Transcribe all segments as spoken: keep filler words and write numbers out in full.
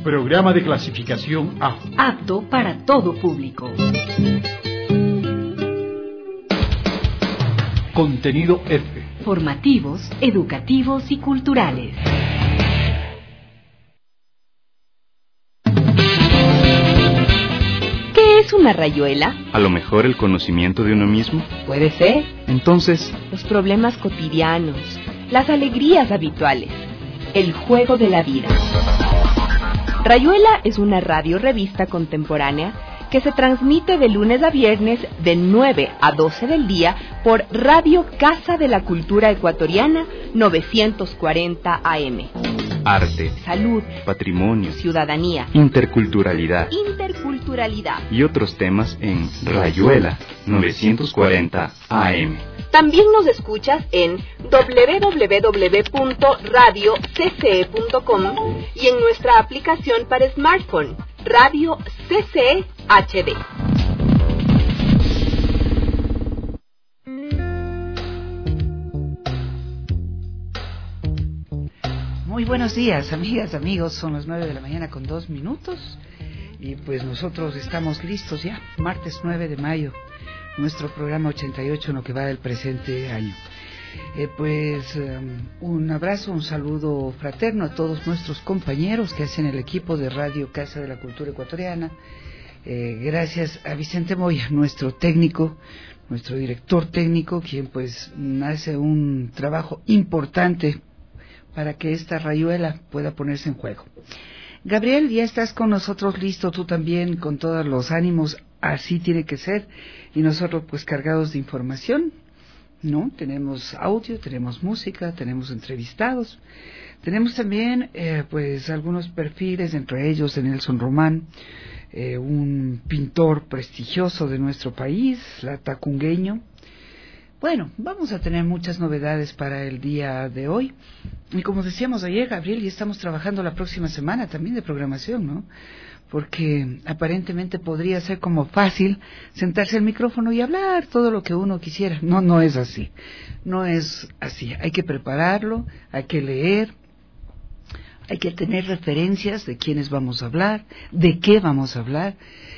Programa de clasificación A. Apto para todo público. Contenido F. Formativos, educativos y culturales. ¿Qué es una rayuela? A lo mejor el conocimiento de uno mismo. Puede ser. Entonces, los problemas cotidianos, las alegrías habituales, el juego de la vida. Rayuela es una radio revista contemporánea que se transmite de lunes a viernes de nueve a doce del día por Radio Casa de la Cultura Ecuatoriana novecientos cuarenta A M. Arte, salud, patrimonio, ciudadanía, interculturalidad, interculturalidad y otros temas en Rayuela novecientos cuarenta A M. También nos escuchas en doble u doble u doble u punto radio c c e punto com y en nuestra aplicación para smartphone, Radio C C E H D. Muy buenos días, amigas, amigos. Son las nueve de la mañana con dos minutos y pues nosotros estamos listos ya, martes nueve de mayo. Nuestro programa ochenta y ocho en lo que va del presente año. Eh, pues um, un abrazo, un saludo fraterno a todos nuestros compañeros que hacen el equipo de Radio Casa de la Cultura Ecuatoriana. Eh, gracias a Vicente Moya, nuestro técnico, nuestro director técnico, quien pues hace un trabajo importante para que esta rayuela pueda ponerse en juego. Gabriel, ya estás con nosotros listo, tú también, con todos los ánimos, así tiene que ser, y nosotros pues cargados de información, ¿no? Tenemos audio, tenemos música, tenemos entrevistados, tenemos también eh, pues algunos perfiles, entre ellos de Nelson Román, eh, un pintor prestigioso de nuestro país, latacungueño. Bueno, vamos a tener muchas novedades para el día de hoy. Y como decíamos ayer, Gabriel, ya estamos trabajando la próxima semana también de programación, ¿no? Porque aparentemente podría ser como fácil sentarse al micrófono y hablar todo lo que uno quisiera. No, no es así. No es así. Hay que prepararlo, hay que leer, hay que tener referencias de quiénes vamos a hablar, de qué vamos a hablar.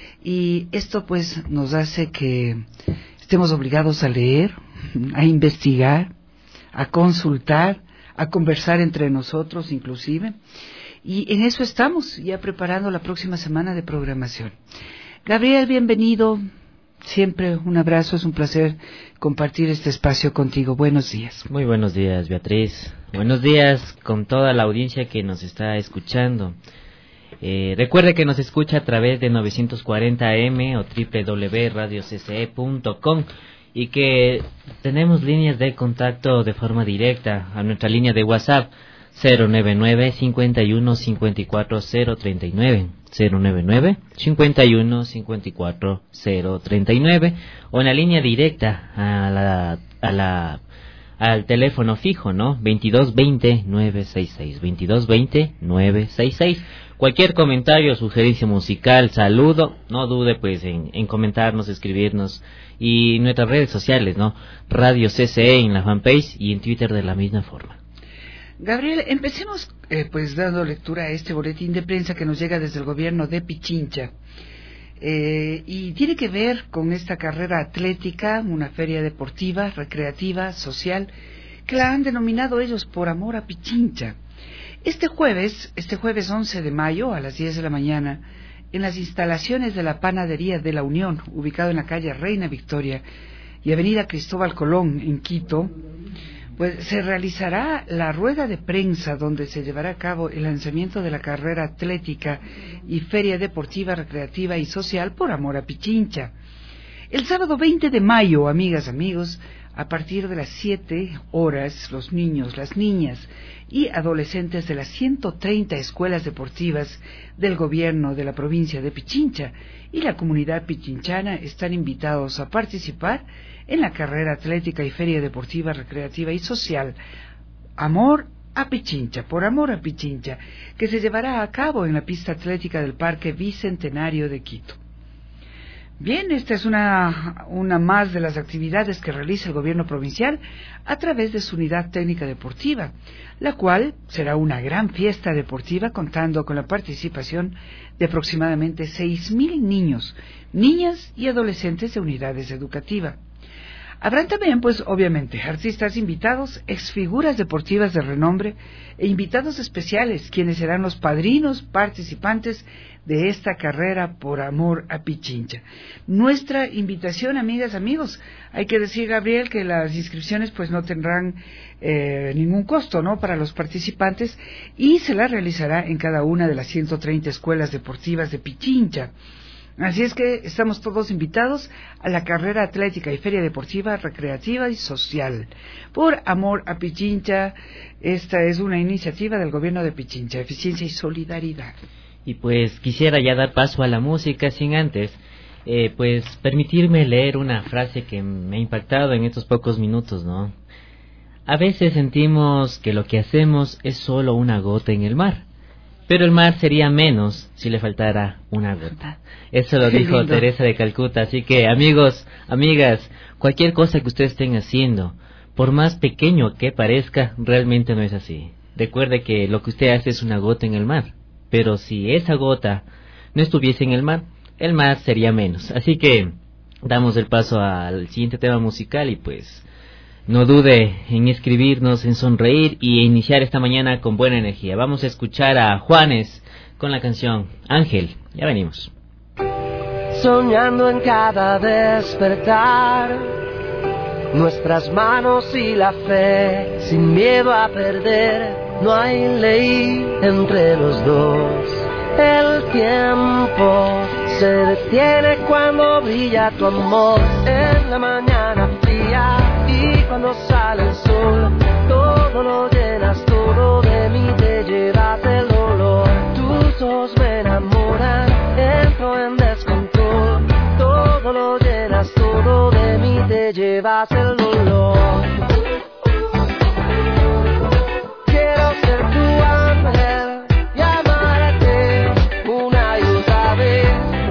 Y esto pues nos hace que estemos obligados a leer, a investigar, a consultar, a conversar entre nosotros inclusive, y en eso estamos ya preparando la próxima semana de programación. Gabriel, bienvenido, siempre un abrazo, es un placer compartir este espacio contigo. Buenos días. Muy buenos días, Beatriz. Buenos días con toda la audiencia que nos está escuchando. Eh, recuerde que nos escucha a través de novecientos cuarenta A M o doble u doble u doble u punto radio c c e punto com y que tenemos líneas de contacto de forma directa a nuestra línea de WhatsApp cero noventa y nueve, cincuenta y uno, cincuenta y cuatro, cero treinta y nueve, cero noventa y nueve, cincuenta y uno, cincuenta y cuatro, cero treinta y nueve, o en la línea directa a la a la al teléfono fijo, ¿no? veintidós veinte, nueve sesenta y seis, veintidós veinte, nueve sesenta y seis. Cualquier comentario, sugerencia musical, saludo, no dude pues en, en comentarnos, escribirnos, y nuestras redes sociales, ¿no? Radio C C E en la fanpage y en Twitter de la misma forma. Gabriel, empecemos eh, pues dando lectura a este boletín de prensa que nos llega desde el gobierno de Pichincha. Eh, y tiene que ver con esta carrera atlética, una feria deportiva, recreativa, social, que la han denominado ellos Por Amor a Pichincha. Este jueves, este jueves once de mayo a las diez de la mañana, en las instalaciones de la Panadería de la Unión, ubicado en la calle Reina Victoria y avenida Cristóbal Colón, en Quito, pues se realizará la rueda de prensa donde se llevará a cabo el lanzamiento de la carrera atlética y feria deportiva, recreativa y social Por Amor a Pichincha. El sábado veinte de mayo, amigas, amigos, a partir de las siete horas, los niños, las niñas y adolescentes de las ciento treinta escuelas deportivas del gobierno de la provincia de Pichincha y la comunidad pichinchana están invitados a participar en la carrera atlética y feria deportiva, recreativa y social Amor a Pichincha, Por Amor a Pichincha, que se llevará a cabo en la pista atlética del Parque Bicentenario de Quito. Bien, esta es una, una más de las actividades que realiza el gobierno provincial a través de su unidad técnica deportiva, la cual será una gran fiesta deportiva contando con la participación de aproximadamente seis mil niños, niñas y adolescentes de unidades educativas. Habrán también, pues, obviamente, artistas invitados, exfiguras deportivas de renombre e invitados especiales, quienes serán los padrinos participantes de esta carrera por amor a Pichincha. Nuestra invitación, amigas, amigos, hay que decir, Gabriel, que las inscripciones pues no tendrán eh, ningún costo, ¿no?, para los participantes, y se la realizará en cada una de las ciento treinta escuelas deportivas de Pichincha. Así es que estamos todos invitados a la carrera atlética y feria deportiva, recreativa y social. Por amor a Pichincha, esta es una iniciativa del gobierno de Pichincha, eficiencia y solidaridad. Y pues quisiera ya dar paso a la música sin antes, eh, pues permitirme leer una frase que me ha impactado en estos pocos minutos, ¿no? A veces sentimos que lo que hacemos es solo una gota en el mar. Pero el mar sería menos si le faltara una gota. Eso lo dijo Teresa de Calcuta. Así que, amigos, amigas, cualquier cosa que ustedes estén haciendo, por más pequeño que parezca, realmente no es así. Recuerde que lo que usted hace es una gota en el mar. Pero si esa gota no estuviese en el mar, el mar sería menos. Así que damos el paso al siguiente tema musical y pues no dude en escribirnos, en sonreír y iniciar esta mañana con buena energía. Vamos a escuchar a Juanes con la canción Ángel. Ya venimos. Soñando en cada despertar, nuestras manos y la fe, sin miedo a perder, no hay ley entre los dos. El tiempo se detiene cuando brilla tu amor en la mañana fría. Y cuando sale el sol, todo lo llenas, todo de mí te llevas el olor. Tus ojos me enamoran, entro en descontrol. Todo lo llenas, todo de mí te llevas el olor. Quiero ser tu ángel y amarte una y otra vez.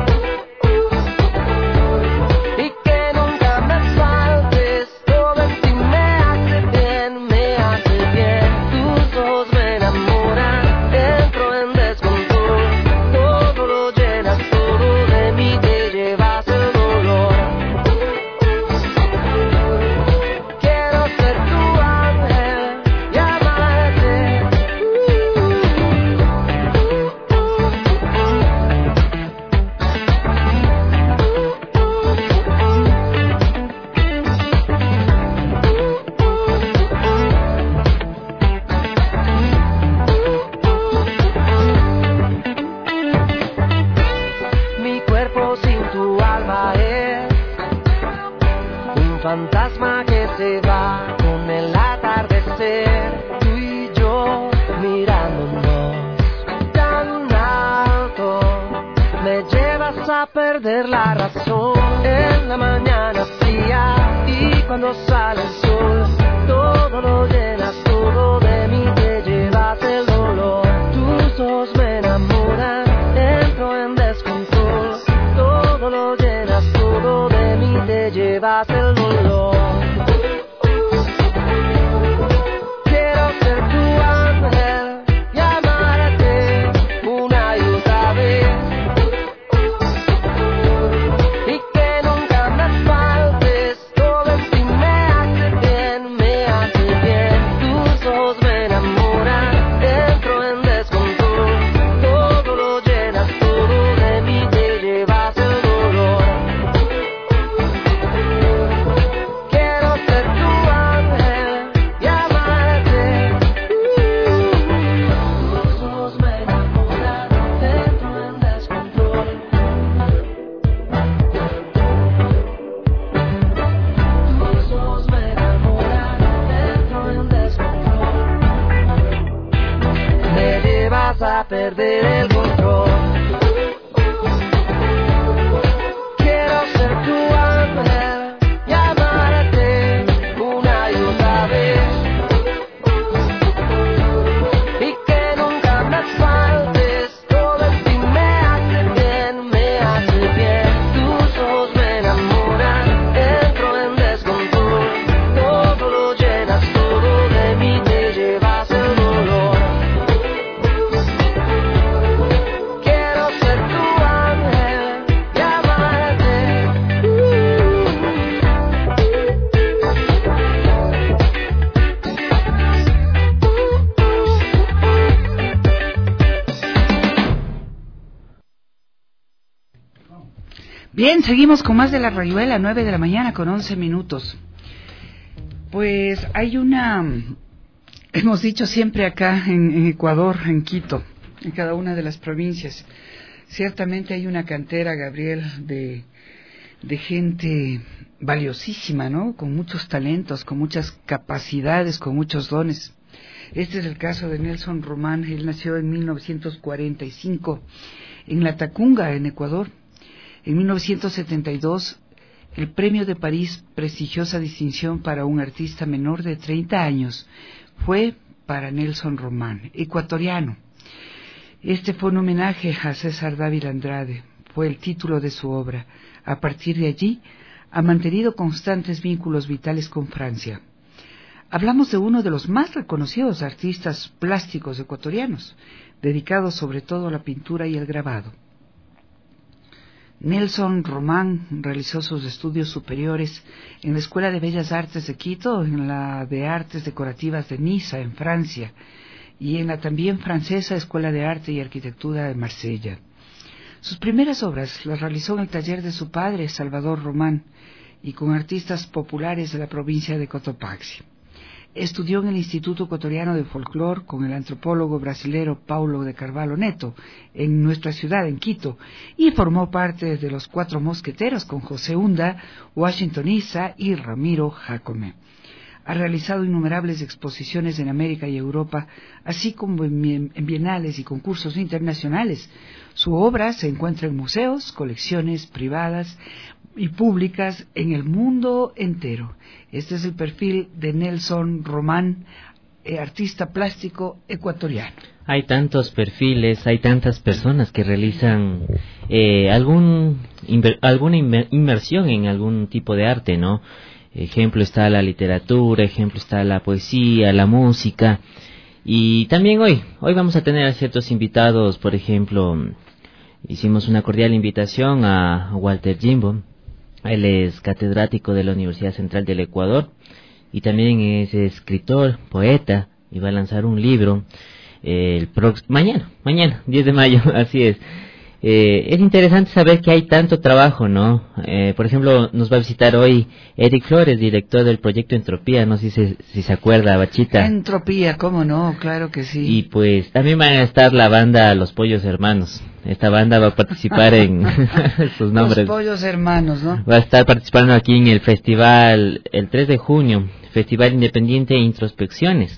Fantasma que se va con el atardecer, tú y yo mirándonos tan alto, me llevas a perder la razón en la mañana fría y cuando sale el sol, todo lo llenas, todo de mí te llevas el dolor. Tus ojos me enamoran, entro en descontrol, todo lo llenas, todo de mí te llevas el dolor. Quiero ser tu ángel y amarte una y otra vez, y que nunca me faltes, todo en ti me hace bien, me hace bien. Tus ojos me enamoran, entro en descontrol, todo lo llenas, todo de mí te llevas el dolor. Quiero ser tu ángel y amarte. Tus ojos me enamoran, entro en descontrol. Tus ojos me enamoran, entro en descontrol. Me llevas a perder el control. Quiero ser tu ángel y amarte una y otra vez, y que nunca me faltes, todo en ti me hace bien, me hace bien. Tus ojos Bien, seguimos con más de la Rayuela, nueve de la mañana con once minutos. Pues hay una, hemos dicho siempre acá en, en Ecuador, en Quito, en cada una de las provincias, ciertamente hay una cantera, Gabriel, de, de gente valiosísima, ¿no? Con muchos talentos, con muchas capacidades, con muchos dones. Este es el caso de Nelson Román. Él nació en mil novecientos cuarenta y cinco en La Tacunga, en Ecuador. En mil novecientos setenta y dos, el Premio de París, prestigiosa distinción para un artista menor de treinta años, fue para Nelson Román, ecuatoriano. Este fue un homenaje a César Dávila Andrade, fue el título de su obra. A partir de allí, ha mantenido constantes vínculos vitales con Francia. Hablamos de uno de los más reconocidos artistas plásticos ecuatorianos, dedicados sobre todo a la pintura y el grabado. Nelson Román realizó sus estudios superiores en la Escuela de Bellas Artes de Quito, en la de Artes Decorativas de Niza, en Francia, y en la también francesa Escuela de Arte y Arquitectura de Marsella. Sus primeras obras las realizó en el taller de su padre, Salvador Román, y con artistas populares de la provincia de Cotopaxi. Estudió en el Instituto Ecuatoriano de Folclor con el antropólogo brasilero Paulo de Carvalho Neto, en nuestra ciudad, en Quito, y formó parte de los Cuatro Mosqueteros con José Hunda, Washington Issa y Ramiro Jácome. Ha realizado innumerables exposiciones en América y Europa, así como en bienales y concursos internacionales. Su obra se encuentra en museos, colecciones privadas y públicas en el mundo entero. Este es el perfil de Nelson Román, eh, artista plástico ecuatoriano. Hay tantos perfiles, hay tantas personas que realizan eh, algún inver, alguna inmer, inmersión en algún tipo de arte, ¿no? Ejemplo está la literatura, ejemplo está la poesía, la música. Y también hoy, hoy vamos a tener a ciertos invitados, por ejemplo, hicimos una cordial invitación a Walter Jimbo. Él es catedrático de la Universidad Central del Ecuador y también es escritor, poeta, y va a lanzar un libro eh, el prox- mañana, mañana, diez de mayo, así es. Eh, es interesante saber que hay tanto trabajo, ¿no? Eh, por ejemplo, nos va a visitar hoy Eric Flores, director del proyecto Entropía, no sé si, si se acuerda, Bachita. Entropía, ¿cómo no? Claro que sí. Y pues también van a estar la banda Los Pollos Hermanos. Esta banda va a participar en sus nombres. Los Pollos Hermanos, ¿no? Va a estar participando aquí en el festival, el tres de junio, Festival Independiente Introspecciones.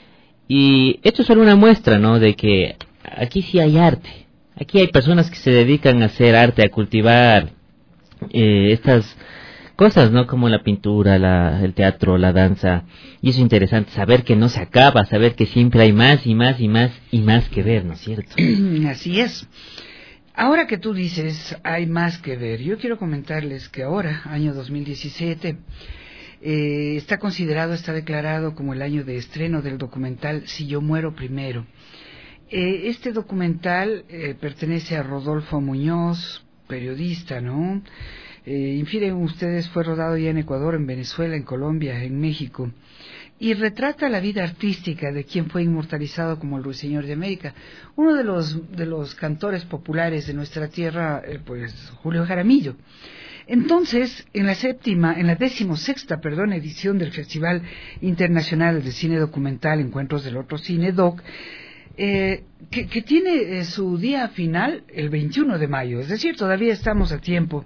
Y esto es solo una muestra, ¿no? De que aquí sí hay arte. Aquí hay personas que se dedican a hacer arte, a cultivar eh, estas cosas, ¿no? Como la pintura, la, el teatro, la danza. Y eso es interesante, saber que no se acaba, saber que siempre hay más y más y más y más que ver, ¿no es cierto? Así es. Ahora que tú dices, hay más que ver, yo quiero comentarles que ahora, año dos mil diecisiete, eh, está considerado, está declarado como el año de estreno del documental Si yo muero primero. Eh, este documental eh, pertenece a Rodolfo Muñoz, periodista, ¿no? Eh, infieren ustedes, fue rodado ya en Ecuador, en Venezuela, en Colombia, en México, y retrata la vida artística de quien fue inmortalizado como el Ruiseñor de América, uno de los de los cantores populares de nuestra tierra, eh, pues Julio Jaramillo. Entonces, en la séptima, en la decimosexta, perdón, edición del Festival Internacional de Cine Documental, Encuentros del Otro Cine, D O C, Eh, que, que tiene eh, su día final el veintiuno de mayo, es decir, todavía estamos a tiempo.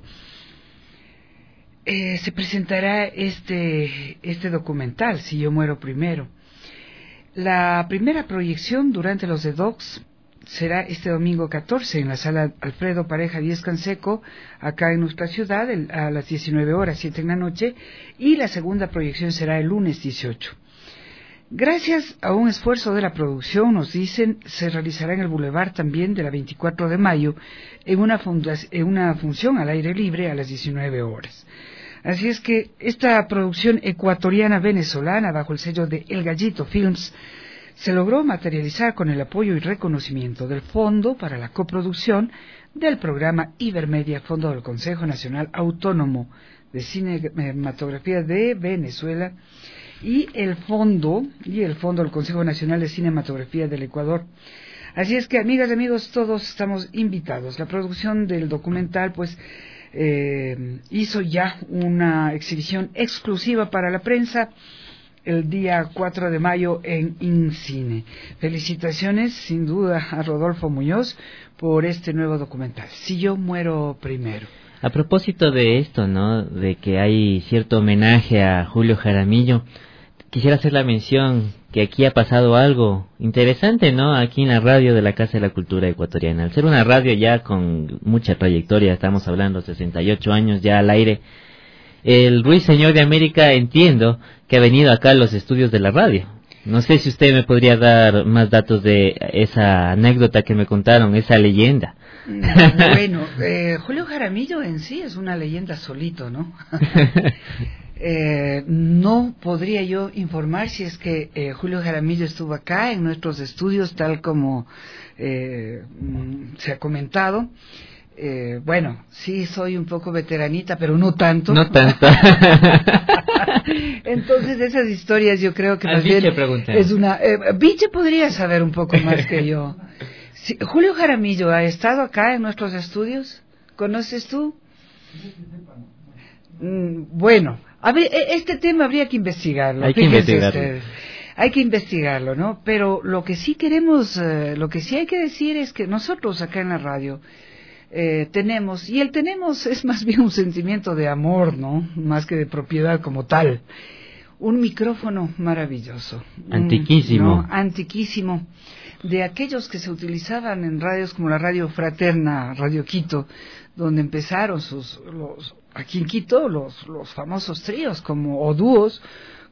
Eh, se presentará este, este documental, Si yo muero primero. La primera proyección durante los D O C será este domingo catorce en la sala Alfredo Pareja Díez Canseco, acá en nuestra ciudad, el, a las diecinueve horas, siete en la noche, y la segunda proyección será el lunes dieciocho. Gracias a un esfuerzo de la producción, nos dicen, se realizará en el Boulevard también de la veinticuatro de mayo en una, funda- en una función al aire libre a las diecinueve horas. Así es que esta producción ecuatoriana-venezolana bajo el sello de El Gallito Films se logró materializar con el apoyo y reconocimiento del Fondo para la Coproducción del programa Ibermedia, Fondo del Consejo Nacional Autónomo de Cinematografía de Venezuela, y el fondo y el fondo del Consejo Nacional de Cinematografía del Ecuador. Así es que, amigas y amigos, todos estamos invitados. La producción del documental, pues, eh, hizo ya una exhibición exclusiva para la prensa el día cuatro de mayo en InCine. Felicitaciones, sin duda, a Rodolfo Muñoz por este nuevo documental, Si yo muero primero. A propósito de esto, ¿no?, de que hay cierto homenaje a Julio Jaramillo, quisiera hacer la mención que aquí ha pasado algo interesante, ¿no?, aquí en la radio de la Casa de la Cultura Ecuatoriana. Al ser una radio ya con mucha trayectoria, estamos hablando de sesenta y ocho años ya al aire, el Ruiseñor de América entiendo que ha venido acá a los estudios de la radio. No sé si usted me podría dar más datos de esa anécdota que me contaron, esa leyenda. Bueno, eh, Julio Jaramillo en sí es una leyenda solito, ¿no? eh, no podría yo informar si es que eh, Julio Jaramillo estuvo acá en nuestros estudios, tal como eh, se ha comentado. Eh, bueno, sí soy un poco veteranita, pero no tanto. No tanto. Entonces esas historias yo creo que Al más Biche bien pregunté. es una... Eh, Biche podría saber un poco más que yo. Sí, Julio Jaramillo ha estado acá en nuestros estudios. ¿Conoces tú? Mm, bueno, a ver, este tema habría que investigarlo. Hay que investigarlo. Ustedes. Hay que investigarlo, ¿no? Pero lo que sí queremos, eh, lo que sí hay que decir es que nosotros acá en la radio eh, tenemos, y el tenemos es más bien un sentimiento de amor, ¿no? Más que de propiedad como tal. Un micrófono maravilloso. Antiquísimo. Un, ¿no? Antiquísimo. De aquellos que se utilizaban en radios como la Radio Fraterna, Radio Quito, donde empezaron sus, los, aquí en Quito, los, los famosos tríos como, o dúos,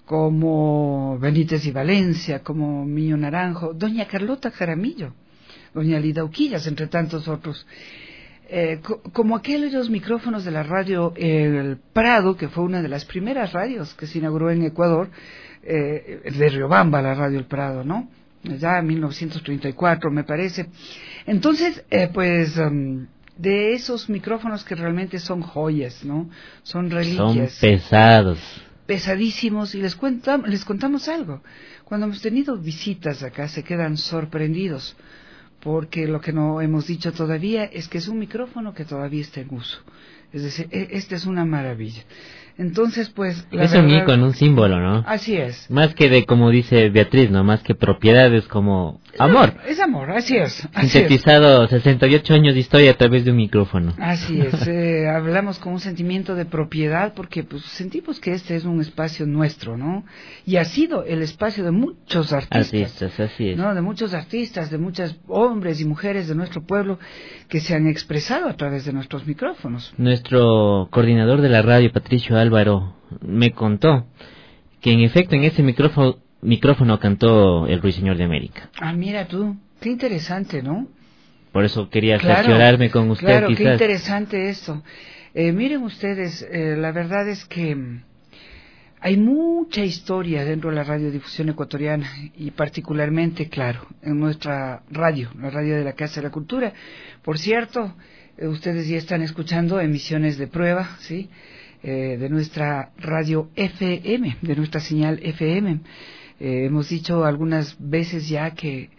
como Benítez y Valencia, como Miño Naranjo, Doña Carlota Jaramillo, Doña Lida Uquillas, entre tantos otros. Eh, co como aquellos micrófonos de la radio El Prado, que fue una de las primeras radios que se inauguró en Ecuador, eh, de Riobamba, la Radio El Prado, ¿no? Ya en mil novecientos treinta y cuatro, me parece. Entonces, eh, pues, um, de esos micrófonos que realmente son joyas, ¿no? Son reliquias. Son pesados. Pesadísimos, y les, cuenta, les contamos algo. Cuando hemos tenido visitas acá, se quedan sorprendidos, porque lo que no hemos dicho todavía es que es un micrófono que todavía está en uso. Es decir, esta es una maravilla. Entonces, pues... La es verdad, un ícono, un símbolo, ¿no? Así es. Más que de, como dice Beatriz, ¿no? Más que propiedades, como amor. Es, es amor, así es. Así Sintetizado es. sesenta y ocho años de historia a través de un micrófono. Así es. eh, hablamos con un sentimiento de propiedad porque pues sentimos que este es un espacio nuestro, ¿no? Y ha sido el espacio de muchos artistas. Artistas, así es. ¿No? De muchos artistas, de muchos hombres y mujeres de nuestro pueblo que se han expresado a través de nuestros micrófonos. Nuestro coordinador de la radio, Patricio Álvaro, me contó que en efecto en ese micrófono, micrófono cantó el Ruiseñor de América. Ah, mira tú, qué interesante, ¿no? Por eso quería claro, cerciorarme con usted. Claro, quizás. Qué interesante esto. Eh, miren ustedes, eh, la verdad es que hay mucha historia dentro de la radiodifusión ecuatoriana y particularmente, claro, en nuestra radio, la radio de la Casa de la Cultura. Por cierto, eh, ustedes ya están escuchando emisiones de prueba, ¿sí? Eh, de nuestra radio F M, de nuestra señal F M. Eh, hemos dicho algunas veces ya que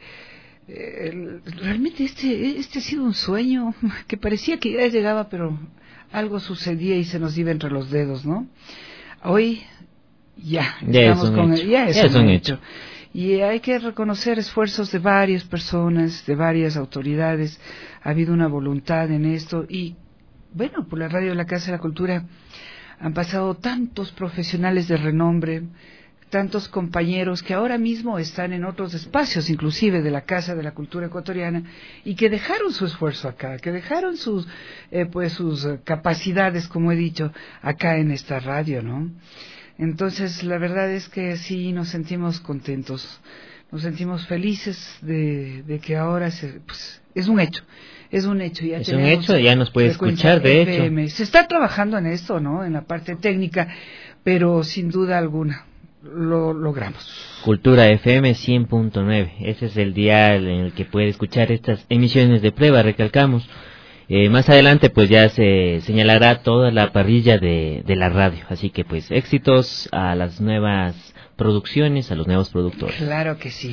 eh, realmente este, este ha sido un sueño que parecía que ya llegaba, pero algo sucedía y se nos iba entre los dedos, ¿no? Hoy ya, ya estamos es un con hecho. El, ya es, ya es un, un hecho. hecho. Y hay que reconocer esfuerzos de varias personas, de varias autoridades. Ha habido una voluntad en esto y, bueno, por la radio de la Casa de la Cultura han pasado tantos profesionales de renombre, tantos compañeros que ahora mismo están en otros espacios, inclusive de la Casa de la Cultura Ecuatoriana, y que dejaron su esfuerzo acá, que dejaron sus, eh, pues sus capacidades, como he dicho, acá en esta radio, ¿no? Entonces, la verdad es que sí nos sentimos contentos, nos sentimos felices de, de que ahora se, pues, es un hecho. Es un hecho, ya es un hecho, ya nos puede escuchar, de F M. hecho. Se está trabajando en esto, ¿no? En la parte técnica, pero sin duda alguna lo logramos. Cultura F M cien punto nueve, ese es el dial en el que puede escuchar estas emisiones de prueba, recalcamos. Eh, más adelante pues ya se señalará toda la parrilla de, de la radio, así que pues éxitos a las nuevas producciones, a los nuevos productores. Claro que sí.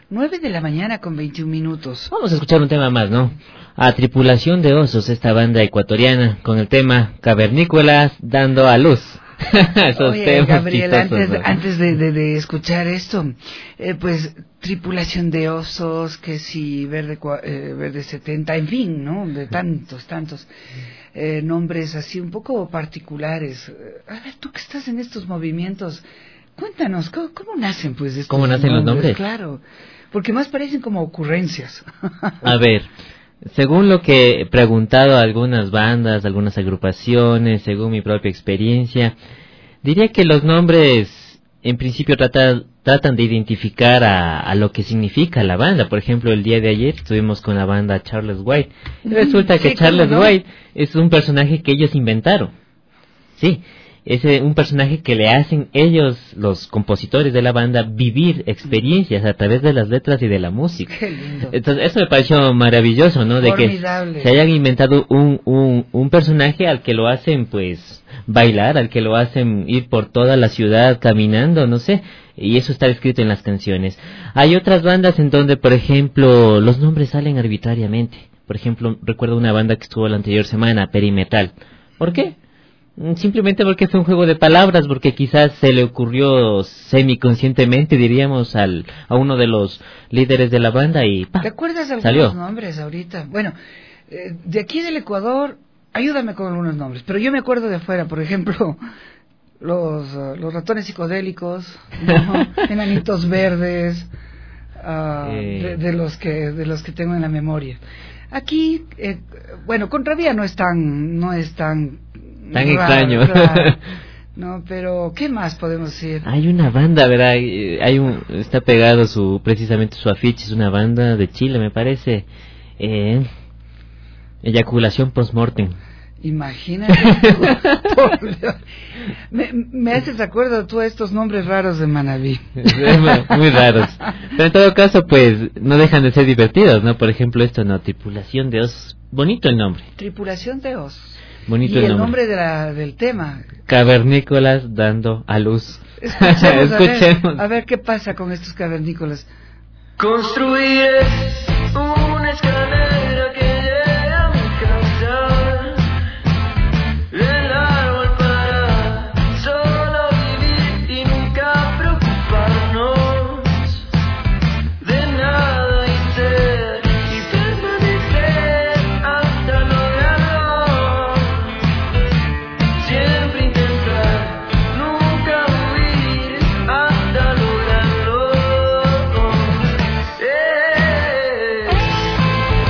Nueve de la mañana con veintiún minutos. Vamos a escuchar un tema más, ¿no? A Tripulación de Osos, esta banda ecuatoriana, con el tema Cavernícolas dando a luz. Esos Oye, temas Gabriel, chistosos, antes, ¿no? antes de, de, de escuchar esto, eh, pues Tripulación de Osos, que si Verde, cua- eh, Verde setenta, en fin, ¿no? De tantos, tantos eh, nombres así un poco particulares. Eh, A ver, tú que estás en estos movimientos, cuéntanos, ¿cómo, cómo nacen pues estos ¿Cómo nacen los nombres? Claro, porque más parecen como ocurrencias. A ver, según lo que he preguntado a algunas bandas, algunas agrupaciones, según mi propia experiencia, diría que los nombres en principio trata, tratan de identificar a, a lo que significa la banda. Por ejemplo, el día de ayer estuvimos con la banda Charles White. Y resulta que Sí, Charles ¿cómo no? White es un personaje que ellos inventaron. Sí, es eh, un personaje que le hacen ellos, los compositores de la banda, vivir experiencias a través de las letras y de la música. Qué lindo. Entonces, eso me pareció maravilloso, ¿no? De que Formidable. se hayan inventado un, un, un personaje al que lo hacen, pues, bailar, al que lo hacen ir por toda la ciudad caminando, no sé. Y eso está escrito en las canciones. Hay otras bandas en donde, por ejemplo, los nombres salen arbitrariamente. Por ejemplo, recuerdo una banda que estuvo la anterior semana, Perimetal. ¿Por qué? Simplemente porque fue un juego de palabras, porque quizás se le ocurrió semiconscientemente, diríamos, al a uno de los líderes de la banda y ¡pah! ¿Te acuerdas de algunos Salió. nombres ahorita? Bueno, eh, de aquí del Ecuador, ayúdame con algunos nombres, pero yo me acuerdo de afuera, por ejemplo, los, uh, los ratones psicodélicos, ¿no? Enanitos verdes, uh, Eh. de, de los que de los que tengo en la memoria. Aquí, eh, bueno, Contravía no es tan no es tan Tan raro, extraño. claro. No, pero ¿qué más podemos decir? Hay una banda, ¿verdad? Eh, Hay un, está pegado su, precisamente su afiche, es una banda de Chile, me parece. Eh, Eyaculación Postmortem. Imagínate. Por Dios. me, me haces acuerdo tú a estos nombres raros de Manabí. Muy raros. Pero en todo caso, pues, no dejan de ser divertidos, ¿no? Por ejemplo, esto, ¿no? Tripulación de Osos. Bonito el nombre. Tripulación de Osos. Bonito Y el el nombre. nombre de la, del tema. Cavernícolas dando a luz. Escuchemos, a, ver, Escuchemos. a ver qué pasa con estos cavernícolas. Construiré una escalera que llegue a mi casa, el árbol para solo vivir y nunca preocuparnos de nada y ser y permanecer hasta lograrlo. Siempre intentar, nunca huir hasta lograrlo. Eh.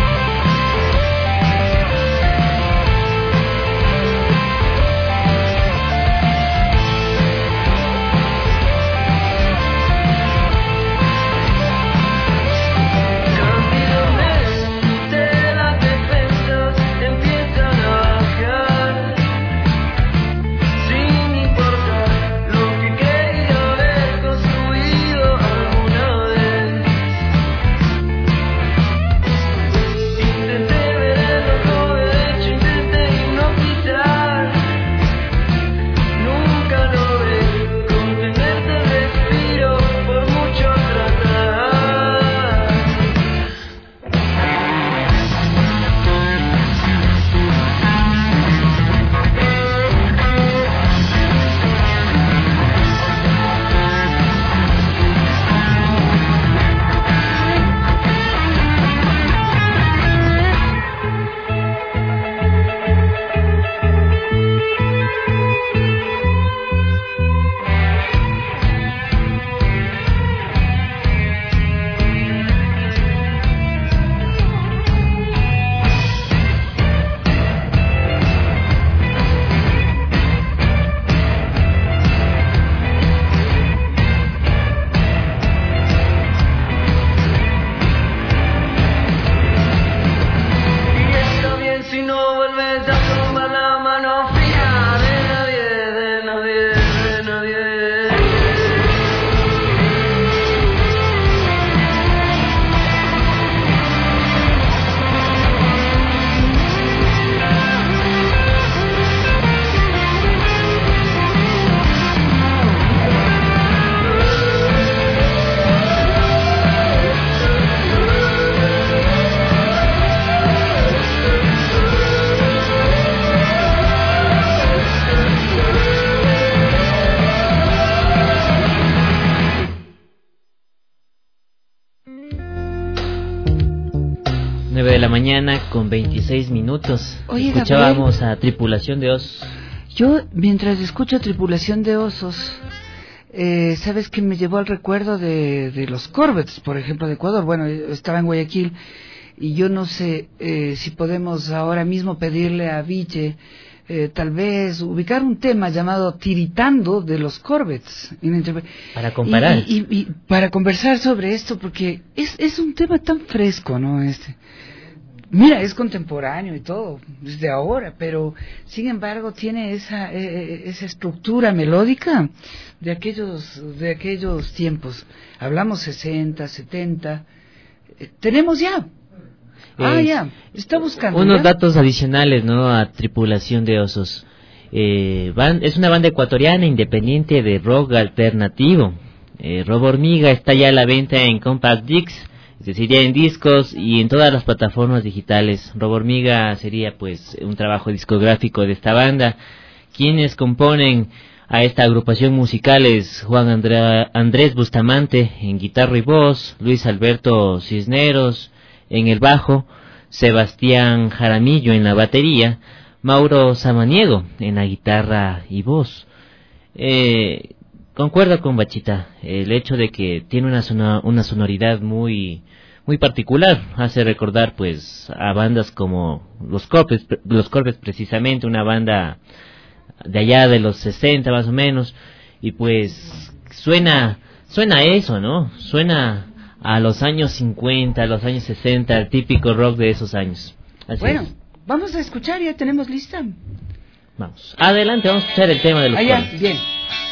nueve de la mañana con veintiséis minutos. Oye, Escuchábamos Gabriel, a Tripulación de Osos. Yo, mientras escucho Tripulación de Osos, eh, ¿sabes qué me llevó al recuerdo de, de los Corvettes, por ejemplo, de Ecuador? Bueno, estaba en Guayaquil y yo no sé eh, si podemos ahora mismo pedirle a Ville eh, tal vez ubicar un tema llamado Tiritando de los Corvettes. Para comparar. Y, y, y para conversar sobre esto, porque es, es un tema tan fresco, ¿no? Este. Mira, es contemporáneo y todo, desde ahora, pero sin embargo tiene esa eh, esa estructura melódica de aquellos de aquellos tiempos. Hablamos sesenta, setenta, eh, tenemos ya. Eh, ah, ya, está buscando. Unos ¿ya? datos adicionales, ¿no? A Tripulación de Osos. Eh, van, es una banda ecuatoriana independiente de rock alternativo. Eh, Robo Hormiga está ya a la venta en Compact Discs, es decir, ya en discos y en todas las plataformas digitales. Robo Hormiga sería pues un trabajo discográfico de esta banda. Quienes componen a esta agrupación musical es Juan André, Andrés Bustamante en guitarra y voz, Luis Alberto Cisneros en el bajo, Sebastián Jaramillo en la batería, Mauro Samaniego en la guitarra y voz. Eh, concuerdo con Bachita, el hecho de que tiene una, sonor, una sonoridad muy muy particular, hace recordar pues a bandas como los Corvettes, los Corvettes precisamente, una banda de allá de los sesenta más o menos, y pues suena suena a eso, ¿no? Suena a los años cincuenta, a los años sesenta, el típico rock de esos años. Así bueno, es. Vamos a escuchar, ya tenemos lista. Vamos, adelante, vamos a escuchar el tema de los Allá, Corvettes. bien.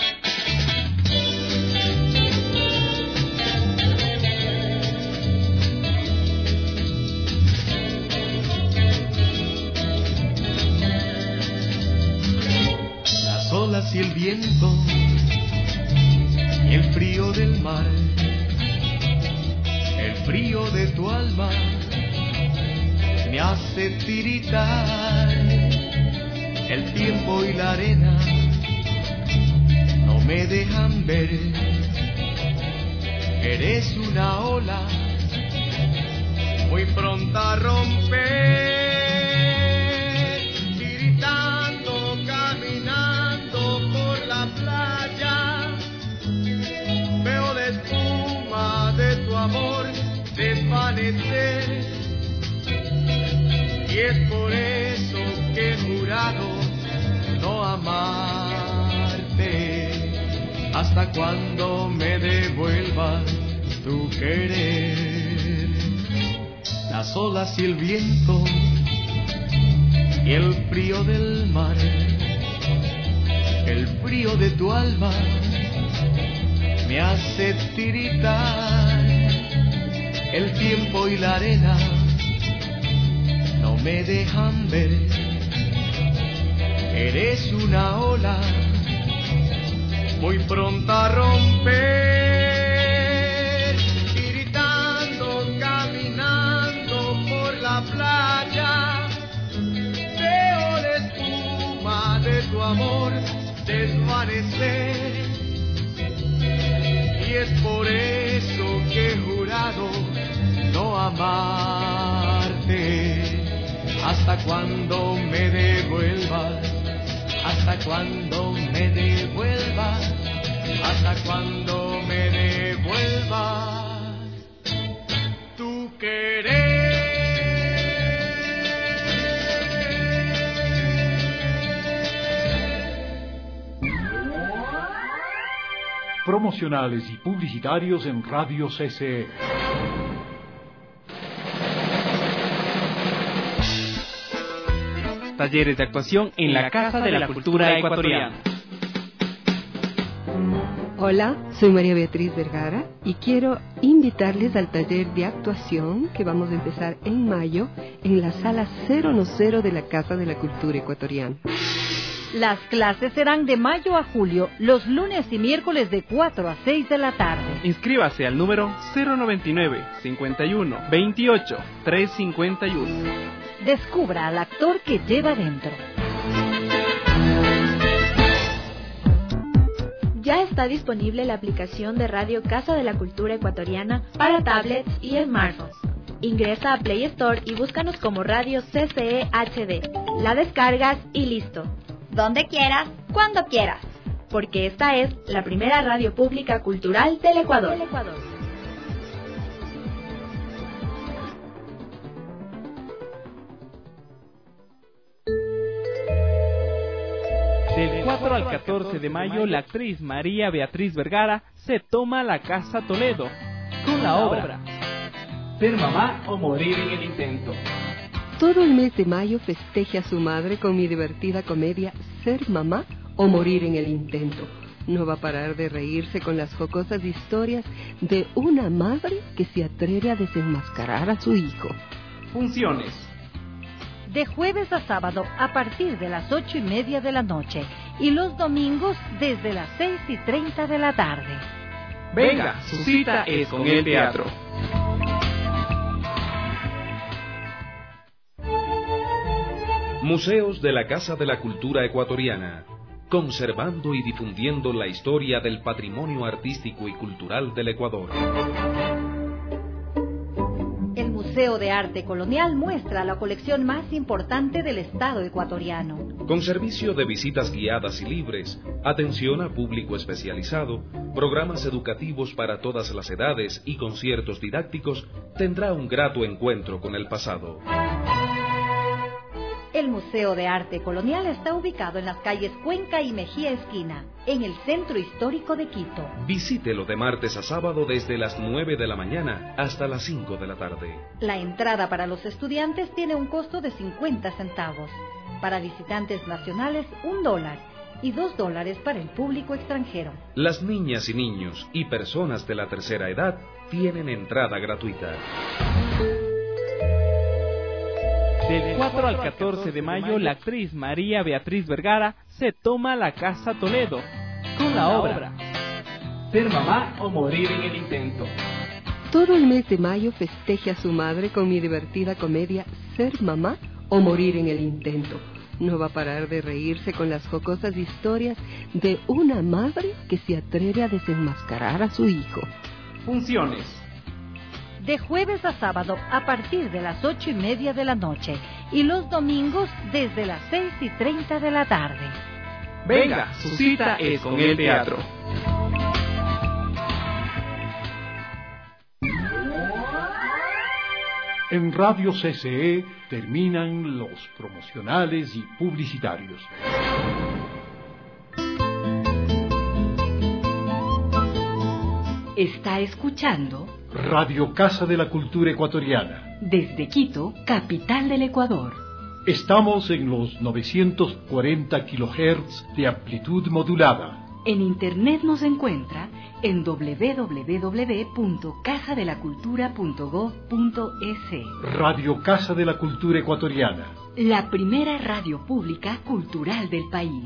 Las olas y el viento y el frío del mar, el frío de tu alma me hace tiritar. El tiempo y la arena no me dejan ver. Eres una ola muy pronta a romper, tiritando, caminando por la playa. Veo la espuma de tu amor desvanecer, y es por eso que he jurado no amarte hasta cuando me devuelvas tu querer. Las olas y el viento y el frío del mar, el frío de tu alma me hace tiritar. El tiempo y la arena no me dejan ver. Eres una ola muy pronta a romper, tiritando, caminando por la playa. Veo la espuma de tu amor desvanecer, y es por eso que he jurado no amarte hasta cuando me devuelvas, hasta cuando me devuelvas, hasta cuando me devuelvas tu querer. Promocionales y publicitarios en Radio C C E. Talleres de actuación en la Casa de la Cultura Ecuatoriana. Hola, soy María Beatriz Vergara y quiero invitarles al taller de actuación que vamos a empezar en mayo en la sala cero cero de la Casa de la Cultura Ecuatoriana. Las clases serán de mayo a julio, los lunes y miércoles de cuatro a seis de la tarde. Inscríbase al número cero noventa y nueve, cincuenta y uno, veintiocho, trescientos cincuenta y uno. Descubra al actor que lleva dentro. Ya está disponible la aplicación de Radio Casa de la Cultura Ecuatoriana para tablets y smartphones. Ingresa a Play Store y búscanos como Radio C C E H D. La descargas y listo. Donde quieras, cuando quieras. Porque esta es la primera radio pública cultural del Ecuador. Del Ecuador. Del cuatro al catorce de mayo, la actriz María Beatriz Vergara se toma la Casa Toledo con la obra Ser mamá o morir en el intento. Todo el mes de mayo festeje a su madre con mi divertida comedia Ser mamá o morir en el intento. No va a parar de reírse con las jocosas historias de una madre que se atreve a desenmascarar a su hijo. Funciones. De jueves a sábado a partir de las ocho y media de la noche y los domingos desde las seis y treinta de la tarde. Venga, su cita es con el teatro. Museos de la Casa de la Cultura Ecuatoriana, conservando y difundiendo la historia del patrimonio artístico y cultural del Ecuador. El Museo de Arte Colonial muestra la colección más importante del Estado ecuatoriano. Con servicio de visitas guiadas y libres, atención a público especializado, programas educativos para todas las edades y conciertos didácticos, tendrá un grato encuentro con el pasado. El Museo de Arte Colonial está ubicado en las calles Cuenca y Mejía Esquina, en el centro histórico de Quito. Visítelo de martes a sábado desde las nueve de la mañana hasta las cinco de la tarde. La entrada para los estudiantes tiene un costo de cincuenta centavos. Para visitantes nacionales, un dólar. Y dos dólares para el público extranjero. Las niñas y niños y personas de la tercera edad tienen entrada gratuita. Del cuatro al catorce de mayo, la actriz María Beatriz Vergara se toma la Casa Toledo con la obra Ser mamá o morir en el intento. Todo el mes de mayo festeje a su madre con mi divertida comedia Ser mamá o morir en el intento. No va a parar de reírse con las jocosas historias de una madre que se atreve a desenmascarar a su hijo. Funciones. De jueves a sábado a partir de las ocho y media de la noche y los domingos desde las seis y treinta de la tarde. Venga, su cita es con el teatro. En Radio C C E terminan los promocionales y publicitarios. Está escuchando Radio Casa de la Cultura Ecuatoriana. Desde Quito, capital del Ecuador. Estamos en los novecientos cuarenta kilohertz de amplitud modulada. En internet nos encuentra en doble u doble u doble u punto casa de la cultura punto gob punto es. Radio Casa de la Cultura Ecuatoriana. La primera radio pública cultural del país.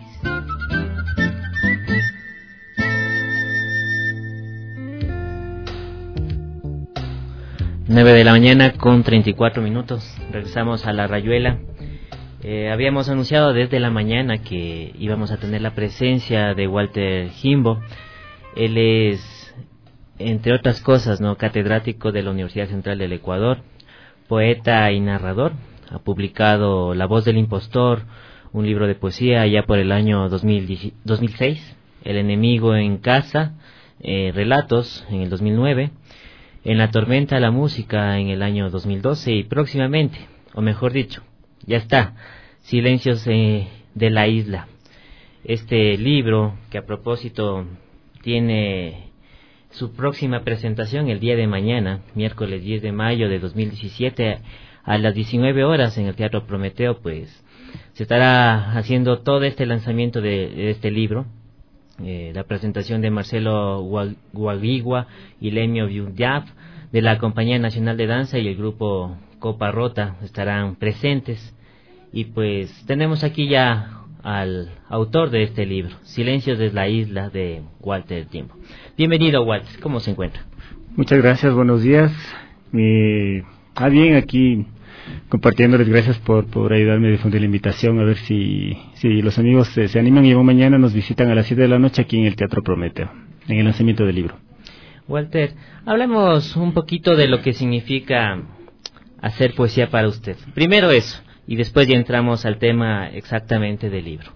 nueve de la mañana con treinta y cuatro minutos. Regresamos a la Rayuela. Eh, habíamos anunciado desde la mañana que íbamos a tener la presencia de Walter Jimbo. Él es, entre otras cosas, no catedrático de la Universidad Central del Ecuador, poeta y narrador. Ha publicado La Voz del Impostor, un libro de poesía allá por el año dos mil seis. El enemigo en casa, eh, relatos en el dos mil nueve. En la tormenta de la música en el año dos mil doce y próximamente, o mejor dicho, ya está, Silencios eh, de la Isla. Este libro, que a propósito tiene su próxima presentación el día de mañana, miércoles diez de mayo de dos mil diecisiete, a las diecinueve horas en el Teatro Prometeo, pues se estará haciendo todo este lanzamiento de, de este libro. Eh, la presentación de Marcelo Guaguigua y Lemio Biudiaf de la Compañía Nacional de Danza y el grupo Copa Rota estarán presentes. Y pues tenemos aquí ya al autor de este libro, Silencios de la Isla, de Walter Jimbo. Bienvenido, Walter, ¿cómo se encuentra? Muchas gracias, buenos días. Eh, ah, bien, aquí compartiéndoles, gracias por, por ayudarme a difundir la invitación, a ver si, si los amigos se, se animan y mañana nos visitan a las siete de la noche aquí en el Teatro Prometeo, en el lanzamiento del libro. Walter, hablemos un poquito de lo que significa hacer poesía para usted? Primero eso, y después ya entramos al tema exactamente del libro.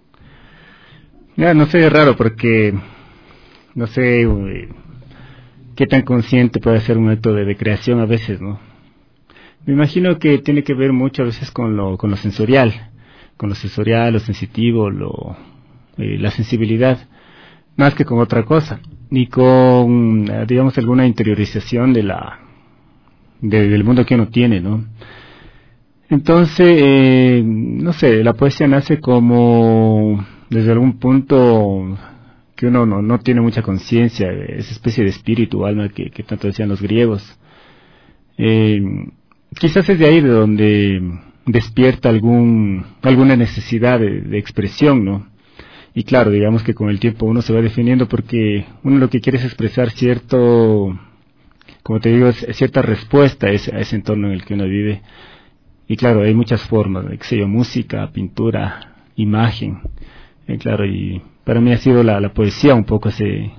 Ya, no sé, es raro porque no sé eh, qué tan consciente puede ser un acto de, de creación a veces, ¿no? Me imagino que tiene que ver mucho a veces con lo, con lo sensorial, con lo sensorial, lo sensitivo, lo, eh, la sensibilidad, más que con otra cosa, ni con, digamos, alguna interiorización de la, de, del mundo que uno tiene, ¿no? Entonces, eh, no sé, la poesía nace como desde algún punto que uno no, no tiene mucha conciencia, esa especie de espíritu, alma que, que tanto decían los griegos. Eh, quizás es de ahí de donde despierta algún alguna necesidad de, de expresión, ¿no? Y claro, digamos que con el tiempo uno se va definiendo porque uno lo que quiere es expresar cierto, como te digo, es cierta respuesta a ese, a ese entorno en el que uno vive. Y claro, hay muchas formas, qué sé yo, música, pintura, imagen. Eh, claro, y para mí ha sido la, la poesía un poco ese,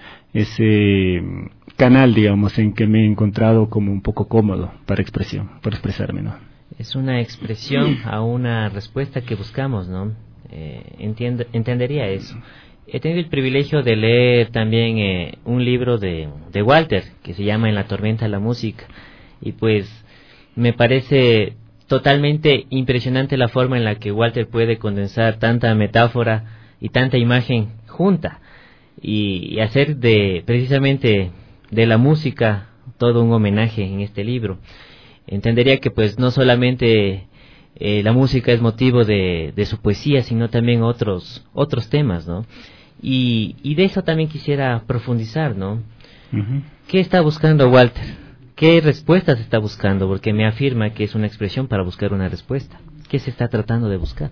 ese canal, digamos, en que me he encontrado como un poco cómodo para expresión, para expresarme, ¿no? Es una expresión a una respuesta que buscamos, ¿no? Eh, entiendo, entendería eso. He tenido el privilegio de leer también eh, un libro de, de Walter que se llama En la tormenta de la música, y pues me parece totalmente impresionante la forma en la que Walter puede condensar tanta metáfora y tanta imagen junta y, y hacer de precisamente de la música todo un homenaje en este libro. Entendería que pues no solamente eh, la música es motivo de, de su poesía, sino también otros otros temas, ¿no? Y, y de eso también quisiera profundizar, ¿no? Uh-huh. ¿Qué está buscando Walter? ¿Qué respuestas está buscando? Porque me afirma que es una expresión para buscar una respuesta. ¿Qué se está tratando de buscar?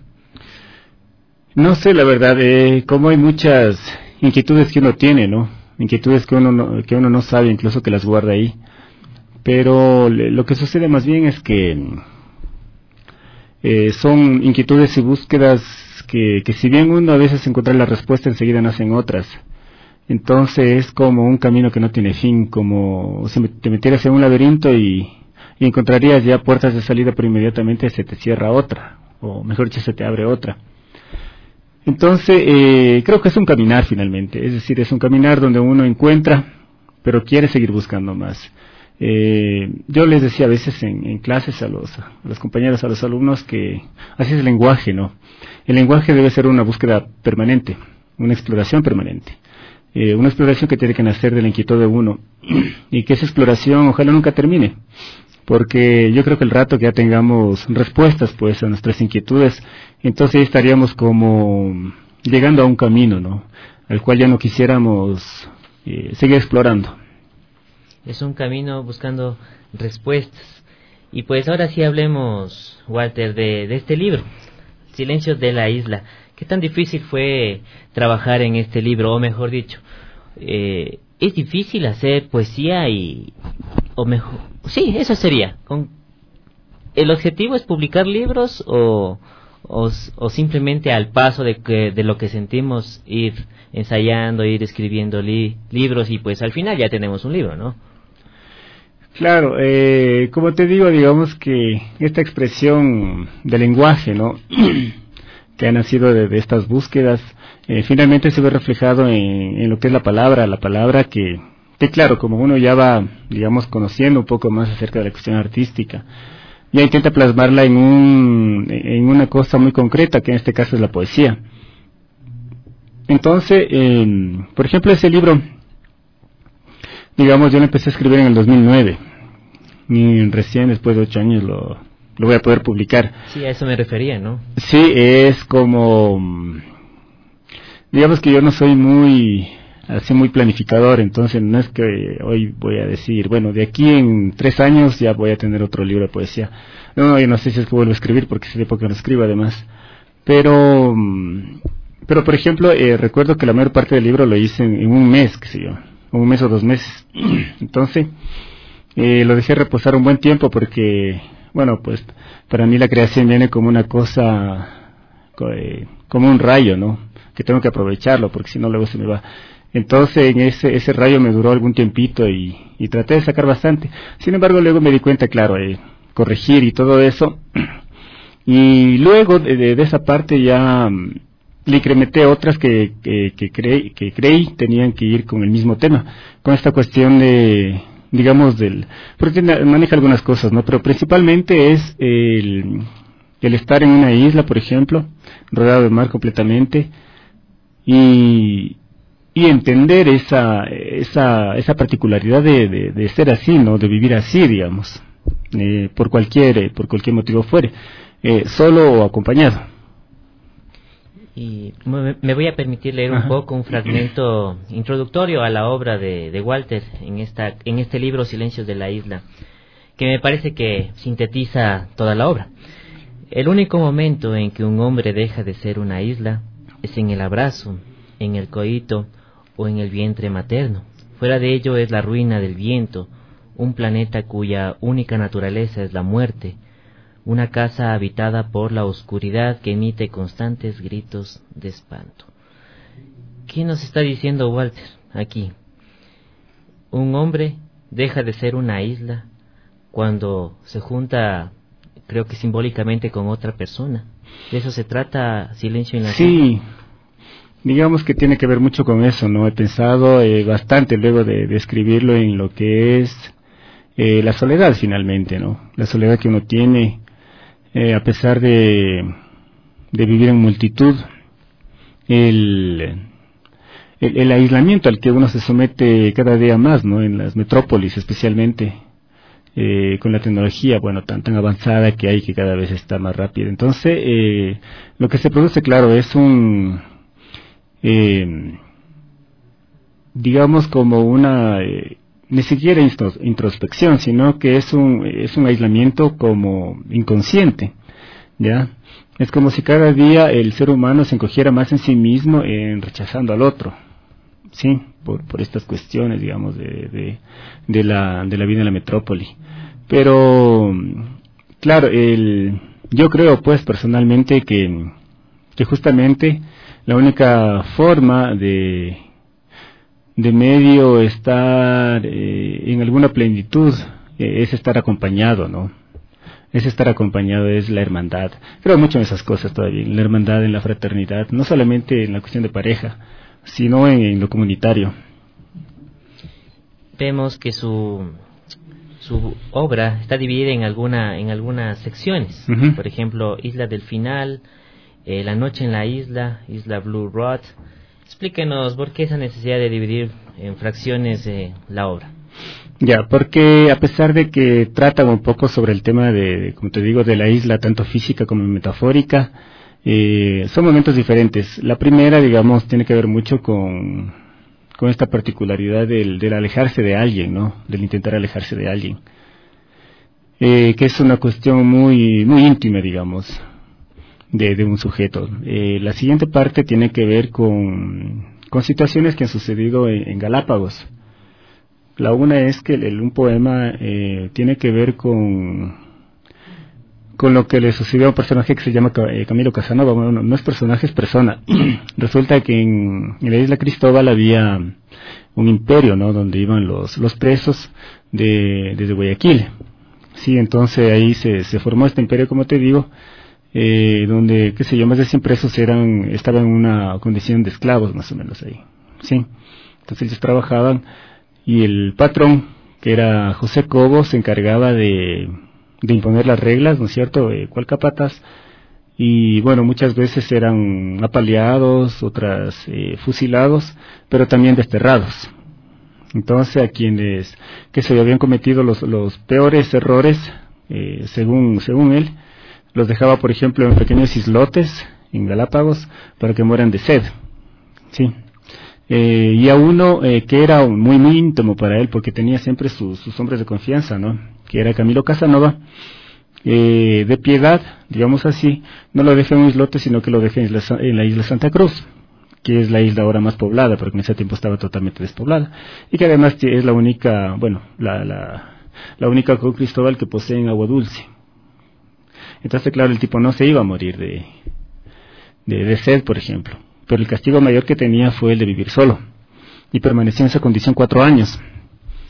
No sé, la verdad, eh, como hay muchas inquietudes que uno tiene, ¿no? Inquietudes que uno no, que uno no sabe, incluso que las guarda ahí. Pero le, lo que sucede más bien es que eh, son inquietudes y búsquedas que, que si bien uno a veces encuentra la respuesta, enseguida nacen otras. Entonces es como un camino que no tiene fin, como si te metieras en un laberinto y, y encontrarías ya puertas de salida, pero inmediatamente se te cierra otra, o mejor dicho, se te abre otra. Entonces eh, creo que es un caminar finalmente, es decir, es un caminar donde uno encuentra, pero quiere seguir buscando más. Eh, yo les decía a veces en, en clases a los, a los compañeros, a los alumnos, que así es el lenguaje, ¿no? El lenguaje debe ser una búsqueda permanente, una exploración permanente. Eh, una exploración que tiene que nacer de la inquietud de uno y que esa exploración ojalá nunca termine, porque yo creo que el rato que ya tengamos respuestas pues a nuestras inquietudes, entonces estaríamos como llegando a un camino, ¿no? Al cual ya no quisiéramos eh, seguir explorando. Es un camino buscando respuestas. Y pues ahora sí hablemos, Walter, de, de este libro, Silencios de la Isla. ¿Qué tan difícil fue trabajar en este libro? O mejor dicho, eh, ¿es difícil hacer poesía y... o mejor... Sí, eso sería. Con, ¿el objetivo es publicar libros o, o, o simplemente al paso de, que, de lo que sentimos ir ensayando, ir escribiendo li, libros y pues al final ya tenemos un libro, ¿no? Claro, eh, como te digo, digamos que esta expresión del lenguaje, ¿no? que ha nacido de, de estas búsquedas, eh, finalmente se ve reflejado en, en lo que es la palabra, la palabra que, que claro, como uno ya va, digamos, conociendo un poco más acerca de la cuestión artística, ya intenta plasmarla en un, en una cosa muy concreta, que en este caso es la poesía. Entonces, eh, por ejemplo, ese libro, digamos, yo lo empecé a escribir en el dos mil nueve, y recién después de ocho años lo... lo voy a poder publicar. Sí, a eso me refería, ¿no? Sí, es como, digamos que yo no soy muy, así muy planificador, entonces no es que hoy voy a decir, bueno, de aquí en tres años ya voy a tener otro libro de poesía. No, yo no sé si es que vuelvo a escribir, porque hace tiempo que no escribo además. Pero, pero por ejemplo, eh, recuerdo que la mayor parte del libro lo hice en, en un mes, qué sé yo, un mes o dos meses. Entonces, eh, lo dejé reposar un buen tiempo porque... Bueno, pues para mí la creación viene como una cosa, como un rayo, ¿no? Que tengo que aprovecharlo porque si no luego se me va. Entonces en ese ese rayo me duró algún tiempito y, y traté de sacar bastante. Sin embargo luego me di cuenta, claro, eh, corregir y todo eso. Y luego de, de, de esa parte ya um, le incrementé otras que, que, que, creí, que creí tenían que ir con el mismo tema, con esta cuestión de, digamos, del, porque maneja algunas cosas, ¿no? Pero principalmente es el, el estar en una isla, por ejemplo, rodeado de mar completamente, y, y entender esa, esa, esa particularidad de, de, de ser así, ¿no? De vivir así, digamos, eh, por cualquier, por cualquier motivo fuere. Eh, solo o acompañado. Y me voy a permitir leer un Ajá. poco un fragmento introductorio a la obra de, de Walter en esta en este libro Silencios de la Isla, que me parece que sintetiza toda la obra. El único momento en que un hombre deja de ser una isla es en el abrazo, en el coito o en el vientre materno. Fuera de ello es la ruina del viento, un planeta cuya única naturaleza es la muerte, una casa habitada por la oscuridad que emite constantes gritos de espanto. ¿Qué nos está diciendo Walter aquí? Un hombre deja de ser una isla cuando se junta, creo que simbólicamente, con otra persona. ¿De eso se trata Silencio en la Sí, isla? Digamos que tiene que ver mucho con eso, ¿no? He pensado eh, bastante luego de, de escribirlo en lo que es eh, la soledad finalmente, ¿no? La soledad que uno tiene Eh, a pesar de, de vivir en multitud, el, el, el aislamiento al que uno se somete cada día más, ¿no? En las metrópolis especialmente, eh, con la tecnología, bueno, tan, tan avanzada que hay, que cada vez está más rápida. Entonces, eh, lo que se produce, claro, es un, eh, digamos, como una... Eh, ni siquiera introspección, sino que es un es un aislamiento como inconsciente, ¿ya? Es como si cada día el ser humano se encogiera más en sí mismo, en rechazando al otro, sí, por por estas cuestiones, digamos, de de, de la de la vida en la metrópoli. Pero claro, el yo creo, pues, personalmente que que justamente la única forma de de medio estar eh, en alguna plenitud eh, es estar acompañado, ¿no? Es estar acompañado, es la hermandad. Creo mucho en esas cosas todavía, en la hermandad, en la fraternidad, no solamente en la cuestión de pareja, sino en, en lo comunitario. Vemos que su su obra está dividida en alguna en algunas secciones, uh-huh. Por ejemplo, Isla del Final, eh, La Noche en la Isla, Isla Blue Rod. Explíquenos por qué esa necesidad de dividir en fracciones eh, la obra. Ya, porque a pesar de que tratan un poco sobre el tema de, como te digo, de la isla, tanto física como metafórica, eh, son momentos diferentes. La primera, digamos, tiene que ver mucho con, con esta particularidad del, del alejarse de alguien, ¿no? Del intentar alejarse de alguien. Eh, que es una cuestión muy, muy íntima, digamos. De, de un sujeto. Eh, la siguiente parte tiene que ver con, con situaciones que han sucedido en, en Galápagos. La una es que el, un poema eh, tiene que ver con, con lo que le sucedió a un personaje que se llama Camilo Casanova. Bueno, no, no es personaje, es persona. Resulta que en, en la isla Cristóbal había un imperio, ¿no? Donde iban los, los presos de, desde Guayaquil. Sí, entonces ahí se, se formó este imperio, como te digo, Eh, donde, qué sé yo, más de cien presos eran, estaban en una condición de esclavos, más o menos ahí, ¿sí? Entonces ellos trabajaban y el patrón, que era José Cobo, se encargaba de, de imponer las reglas, ¿no es cierto?, eh, cual capataz, y bueno, muchas veces eran apaleados, otras eh, fusilados, pero también desterrados. Entonces a quienes, que se habían cometido los, los peores errores, eh, según, según él, los dejaba, por ejemplo, en pequeños islotes en Galápagos para que mueran de sed, sí. Eh, y a uno eh, que era muy muy íntimo para él, porque tenía siempre sus, sus hombres de confianza, ¿no? Que era Camilo Casanova, eh, de piedad, digamos así, no lo dejé en un islote, sino que lo dejé en la, en la isla Santa Cruz, que es la isla ahora más poblada, porque en ese tiempo estaba totalmente despoblada, y que además es la única, bueno, la la, la única con Cristóbal que posee agua dulce. Entonces, claro, el tipo no se iba a morir de, de, de sed, por ejemplo. Pero el castigo mayor que tenía fue el de vivir solo. Y permaneció en esa condición cuatro años.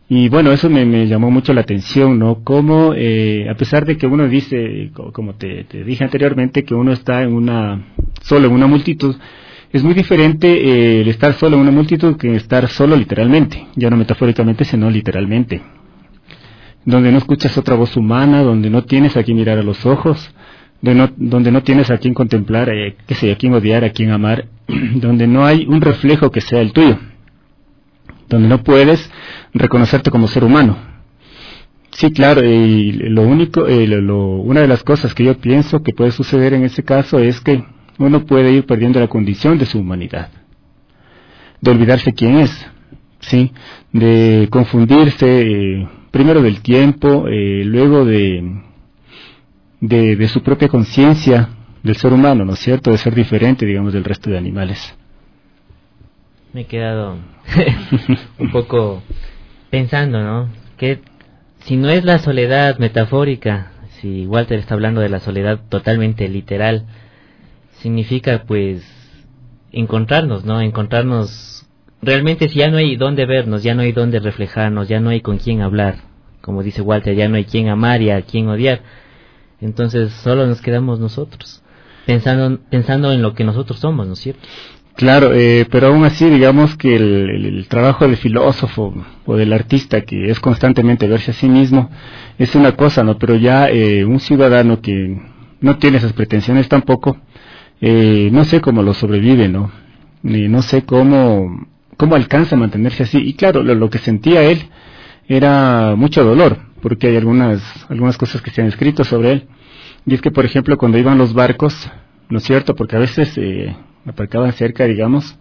Y bueno, eso me, me llamó mucho la atención, ¿no? Como, eh, a pesar de que uno dice, como te, te dije anteriormente, que uno está en una, solo en una multitud, es muy diferente eh, el estar solo en una multitud que estar solo literalmente, ya no metafóricamente, sino literalmente. Donde no escuchas otra voz humana, donde no tienes a quien mirar a los ojos, donde no, donde no tienes a quien contemplar, eh, qué sé, a quien odiar, a quien amar, donde no hay un reflejo que sea el tuyo, donde no puedes reconocerte como ser humano. Sí, claro, y lo único, eh, lo, lo, una de las cosas que yo pienso que puede suceder en ese caso es que uno puede ir perdiendo la condición de su humanidad, de olvidarse quién es, sí, de confundirse, eh, primero del tiempo, eh, luego de, de, de su propia conciencia del ser humano, ¿no es cierto?, de ser diferente, digamos, del resto de animales. Me he quedado un poco pensando, ¿no? Que si no es la soledad metafórica, si Walter está hablando de la soledad totalmente literal, significa pues encontrarnos, ¿no? Encontrarnos realmente, si ya no hay dónde vernos, ya no hay dónde reflejarnos, ya no hay con quién hablar, como dice Walter, ya no hay quien amar y a quien odiar, entonces solo nos quedamos nosotros, pensando, pensando en lo que nosotros somos, ¿no es cierto? Claro, eh, pero aún así digamos que el, el, el trabajo del filósofo o del artista, que es constantemente verse a sí mismo, es una cosa, ¿no? Pero ya eh, un ciudadano que no tiene esas pretensiones tampoco, eh, no sé cómo lo sobrevive, ¿no? Ni no sé cómo, cómo alcanza a mantenerse así. Y claro, lo, lo que sentía él era mucho dolor, porque hay algunas, algunas cosas que se han escrito sobre él. Y es que, por ejemplo, cuando iban los barcos, ¿no es cierto? Porque a veces eh, aparcaban cerca, digamos,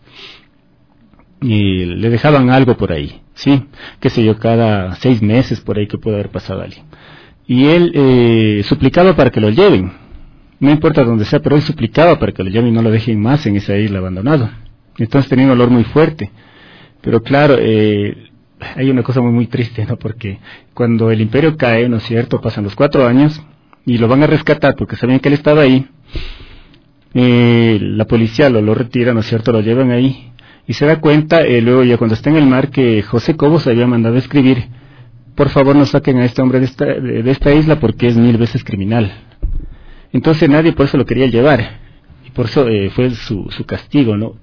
y le dejaban algo por ahí, ¿sí? Qué sé yo, cada seis meses por ahí que puede haber pasado alguien. Y él eh, suplicaba para que lo lleven, no importa dónde sea, pero él suplicaba para que lo lleven y no lo dejen más en esa isla abandonado. Entonces tenía un olor muy fuerte. Pero claro, eh, hay una cosa muy muy triste, ¿no? Porque cuando el imperio cae, ¿no es cierto?, pasan los cuatro años y lo van a rescatar porque sabían que él estaba ahí. Eh, la policía lo, lo retira, ¿no es cierto?, lo llevan ahí y se da cuenta, eh, luego ya cuando está en el mar, que José Cobos había mandado a escribir: por favor no saquen a este hombre de esta, de, de esta isla porque es mil veces criminal. Entonces nadie por eso lo quería llevar y por eso eh, fue su, su castigo, ¿no?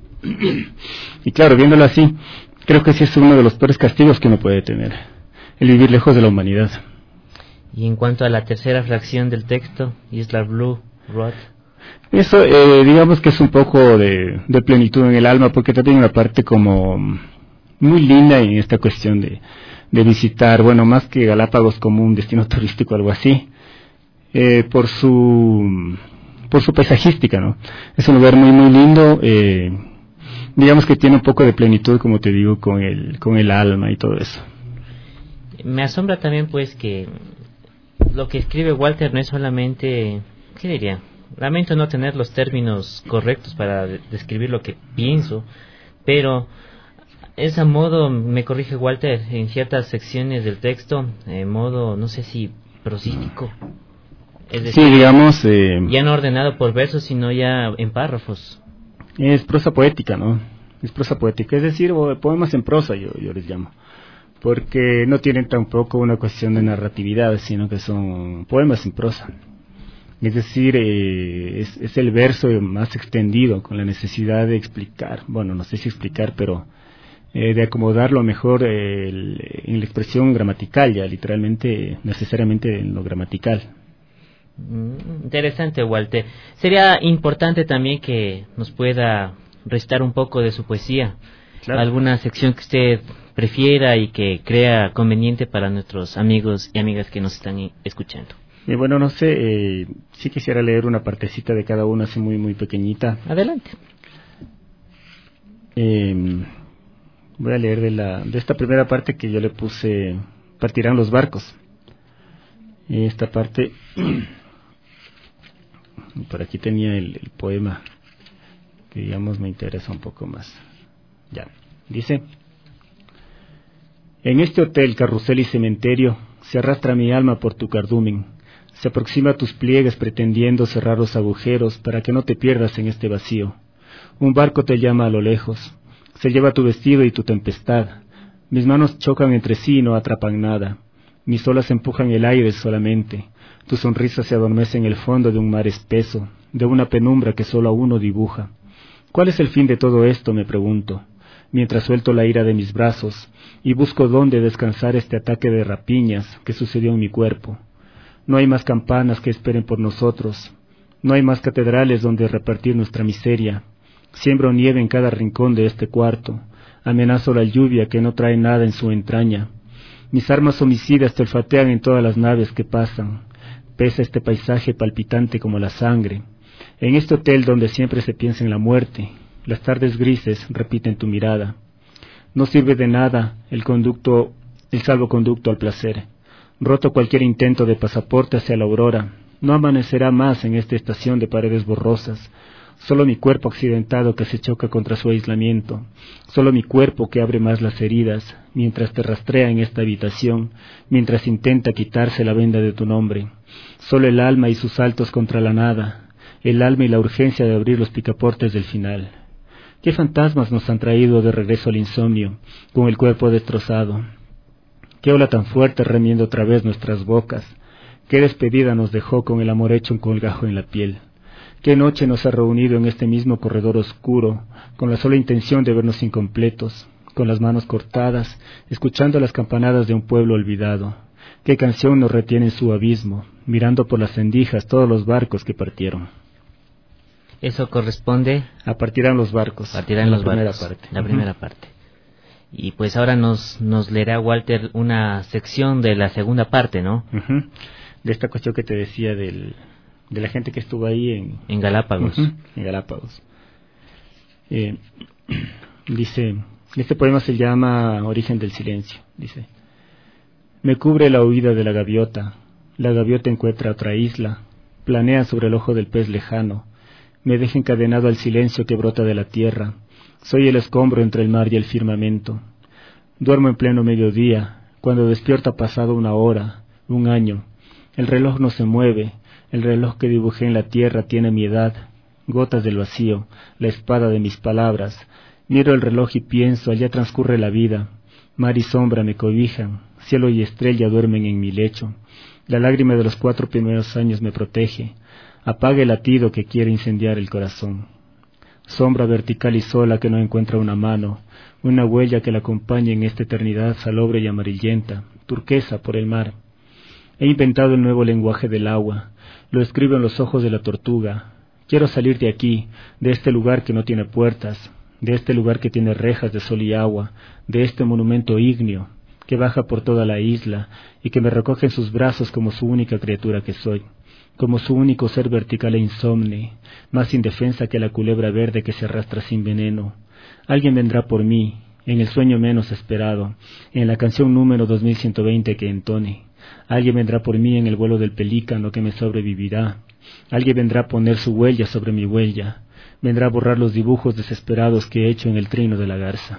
Y claro, viéndolo así, creo que sí es uno de los peores castigos que uno puede tener, el vivir lejos de la humanidad. Y en cuanto a la tercera fracción del texto, Isla Blue Road, eso eh, digamos que es un poco de, de plenitud en el alma, porque también una parte como muy linda en esta cuestión de, de visitar, bueno, más que Galápagos como un destino turístico o algo así, eh, por su por su paisajística, ¿no? Es un lugar muy muy lindo, eh, digamos que tiene un poco de plenitud, como te digo, con el con el alma y todo eso. Me asombra también pues que lo que escribe Walter no es solamente, ¿qué diría? Lamento no tener los términos correctos para de- describir lo que pienso, pero es a modo, me corrige Walter, en ciertas secciones del texto, en modo, no sé si prosístico. Es decir, Sí, digamos, eh, ya no ordenado por versos, sino ya en párrafos. es prosa poética, ¿no? Es prosa poética, es decir, o poemas en prosa, yo, yo les llamo, porque no tienen tampoco una cuestión de narratividad, sino que son poemas en prosa. Es decir, eh, es, es el verso más extendido, con la necesidad de explicar, bueno, no sé si explicar, pero eh, de acomodarlo mejor eh, el, en la expresión gramatical, ya literalmente, necesariamente en lo gramatical. Mm, Interesante, Walter. Sería importante también que nos pueda restar un poco de su poesía. Claro. Alguna sección que usted prefiera y que crea conveniente para nuestros amigos y amigas que nos están i- escuchando. Y bueno, no sé, eh, sí quisiera leer una partecita de cada uno, así muy, muy pequeñita. Adelante. Eh, voy a leer de, la, de esta primera parte que yo le puse: partirán los barcos. Esta parte, por aquí tenía el, el poema, que digamos me interesa un poco más. Ya, dice: en este hotel, carrusel y cementerio, se arrastra mi alma por tu cardumen, se aproxima a tus pliegues pretendiendo cerrar los agujeros para que no te pierdas en este vacío. Un barco te llama a lo lejos, se lleva tu vestido y tu tempestad, Mis manos chocan entre sí y no atrapan nada. Mis olas empujan el aire solamente. Tu sonrisa se adormece en el fondo de un mar espeso, de una penumbra que solo a uno dibuja. ¿Cuál es el fin de todo esto?, me pregunto, mientras suelto la ira de mis brazos y busco dónde descansar este ataque de rapiñas que sucedió en mi cuerpo. No hay más campanas que esperen por nosotros. No hay más catedrales donde repartir nuestra miseria. Siembro nieve en cada rincón de este cuarto. Amenazo la lluvia que no trae nada en su entraña. Mis armas homicidas te olfatean en todas las naves que pasan. Pesa este paisaje palpitante como la sangre. En este hotel donde siempre se piensa en la muerte, las tardes grises repiten tu mirada. No sirve de nada el conducto, el salvoconducto al placer. Roto cualquier intento de pasaporte hacia la aurora, no amanecerá más en esta estación de paredes borrosas. Solo mi cuerpo accidentado que se choca contra su aislamiento, solo mi cuerpo que abre más las heridas, mientras te rastrea en esta habitación, mientras intenta quitarse la venda de tu nombre. Solo el alma y sus saltos contra la nada, el alma y la urgencia de abrir los picaportes del final. ¿Qué fantasmas nos han traído de regreso al insomnio, con el cuerpo destrozado? ¿Qué ola tan fuerte remiendo otra vez nuestras bocas? ¿Qué despedida nos dejó con el amor hecho un colgajo en la piel? ¿Qué noche nos ha reunido en este mismo corredor oscuro, con la sola intención de vernos incompletos, con las manos cortadas, escuchando las campanadas de un pueblo olvidado? ¿Qué canción nos retiene en su abismo, mirando por las rendijas todos los barcos que partieron? Eso corresponde a partirán los barcos. Partirán la los primera barcos, parte. La primera uh-huh. parte. Y pues ahora nos nos leerá Walter una sección de la segunda parte, ¿no? Uh-huh. De esta cuestión que te decía del de la gente que estuvo ahí en en Galápagos. Uh-huh. En Galápagos. Eh, dice, este poema se llama Origen del silencio. Dice: me cubre la huida de la gaviota. La gaviota encuentra otra isla. Planea sobre el ojo del pez lejano. Me deja encadenado al silencio que brota de la tierra. Soy el escombro entre el mar y el firmamento. Duermo en pleno mediodía. Cuando despierto ha pasado una hora, un año. El reloj no se mueve. El reloj que dibujé en la tierra tiene mi edad. Gotas del vacío, la espada de mis palabras. Miro el reloj y pienso, allá transcurre la vida. Mar y sombra me cobijan. Cielo y estrella duermen en mi lecho. La lágrima de los cuatro primeros años me protege. Apaga el latido que quiere incendiar el corazón. Sombra vertical y sola que no encuentra una mano, una huella que la acompaña en esta eternidad salobre y amarillenta, turquesa por el mar. He inventado el nuevo lenguaje del agua, lo escribo en los ojos de la tortuga. Quiero salir de aquí, de este lugar que no tiene puertas, de este lugar que tiene rejas de sol y agua, de este monumento ígneo, que baja por toda la isla y que me recoge en sus brazos como su única criatura que soy. Como su único ser vertical e insomne, más indefensa que la culebra verde que se arrastra sin veneno. Alguien vendrá por mí, en el sueño menos esperado, en la canción número dos mil ciento veinte que entone. Alguien vendrá por mí en el vuelo del pelícano que me sobrevivirá. Alguien vendrá a poner su huella sobre mi huella. Vendrá a borrar los dibujos desesperados que he hecho en el trino de la garza.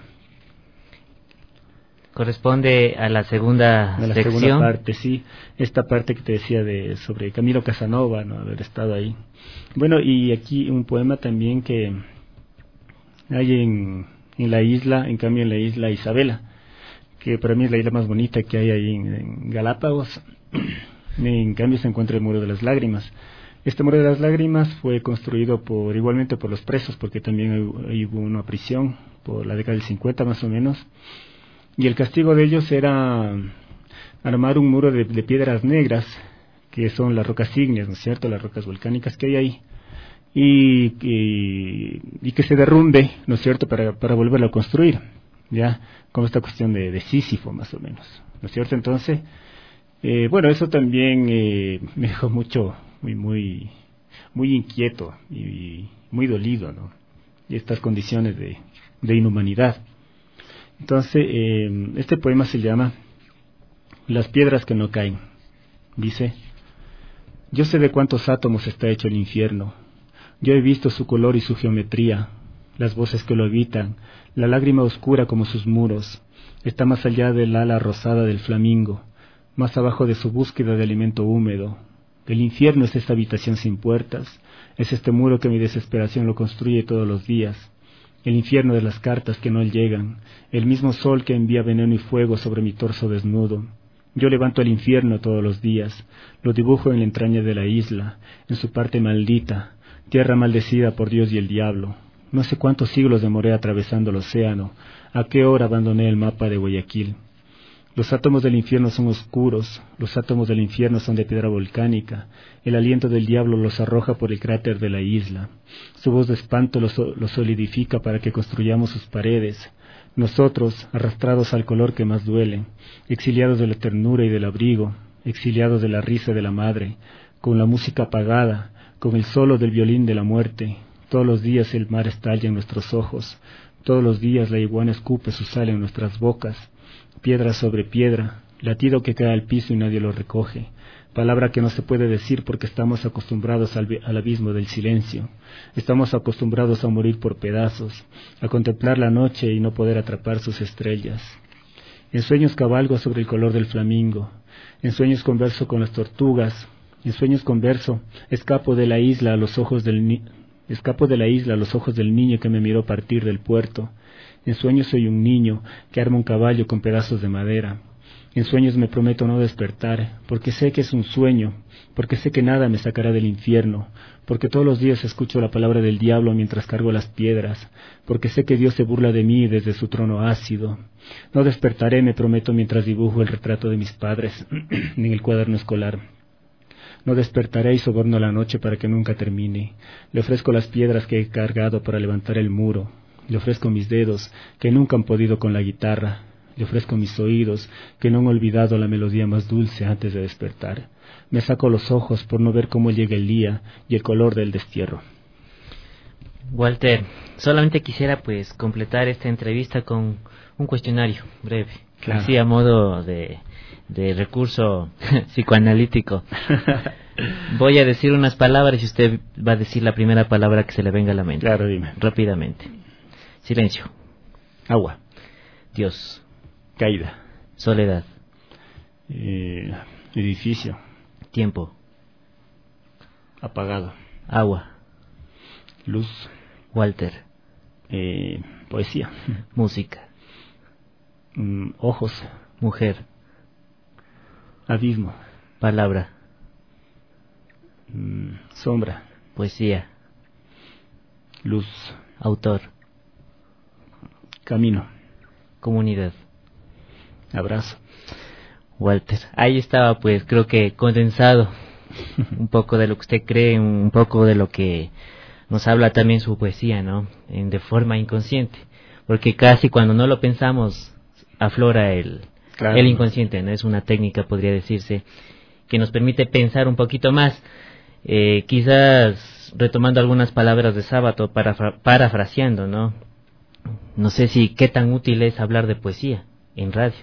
Corresponde a la segunda a la sección. segunda parte, sí. Esta parte que te decía de sobre Camilo Casanova, no haber estado ahí. Bueno, y aquí un poema también que hay en, en la isla, en cambio en la isla Isabela, que para mí es la isla más bonita que hay ahí en, en Galápagos. En cambio se encuentra el Muro de las Lágrimas. Este Muro de las Lágrimas fue construido por igualmente por los presos, porque también hay, hubo una prisión por la década del cincuenta más o menos. Y el castigo de ellos era armar un muro de, de piedras negras, que son las rocas ígneas, ¿no es cierto?, las rocas volcánicas que hay ahí, y, y, y que se derrumbe, ¿no es cierto?, para, para volverlo a construir, ya, como esta cuestión de, de Sísifo, más o menos, ¿no es cierto? Entonces, eh, bueno, eso también eh, me dejó mucho, muy, muy, muy inquieto y muy dolido, ¿no?, y estas condiciones de, de inhumanidad. Entonces, eh, este poema se llama Las piedras que no caen. Dice: yo sé de cuántos átomos está hecho el infierno. Yo he visto su color y su geometría, las voces que lo habitan, la lágrima oscura como sus muros. Está más allá del ala rosada del flamingo, más abajo de su búsqueda de alimento húmedo. El infierno es esta habitación sin puertas, es este muro que mi desesperación lo construye todos los días. el infierno de las cartas que no llegan, el mismo sol que envía veneno y fuego sobre mi torso desnudo. Yo levanto el infierno todos los días, lo dibujo en la entraña de la isla, en su parte maldita, tierra maldecida por Dios y el diablo. No sé cuántos siglos demoré atravesando el océano, a qué hora abandoné el mapa de Guayaquil. Los átomos del infierno son oscuros, los átomos del infierno son de piedra volcánica, el aliento del diablo los arroja por el cráter de la isla, su voz de espanto los, los solidifica para que construyamos sus paredes. Nosotros, arrastrados al color que más duele, exiliados de la ternura y del abrigo, exiliados de la risa de la madre, con la música apagada, con el solo del violín de la muerte, todos los días el mar estalla en nuestros ojos, todos los días la iguana escupe su sal en nuestras bocas, piedra sobre piedra, latido que cae al piso y nadie lo recoge, palabra que no se puede decir porque estamos acostumbrados al, al abismo del silencio, estamos acostumbrados a morir por pedazos, a contemplar la noche y no poder atrapar sus estrellas. En sueños cabalgo sobre el color del flamingo, en sueños converso con las tortugas, en sueños converso escapo de la isla a los ojos del ni- escapo de la isla a los ojos del niño que me miró partir del puerto. En sueños soy un niño que arma un caballo con pedazos de madera. En sueños me prometo no despertar, porque sé que es un sueño, porque sé que nada me sacará del infierno, porque todos los días escucho la palabra del diablo mientras cargo las piedras, porque sé que Dios se burla de mí desde su trono ácido. No despertaré, me prometo, mientras dibujo el retrato de mis padres en el cuaderno escolar. No despertaré y soborno la noche para que nunca termine. Le ofrezco las piedras que he cargado para levantar el muro. Le ofrezco mis dedos, que nunca han podido con la guitarra. Le ofrezco mis oídos, que no han olvidado la melodía más dulce antes de despertar. Me saco los ojos por no ver cómo llega el día y el color del destierro. Walter, solamente quisiera pues completar esta entrevista con un cuestionario breve, Claro. así a modo de, de recurso psicoanalítico. Voy a decir unas palabras y usted va a decir la primera palabra que se le venga a la mente. Claro, dime. Rápidamente. Silencio. Agua. Dios. Caída. Soledad. Eh, edificio. Tiempo. Apagado. Agua. Luz. Walter. Eh, poesía. Música. Mm, ojos. Mujer. Abismo. Palabra. Mm, sombra. Poesía. Luz. Autor. Camino. Comunidad. Abrazo. Walter, ahí estaba pues creo que condensado un poco de lo que usted cree, un poco de lo que nos habla también su poesía, ¿no? En, de forma inconsciente, porque casi cuando no lo pensamos aflora el, claro. el inconsciente, ¿no? Es una técnica, podría decirse, que nos permite pensar un poquito más, eh, quizás retomando algunas palabras de Sábato, parafra, parafraseando, ¿no? No sé si qué tan útil es hablar de poesía en radio.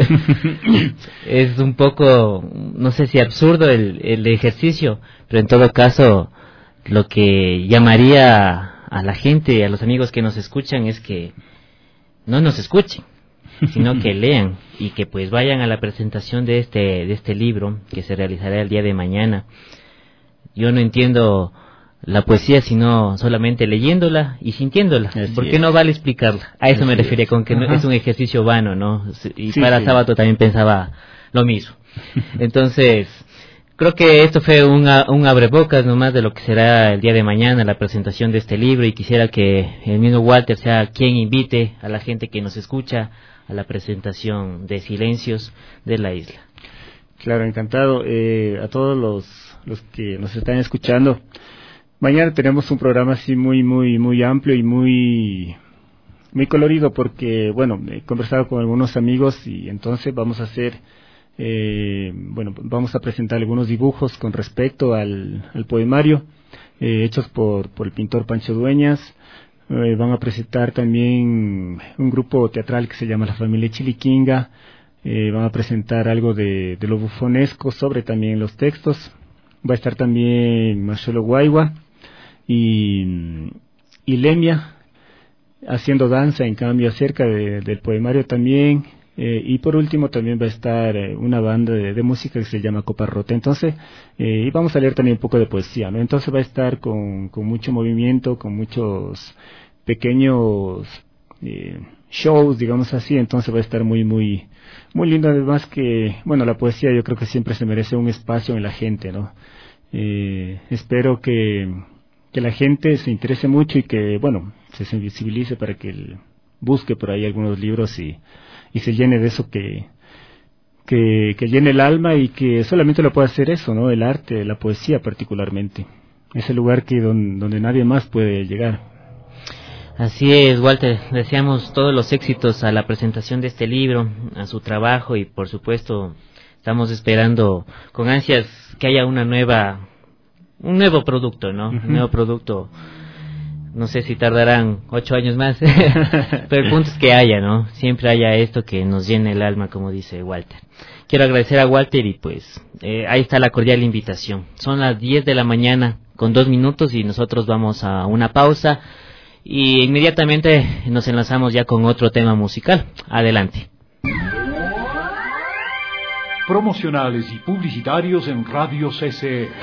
Es un poco, no sé si absurdo el, el ejercicio, pero en todo caso lo que llamaría a la gente, a los amigos que nos escuchan, es que no nos escuchen, sino que lean y que pues vayan a la presentación de este de este libro que se realizará el día de mañana. Yo no entiendo la poesía sino solamente leyéndola y sintiéndola. Así ¿Por qué es. no vale explicarla? A eso Así me refería es. con que no, Ajá. es un ejercicio vano, ¿no? Y Sí, para sí. Sábato también pensaba lo mismo. Entonces, creo que esto fue un, a- un abrebocas nomás de lo que será el día de mañana la presentación de este libro, y quisiera que el mismo Walter sea quien invite a la gente que nos escucha a la presentación de Silencios de la Isla. Claro, encantado. Eh, a todos los, los que nos están escuchando, mañana tenemos un programa así muy, muy, muy amplio y muy, muy colorido, porque, bueno, he conversado con algunos amigos y entonces vamos a hacer, eh, bueno, vamos a presentar algunos dibujos con respecto al, al poemario, eh, hechos por, por el pintor Pancho Dueñas. Eh, van a presentar también un grupo teatral que se llama La Familia Chiliquinga. Eh, van a presentar algo de, de lo bufonesco sobre también los textos. Va a estar también Marcelo Guaigua y, y Lemia haciendo danza, en cambio, acerca de, del poemario también. Eh, y por último también va a estar eh, una banda de, de música que se llama Copa Rota. Entonces, eh, y vamos a leer también un poco de poesía, ¿no? Entonces va a estar con, con mucho movimiento, con muchos pequeños eh, shows, digamos así, entonces va a estar muy, muy, muy lindo. Además que, bueno, la poesía yo creo que siempre se merece un espacio en la gente, ¿no? Eh, espero que, que la gente se interese mucho y que, bueno, se sensibilice para que el, busque por ahí algunos libros y, y se llene de eso que, que, que llene el alma y que solamente lo puede hacer eso, ¿no? El arte, la poesía particularmente. Es el lugar que don, donde nadie más puede llegar. Así es, Walter. Deseamos todos los éxitos a la presentación de este libro, a su trabajo y por supuesto estamos esperando con ansias que haya una nueva, un nuevo producto, ¿no? Uh-huh. Un nuevo producto. No sé si tardarán ocho años más, pero el punto es que haya, ¿no? Siempre haya esto que nos llene el alma, como dice Walter. Quiero agradecer a Walter y pues eh, ahí está la cordial invitación. Son las diez de la mañana con dos minutos y nosotros vamos a una pausa y inmediatamente nos enlazamos ya con otro tema musical. Adelante. Promocionales y publicitarios en Radio C C E.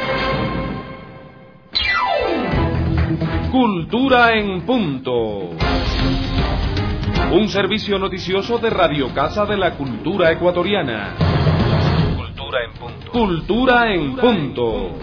Cultura en punto. Un servicio noticioso de Radio Casa de la Cultura Ecuatoriana. Cultura en punto. Cultura en punto.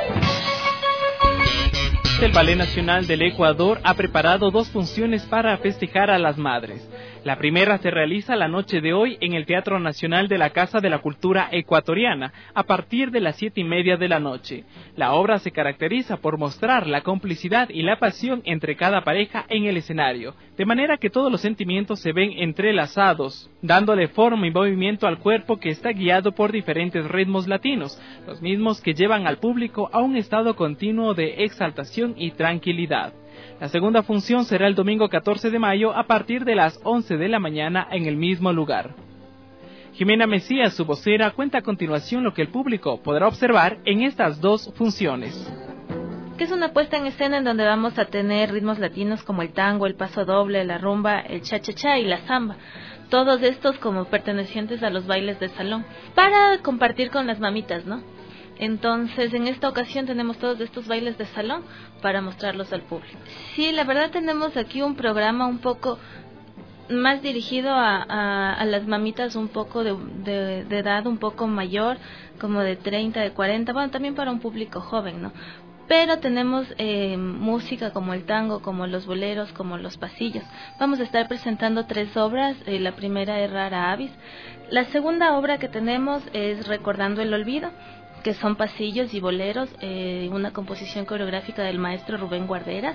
El Ballet Nacional del Ecuador ha preparado dos funciones para festejar a las madres. La primera se realiza la noche de hoy en el Teatro Nacional de la Casa de la Cultura Ecuatoriana, a partir de las siete y media de la noche. La obra se caracteriza por mostrar la complicidad y la pasión entre cada pareja en el escenario, de manera que todos los sentimientos se ven entrelazados, dándole forma y movimiento al cuerpo que está guiado por diferentes ritmos latinos, los mismos que llevan al público a un estado continuo de exaltación y tranquilidad. La segunda función será el domingo catorce de mayo a partir de las once de la mañana en el mismo lugar. Jimena Mesías, su vocera, cuenta a continuación lo que el público podrá observar en estas dos funciones. Que es una puesta en escena en donde vamos a tener ritmos latinos como el tango, el paso doble, la rumba, el cha-cha-cha y la samba. Todos estos como pertenecientes a los bailes de salón, para compartir con las mamitas, ¿no? Entonces, en esta ocasión tenemos todos estos bailes de salón para mostrarlos al público. Sí, la verdad tenemos aquí un programa un poco más dirigido a, a, a las mamitas un poco de, de, de edad un poco mayor, como de treinta, de cuarenta, bueno, también para un público joven, ¿no? Pero tenemos eh, música como el tango, como los boleros, como los pasillos. Vamos a estar presentando tres obras, eh, la primera es Rara Avis. La segunda obra que tenemos es Recordando el Olvido, que son pasillos y boleros, eh, una composición coreográfica del maestro Rubén Guarderas.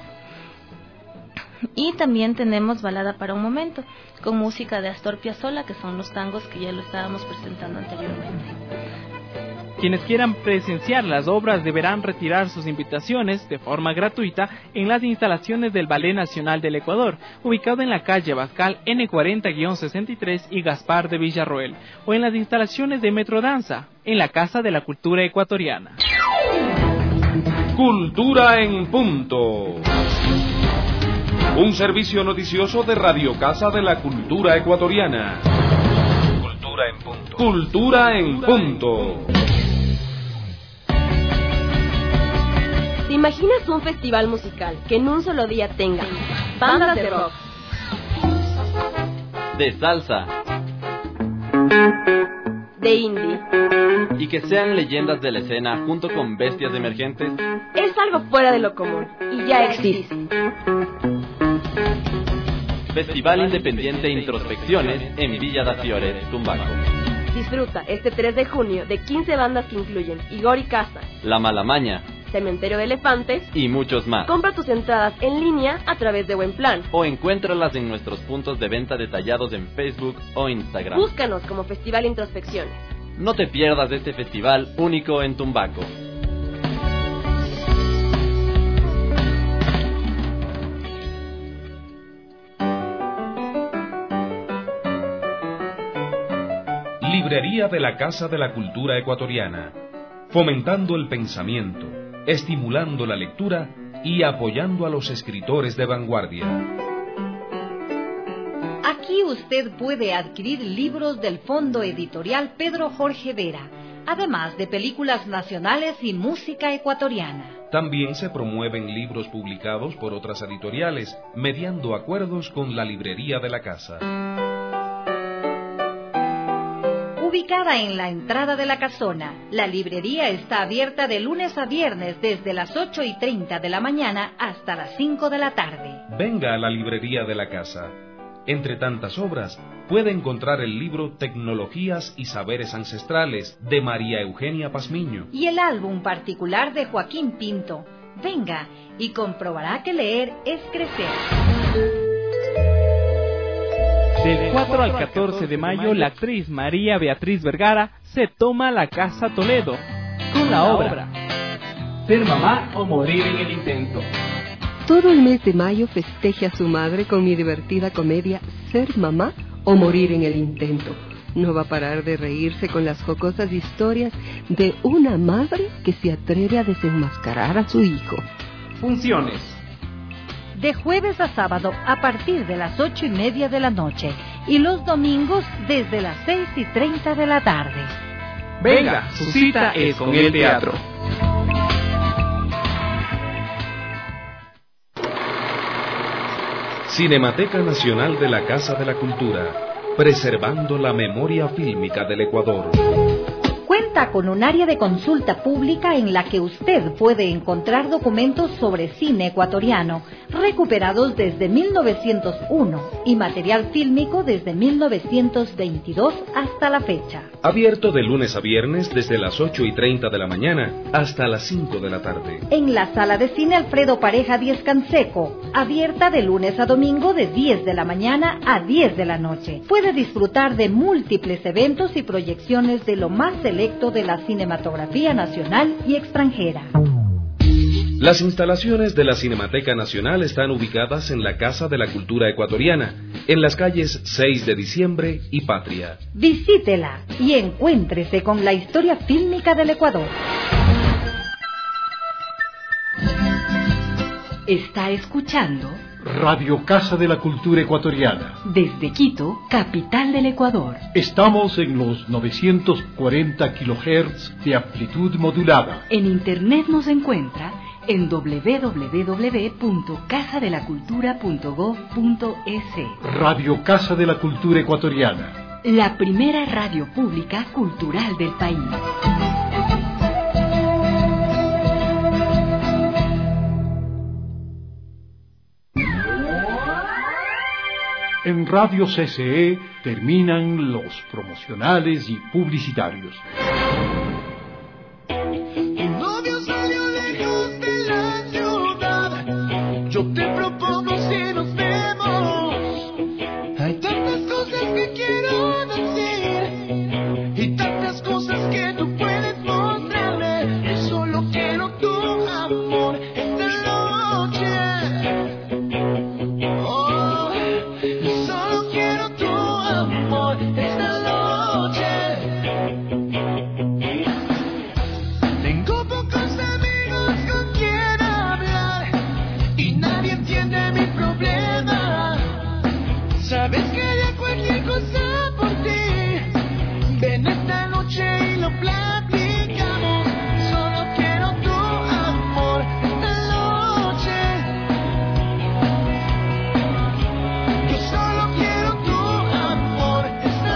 Y también tenemos Balada para un Momento, con música de Astor Piazzolla, que son los tangos que ya lo estábamos presentando anteriormente. Quienes quieran presenciar las obras deberán retirar sus invitaciones de forma gratuita en las instalaciones del Ballet Nacional del Ecuador, ubicado en la calle Bascal N cuarenta guión sesenta y tres y Gaspar de Villarroel, o en las instalaciones de Metrodanza, en la Casa de la Cultura Ecuatoriana. Cultura en punto. Un servicio noticioso de Radio Casa de la Cultura Ecuatoriana. Cultura en punto. Cultura en punto. ¿Te imaginas un festival musical que en un solo día tenga bandas de rock, de salsa, de indie y que sean leyendas de la escena junto con bestias emergentes? Es algo fuera de lo común y ya existe. Festival Independiente Introspecciones en Villa da Fiore, Tumbaco. Disfruta este tres de junio de quince bandas que incluyen Igor y Casa, La Malamaña, Cementerio de Elefantes y muchos más. Compra tus entradas en línea a través de Buenplan o encuéntralas en nuestros puntos de venta detallados en Facebook o Instagram. Búscanos como Festival Introspecciones. No te pierdas este festival único en Tumbaco. Librería de la Casa de la Cultura Ecuatoriana, fomentando el pensamiento, estimulando la lectura y apoyando a los escritores de vanguardia. Aquí usted puede adquirir libros del Fondo Editorial Pedro Jorge Vera, además de películas nacionales y música ecuatoriana. También se promueven libros publicados por otras editoriales, mediando acuerdos con la librería de la casa. Ubicada en la entrada de la casona, la librería está abierta de lunes a viernes desde las ocho y treinta de la mañana hasta las cinco de la tarde. Venga a la librería de la casa. Entre tantas obras, puede encontrar el libro Tecnologías y Saberes Ancestrales de María Eugenia Pazmiño y el álbum particular de Joaquín Pinto. Venga y comprobará que leer es crecer. Del cuatro al catorce de mayo, la actriz María Beatriz Vergara se toma la Casa Toledo con la obra Ser mamá o morir en el intento. Todo el mes de mayo festeje a su madre con mi divertida comedia Ser mamá o morir en el intento. No va a parar de reírse con las jocosas historias de una madre que se atreve a desenmascarar a su hijo. Funciones. De jueves a sábado a partir de las ocho y media de la noche y los domingos desde las seis y treinta de la tarde. Venga, su cita es con el teatro. Cinemateca Nacional de la Casa de la Cultura, preservando la memoria fílmica del Ecuador. Cuenta con un área de consulta pública en la que usted puede encontrar documentos sobre cine ecuatoriano recuperados desde mil novecientos uno y material fílmico desde mil novecientos veintidós hasta la fecha. Abierto de lunes a viernes desde las ocho y treinta de la mañana hasta las cinco de la tarde. En la sala de cine Alfredo Pareja Díez Canseco, abierta de lunes a domingo de diez de la mañana a diez de la noche. Puede disfrutar de múltiples eventos y proyecciones de lo más selecto de la cinematografía nacional y extranjera. Las instalaciones de la Cinemateca Nacional están ubicadas en la Casa de la Cultura Ecuatoriana, en las calles seis de diciembre y Patria. Visítela y encuéntrese con la historia fílmica del Ecuador. Está escuchando Radio Casa de la Cultura Ecuatoriana. Desde Quito, capital del Ecuador. Estamos en los novecientos cuarenta kilohertz de amplitud modulada. En internet nos encuentra en doble u doble u doble u punto casa de la cultura punto gob punto es. Radio Casa de la Cultura Ecuatoriana. La primera radio pública cultural del país. En Radio C C E terminan los promocionales y publicitarios. Un novio salió lejos de la ciudad. Yo te propongo si nos vemos. Hay tantas cosas que quiero decir y tantas cosas que tú puedes mostrarme. Yo solo quiero tu amor esta noche. Esta noche tengo pocos amigos con quien hablar y nadie entiende mi problema. Sabes que haría cualquier cosa por ti. Ven esta noche y lo platicamos. Solo quiero tu amor esta noche. Yo solo quiero tu amor.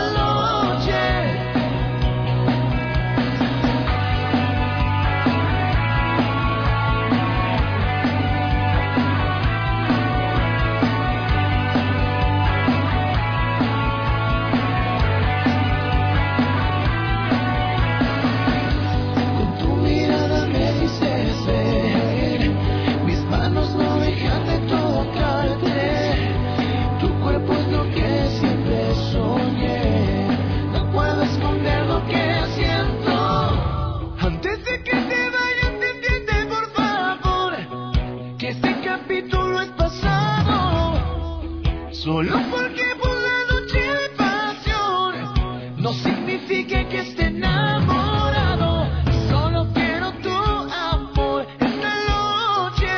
Solo porque por la noche de pasión no significa que esté enamorado. Solo quiero tu amor esta noche.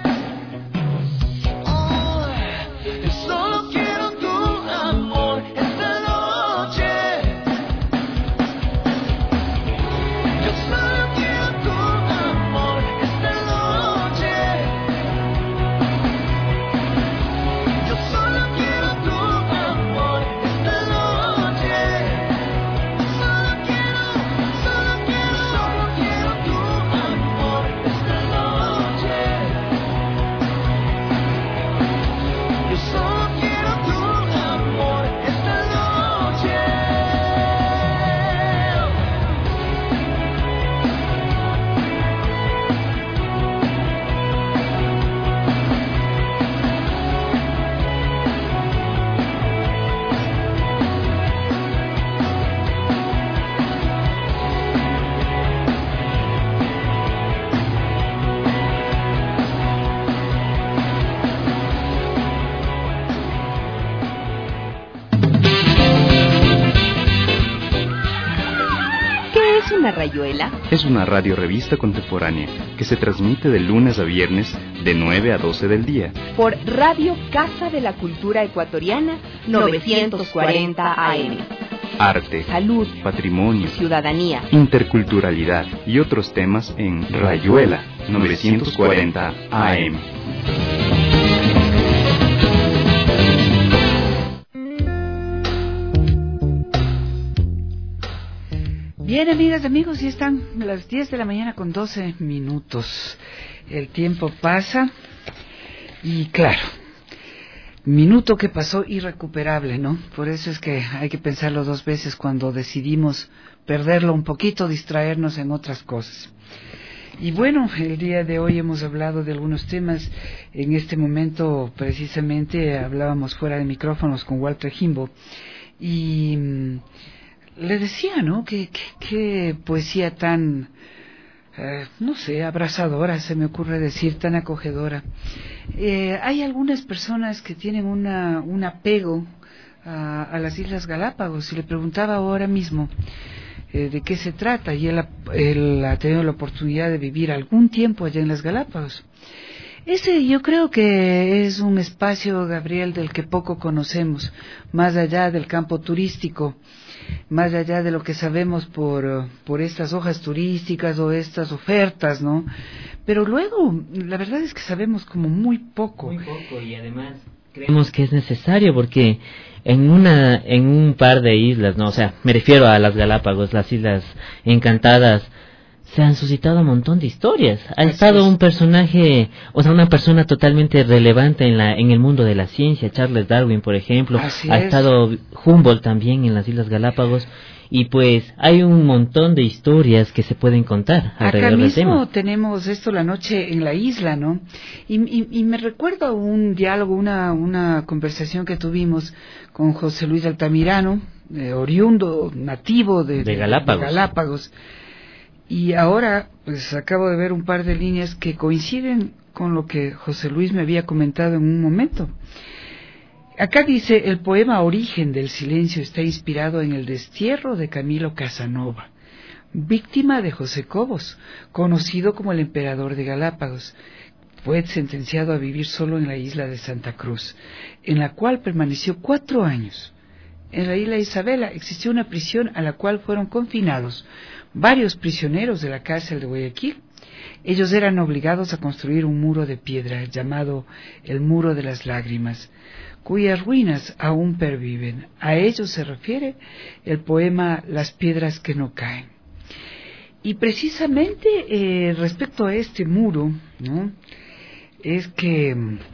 Oh, solo quiero tu amor esta noche. Rayuela es una radiorevista contemporánea que se transmite de lunes a viernes de nueve a doce del día por Radio Casa de la Cultura Ecuatoriana novecientos cuarenta A M. Arte, salud, patrimonio, ciudadanía, interculturalidad y otros temas en Rayuela novecientos cuarenta A M. Bien, amigas y amigos, ya están las diez de la mañana con doce minutos. El tiempo pasa y claro, minuto que pasó irrecuperable, ¿no? Por eso es que hay que pensarlo dos veces cuando decidimos perderlo un poquito, distraernos en otras cosas. Y bueno, el día de hoy hemos hablado de algunos temas. En este momento, precisamente, hablábamos fuera de micrófonos con Walter Jimbo y mmm, le decía, ¿no? Que, que, que poesía tan, eh, no sé, abrazadora, se me ocurre decir, tan acogedora. Eh, hay algunas personas que tienen una, un apego a, a las Islas Galápagos, y le preguntaba ahora mismo eh, de qué se trata, y él, él ha tenido la oportunidad de vivir algún tiempo allá en las Galápagos. Ese yo creo que es un espacio, Gabriel, del que poco conocemos, más allá del campo turístico, más allá de lo que sabemos por, por estas hojas turísticas o estas ofertas, ¿no? Pero luego, la verdad es que sabemos como muy poco. Muy poco, y además creemos que es necesario porque en una en un par de islas, no, o sea, me refiero a las Galápagos, las Islas Encantadas, se han suscitado un montón de historias. Ha Así estado es. un personaje, o sea, una persona totalmente relevante en la en el mundo de la ciencia, Charles Darwin, por ejemplo. Así ha es. estado Humboldt también en las Islas Galápagos. Y pues hay un montón de historias que se pueden contar alrededor Acá del tema. mismo tenemos esto, la noche en la isla, ¿no? Y, y, y me recuerdo un diálogo, una, una conversación que tuvimos con José Luis Altamirano, eh, oriundo, nativo de, de, Galápagos. de Galápagos. Y ahora, pues acabo de ver un par de líneas que coinciden con lo que José Luis me había comentado en un momento. Acá dice, el poema Origen del Silencio está inspirado en el destierro de Camilo Casanova, víctima de José Cobos, conocido como el emperador de Galápagos. Fue sentenciado a vivir solo en la isla de Santa Cruz, en la cual permaneció cuatro años. En la isla Isabela existió una prisión a la cual fueron confinados varios prisioneros de la cárcel de Guayaquil. Ellos eran obligados a construir un muro de piedra llamado el Muro de las Lágrimas, cuyas ruinas aún perviven. A ellos se refiere el poema Las piedras que no caen. Y precisamente eh, respecto a este muro, ¿no?, es que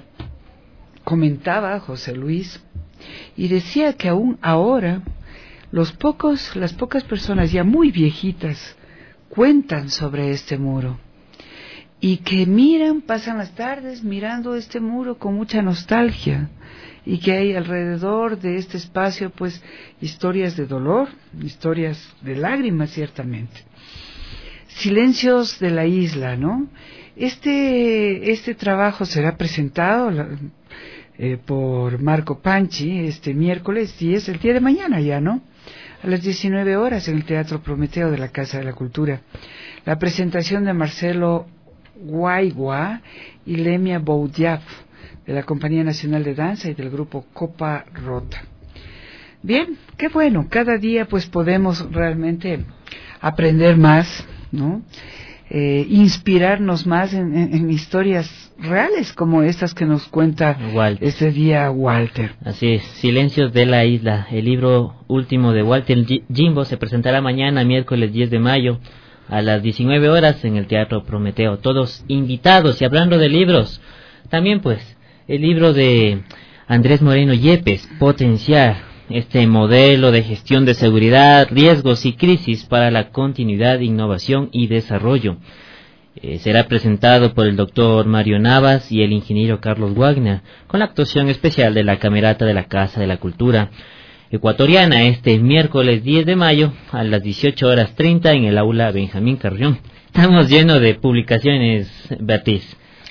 comentaba José Luis y decía que aún ahora los pocos, las pocas personas ya muy viejitas cuentan sobre este muro y que miran, pasan las tardes mirando este muro con mucha nostalgia, y que hay alrededor de este espacio pues historias de dolor, historias de lágrimas ciertamente. Silencios de la isla, ¿no? Este, este trabajo será presentado eh, por Marco Panchi este miércoles, y es el día de mañana ya, ¿no?, a las diecinueve horas en el Teatro Prometeo de la Casa de la Cultura. La presentación de Marcelo Guaigua y Lemia Boudiaf, de la Compañía Nacional de Danza y del grupo Copa Rota. Bien, qué bueno, cada día pues podemos realmente aprender más, ¿no?, eh, inspirarnos más en, en, en historias reales como estas que nos cuenta Walter. Este día Walter. Así es, Silencios de la Isla, el libro último de Walter Jimbo, se presentará mañana, miércoles diez de mayo, a las diecinueve horas en el Teatro Prometeo. Todos invitados. Y hablando de libros, también pues el libro de Andrés Moreno Yepes, Potenciar, este modelo de gestión de seguridad, riesgos y crisis para la continuidad, innovación y desarrollo. Eh, será presentado por el doctor Mario Navas y el ingeniero Carlos Wagner, con la actuación especial de la Camerata de la Casa de la Cultura Ecuatoriana, este miércoles diez de mayo a las dieciocho horas treinta en el aula Benjamín Carrión. Estamos llenos de publicaciones, Beatriz.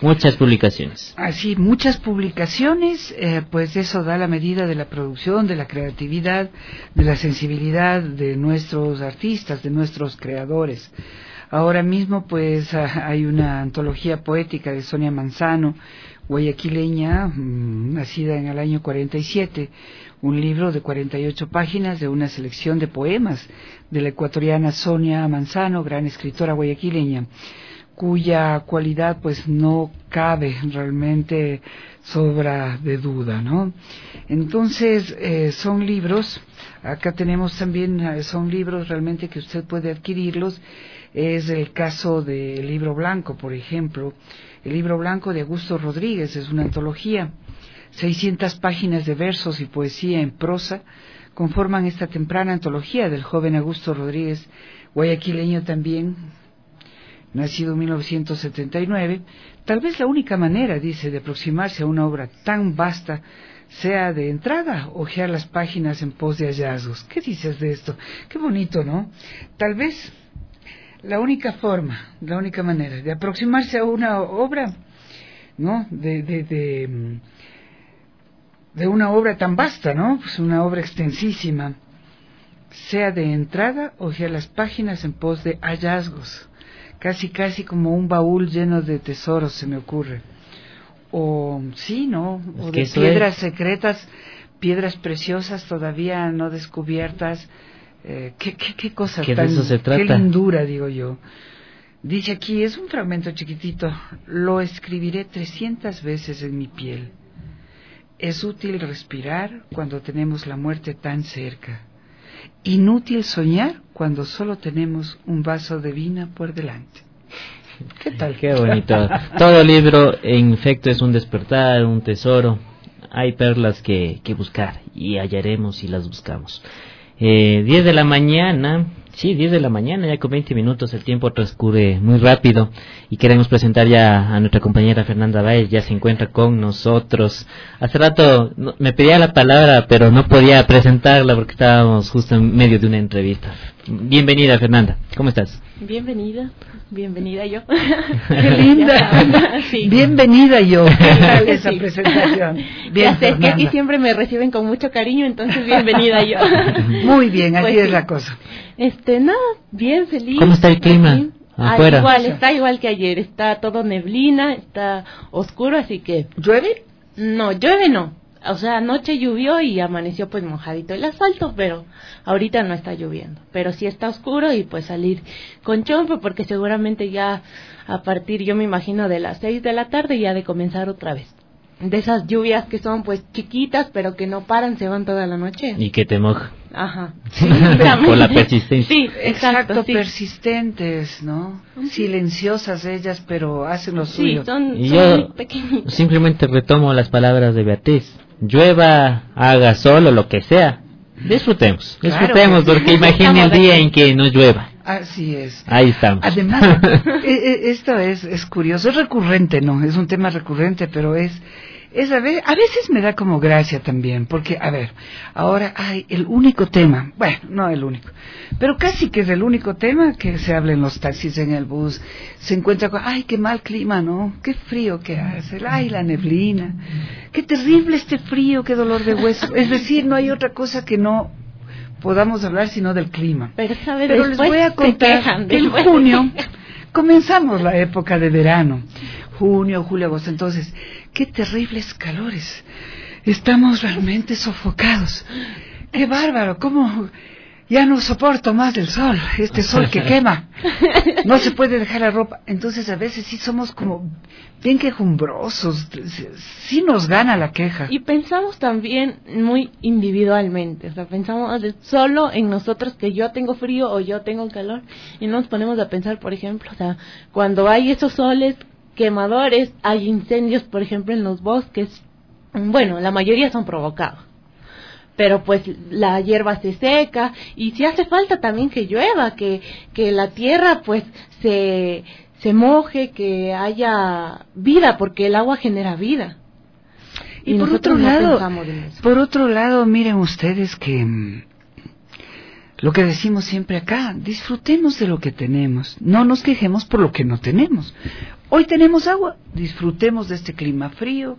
Muchas publicaciones. Así, muchas publicaciones, eh, pues eso da la medida de la producción, de la creatividad, de la sensibilidad de nuestros artistas, de nuestros creadores. Ahora mismo, pues, hay una antología poética de Sonia Manzano, guayaquileña, mmm, nacida en el año cuarenta y siete, un libro de cuarenta y ocho páginas de una selección de poemas de la ecuatoriana Sonia Manzano, gran escritora guayaquileña, cuya cualidad pues no cabe realmente sobra de duda, ¿no? Entonces eh, son libros, acá tenemos también, eh, son libros realmente que usted puede adquirirlos. Es el caso del Libro Blanco, por ejemplo. El Libro Blanco de Augusto Rodríguez es una antología, seiscientas páginas de versos y poesía en prosa conforman esta temprana antología del joven Augusto Rodríguez, guayaquileño también, nacido en mil novecientos setenta y nueve. Tal vez la única manera, dice, de aproximarse a una obra tan vasta sea de entrada hojear las páginas en pos de hallazgos. ¿Qué dices de esto? Qué bonito, ¿no? Tal vez la única forma, la única manera de aproximarse a una obra, ¿no? De, de, de, de una obra tan vasta, ¿no? Pues una obra extensísima, sea de entrada hojear las páginas en pos de hallazgos. Casi, casi como un baúl lleno de tesoros, se me ocurre. O, sí, ¿no? O de piedras secretas, piedras preciosas todavía no descubiertas. Eh, ¿qué, qué, qué cosa ¿Qué tan, de eso se trata? Qué lindura, digo yo. Dice aquí, es un fragmento chiquitito. Lo escribiré trescientas veces en mi piel. Es útil respirar cuando tenemos la muerte tan cerca. Inútil soñar cuando solo tenemos un vaso de vino por delante. ¿Qué tal? Qué bonito. Todo libro, en efecto, es un despertar, un tesoro. Hay perlas que, que buscar y hallaremos y las buscamos. Eh, diez de la mañana, sí, diez de la mañana, ya con veinte minutos, el tiempo transcurre muy rápido y queremos presentar ya a nuestra compañera Fernanda Báez, ya se encuentra con nosotros. Hace rato no, me pedía la palabra, pero no podía presentarla porque estábamos justo en medio de una entrevista. Bienvenida, Fernanda, ¿cómo estás? Bienvenida, bienvenida yo. ¡Qué linda! Sí. Bienvenida yo. Esa sí. presentación. Bien, ya sé Fernanda. que aquí siempre me reciben con mucho cariño, entonces bienvenida yo. Muy bien, así pues, es sí. la cosa. Este, no, bien feliz. ¿Cómo está el clima? Aquí. Afuera. Ah, igual, está igual que ayer, está todo neblina, está oscuro, así que... ¿Llueve? No, llueve no. O sea, anoche llovió y amaneció pues mojadito el asfalto, pero ahorita no está lloviendo. Pero sí está oscuro y pues salir con chompo porque seguramente ya a partir, yo me imagino, de las seis de la tarde ya de comenzar otra vez. De esas lluvias que son pues chiquitas pero que no paran, se van toda la noche. Y que te moja. Ajá. Sí, por la persistencia. Sí, exacto. Exacto, sí. persistentes, ¿no? Uh-huh. Silenciosas ellas, pero hacen lo sí, suyo. Son, y son yo muy pequeñitas. Simplemente retomo las palabras de Beatriz. Llueva, haga sol o lo que sea. Disfrutemos, disfrutemos, claro, porque imagine el día en que no llueva. Así es. Ahí estamos. Además, esto es, es curioso, es recurrente, ¿no? Es un tema recurrente, pero es... Es a, ver, a veces me da como gracia también, porque, a ver, ahora hay el único tema, bueno, no el único, pero casi que es el único tema que se habla en los taxis, en el bus, se encuentra con, ay, qué mal clima, ¿no? Qué frío que hace, ay, la neblina, qué terrible este frío, qué dolor de hueso. Es decir, no hay otra cosa que no podamos hablar sino del clima. Pero, ¿sabes? Pero les voy a contar que en junio comenzamos la época de verano. Junio, julio, agosto. Entonces, qué terribles calores. Estamos realmente sofocados. Qué bárbaro, cómo ya no soporto más del sol, este sol que quema. No se puede dejar la ropa. Entonces, a veces sí somos como bien quejumbrosos. Sí nos gana la queja. Y pensamos también muy individualmente. O sea, pensamos solo en nosotros, que yo tengo frío o yo tengo calor. Y no nos ponemos a pensar, por ejemplo, o sea, cuando hay esos soles quemadores, hay incendios, por ejemplo, en los bosques. Bueno, la mayoría son provocados, pero pues la hierba se seca y si hace falta también que llueva, que que la tierra pues se se moje, que haya vida, porque el agua genera vida. Y, y por otro lado, por otro lado, miren ustedes que lo que decimos siempre acá, disfrutemos de lo que tenemos, no nos quejemos por lo que no tenemos. Hoy tenemos agua, disfrutemos de este clima frío,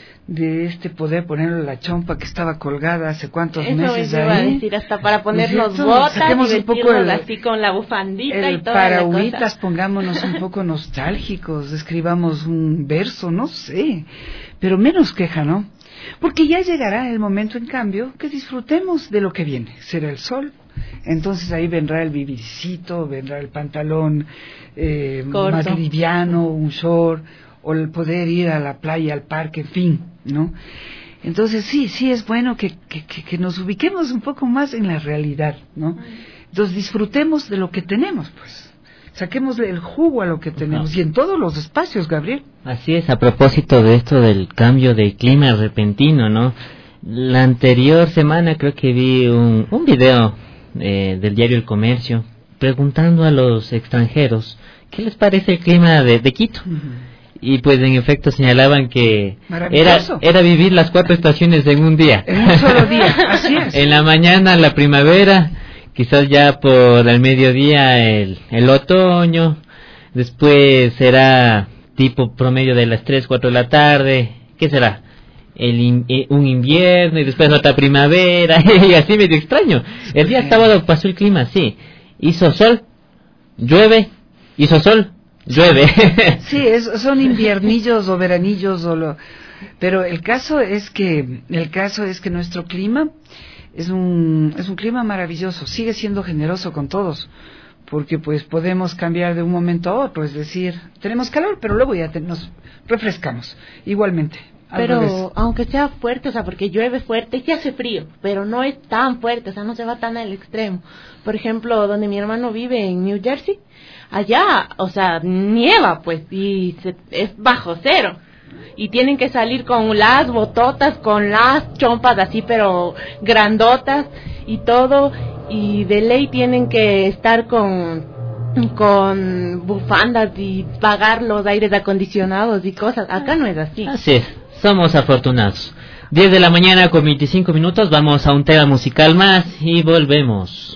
de este poder ponerle la chompa que estaba colgada hace cuántos Eso meses me iba ahí. a decir, hasta para ponernos ¿No? botas Saquemos y un poco el, así con la bufandita el y toda la paragüitas, cosa. pongámonos un poco nostálgicos, escribamos un verso, no sé, pero menos queja, ¿no? Porque ya llegará el momento, en cambio, que disfrutemos de lo que viene. Será el sol, entonces ahí vendrá el bibicito, vendrá el pantalón eh, más liviano, un short, o el poder ir a la playa, al parque, en fin, ¿no? Entonces sí, sí es bueno que, que, que nos ubiquemos un poco más en la realidad, ¿no? Entonces disfrutemos de lo que tenemos, pues. Saquemos el jugo a lo que tenemos, y en todos los espacios, Gabriel. Así es, a propósito de esto del cambio de clima repentino, ¿no? La anterior semana creo que vi un, un video eh, del diario El Comercio preguntando a los extranjeros qué les parece el clima de, de Quito. Uh-huh. Y pues en efecto señalaban que era, era vivir las cuatro estaciones en un día. En un solo día, así es. En la mañana la primavera, quizás ya por el mediodía el, el otoño, después será tipo promedio de las tres, cuatro de la tarde, ¿qué será? El in, eh, un invierno y después otra primavera, y así medio extraño. El día sábado pasó el clima así, hizo sol, llueve, hizo sol, llueve. Sí, es, son inviernillos o veranillos, o lo, pero el caso es que el caso es que nuestro clima es un es un clima maravilloso, sigue siendo generoso con todos, porque pues podemos cambiar de un momento a otro, es decir, tenemos calor, pero luego ya te, nos refrescamos igualmente. Pero aunque sea fuerte, o sea, porque llueve fuerte y se hace frío, pero no es tan fuerte, o sea, no se va tan al extremo. Por ejemplo, donde mi hermano vive en New Jersey, allá, o sea, nieva, pues, y se, es bajo cero. Y tienen que salir con las bototas, con las chompas así, pero grandotas y todo, y de ley tienen que estar con... con bufandas y pagar los aires acondicionados y cosas. Acá no es así. Así es, somos afortunados. diez de la mañana con veinticinco minutos, vamos a un tema musical más y volvemos.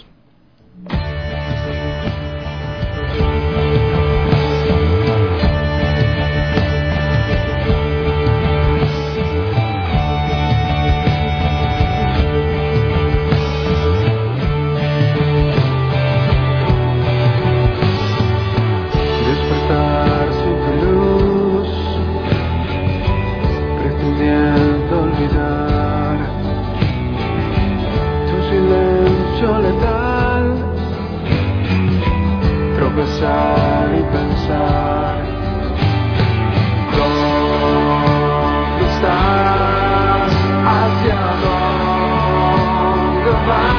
Y pensar dónde estás, hacia dónde vas.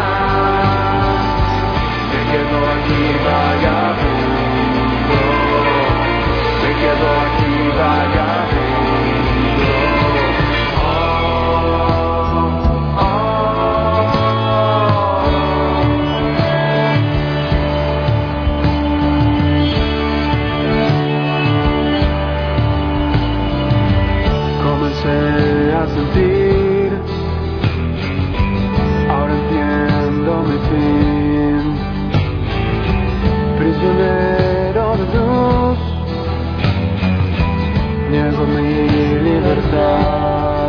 Me quedo aquí vagabundo, me quedo aquí vagabundo. Oh, oh, oh. A sentir, ahora entiendo mi fin, prisionero de luz, niego mi libertad.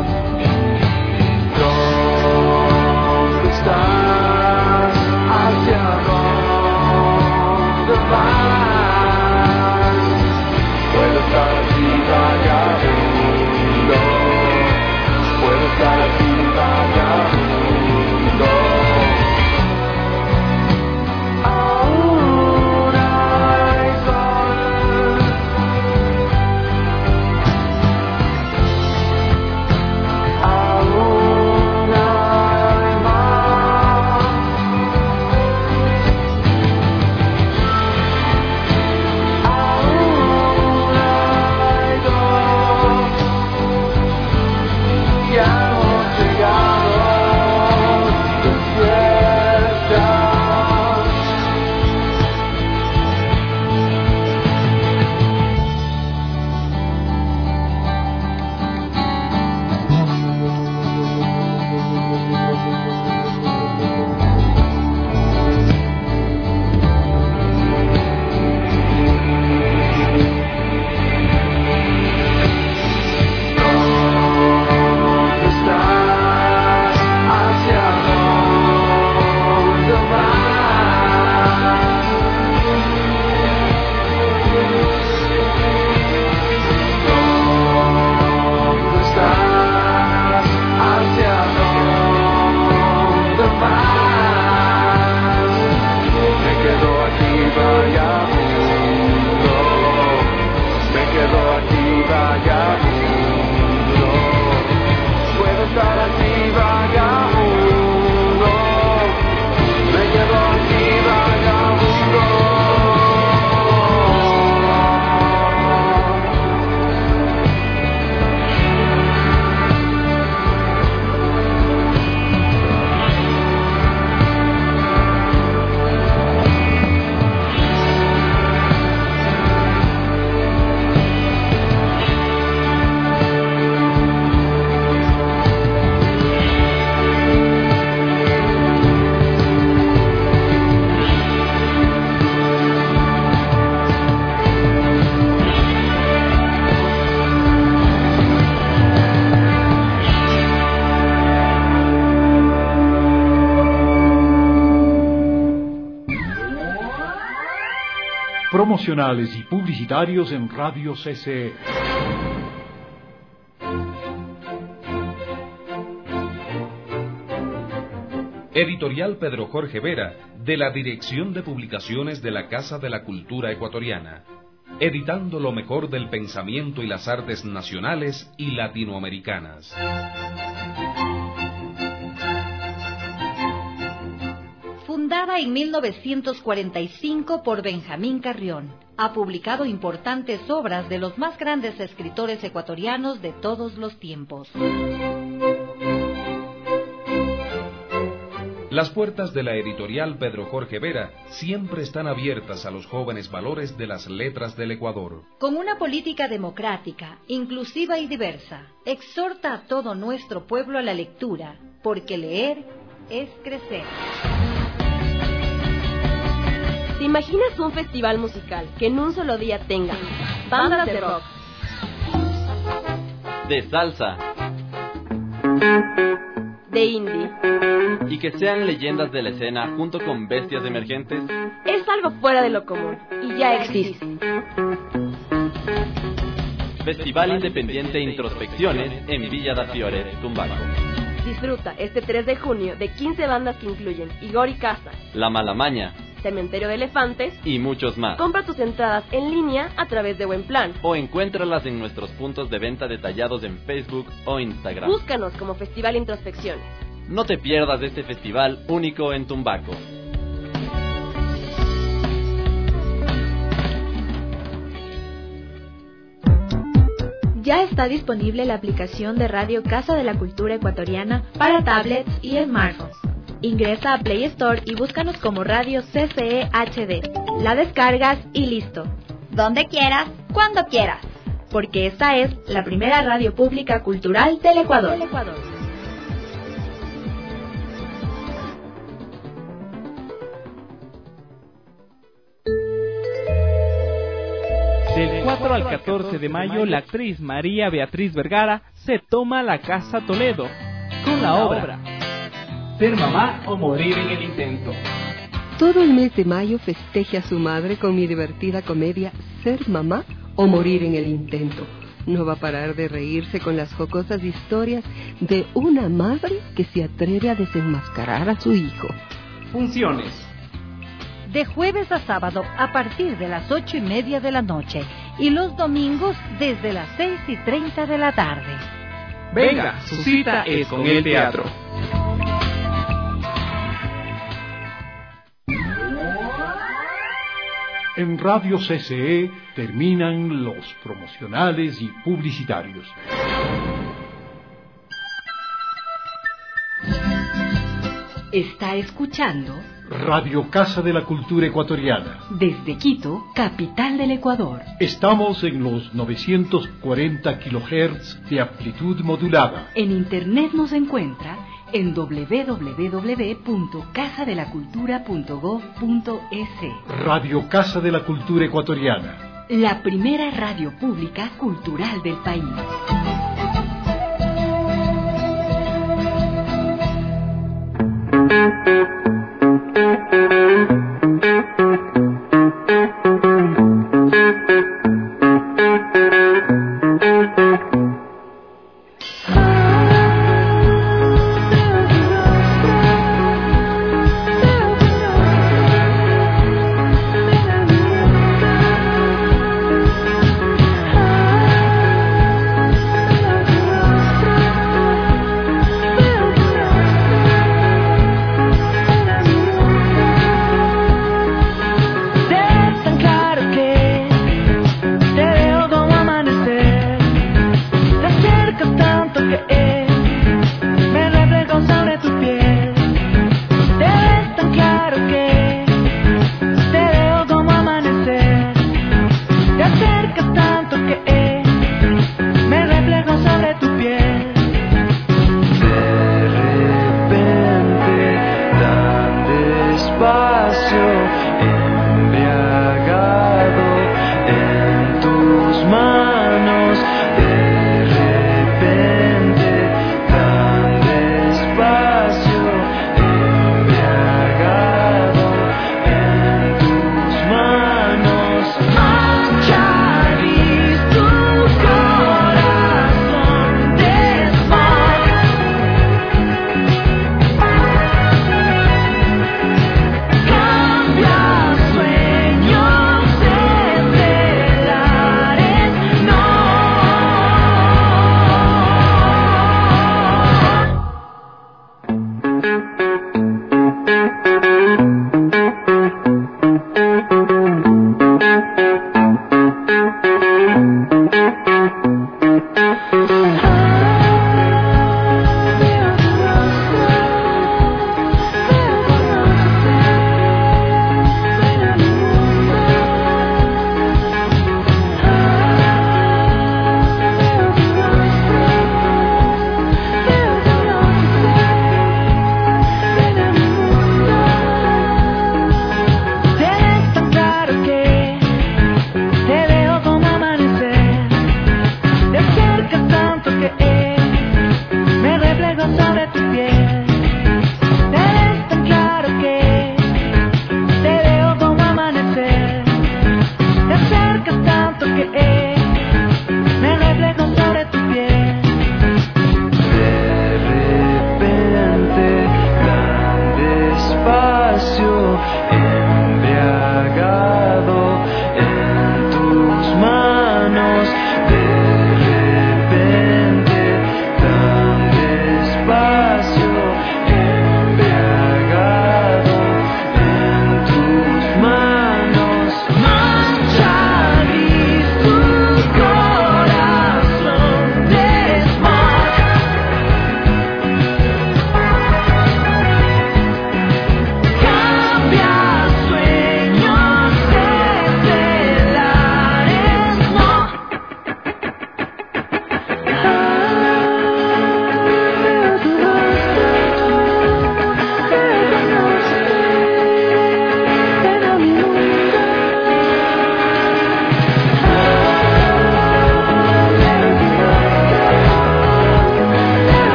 ¿Dónde estás? ¿Hacia dónde vas? Puedo estar aquí vagabundo, puedo estar aquí vagabundo. Aún hay sol. promocionales y publicitarios en Radio C C E. Editorial Pedro Jorge Vera, de la Dirección de Publicaciones de la Casa de la Cultura Ecuatoriana, editando lo mejor del pensamiento y las artes nacionales y latinoamericanas. Fundada en mil novecientos cuarenta y cinco por Benjamín Carrión, ha publicado importantes obras de los más grandes escritores ecuatorianos de todos los tiempos. Las puertas de la editorial Pedro Jorge Vera siempre están abiertas a los jóvenes valores de las letras del Ecuador. Con una política democrática, inclusiva y diversa, exhorta a todo nuestro pueblo a la lectura, porque leer es crecer. ¿Te imaginas un festival musical que en un solo día tenga bandas de rock, de salsa, de indie, y que sean leyendas de la escena junto con bestias emergentes? Es algo fuera de lo común y ya existe. Festival Independiente Introspecciones en Villa da Fiore, Tumbaco. Disfruta este tres de junio de quince bandas que incluyen Igor y Casa, La Malamaña, Cementerio de Elefantes y muchos más. Compra tus entradas en línea a través de Buenplan o encuéntralas en nuestros puntos de venta detallados en Facebook o Instagram. Búscanos como Festival Introspecciones. No te pierdas de este festival único en Tumbaco. Ya está disponible la aplicación de Radio Casa de la Cultura Ecuatoriana para tablets y smartphones. Ingresa a Play Store y búscanos como Radio C C E H D. La descargas y listo. Donde quieras, cuando quieras. Porque esta es la primera radio pública cultural del Ecuador. Del Ecuador. Del cuatro al catorce de mayo, la actriz María Beatriz Vergara se toma la Casa Toledo con la obra Ser mamá o morir en el intento. Todo el mes de mayo festeja a su madre con mi divertida comedia Ser mamá o morir en el intento. No va a parar de reírse con las jocosas historias de una madre que se atreve a desenmascarar a su hijo. Funciones. De jueves a sábado a partir de las ocho y media de la noche y los domingos desde las seis y treinta de la tarde. Venga, su cita es con el teatro. En Radio C C E terminan los promocionales y publicitarios. Está escuchando Radio Casa de la Cultura Ecuatoriana. Desde Quito, capital del Ecuador. Estamos en los novecientos cuarenta kilohertz de amplitud modulada. En internet nos encuentra en doble u doble u doble u punto casa de la cultura punto gob punto es. Radio Casa de la Cultura Ecuatoriana. La primera radio pública cultural del país.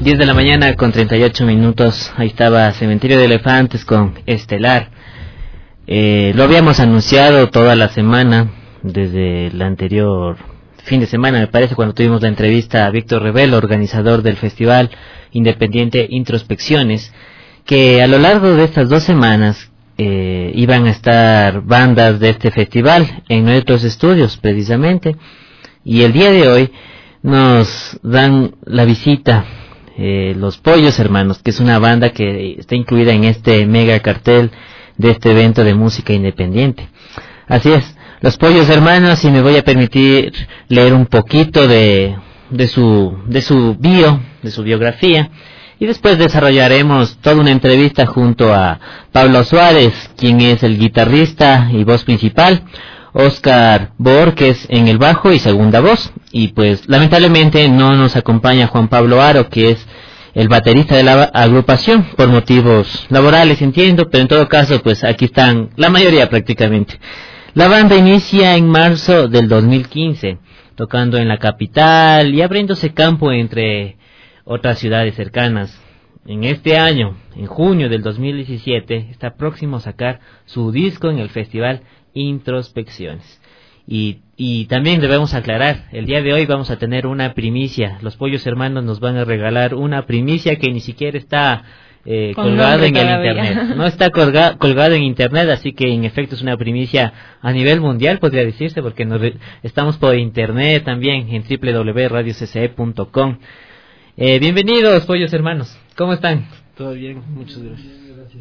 diez de la mañana con treinta y ocho minutos. Ahí estaba Cementerio de Elefantes con Estelar. Eh, lo habíamos anunciado toda la semana, desde el anterior fin de semana, me parece, cuando tuvimos la entrevista a Víctor Rebelo, organizador del Festival Independiente Introspecciones, que a lo largo de estas dos semanas eh, iban a estar bandas de este festival en nuestros estudios, precisamente, y el día de hoy nos dan la visita eh, Los Pollos Hermanos, que es una banda que está incluida en este mega cartel de este evento de música independiente. Así es, Los Pollos Hermanos, y me voy a permitir leer un poquito de, de su, de su bio, de su biografía, y después desarrollaremos toda una entrevista junto a Pablo Suárez, quien es el guitarrista y voz principal, Oscar Borges en el bajo y segunda voz, y pues lamentablemente no nos acompaña Juan Pablo Aro, que es el baterista de la agrupación, por motivos laborales, entiendo, pero en todo caso pues aquí están la mayoría prácticamente. La banda inicia en marzo del dos mil quince, tocando en la capital y abriéndose campo entre otras ciudades cercanas. En este año, en junio del dos mil diecisiete, está próximo a sacar su disco en el Festival Introspecciones. Y, y también debemos aclarar, el día de hoy vamos a tener una primicia. Los Pollos Hermanos nos van a regalar una primicia que ni siquiera está eh, colgada en el internet. No está colga, colgada en internet, así que en efecto es una primicia a nivel mundial, podría decirse, porque nos re, estamos por internet también en doble u doble u doble u punto radio c c e punto com. Eh, bienvenidos, Pollos Hermanos. ¿Cómo están? Todo bien, muchas gracias.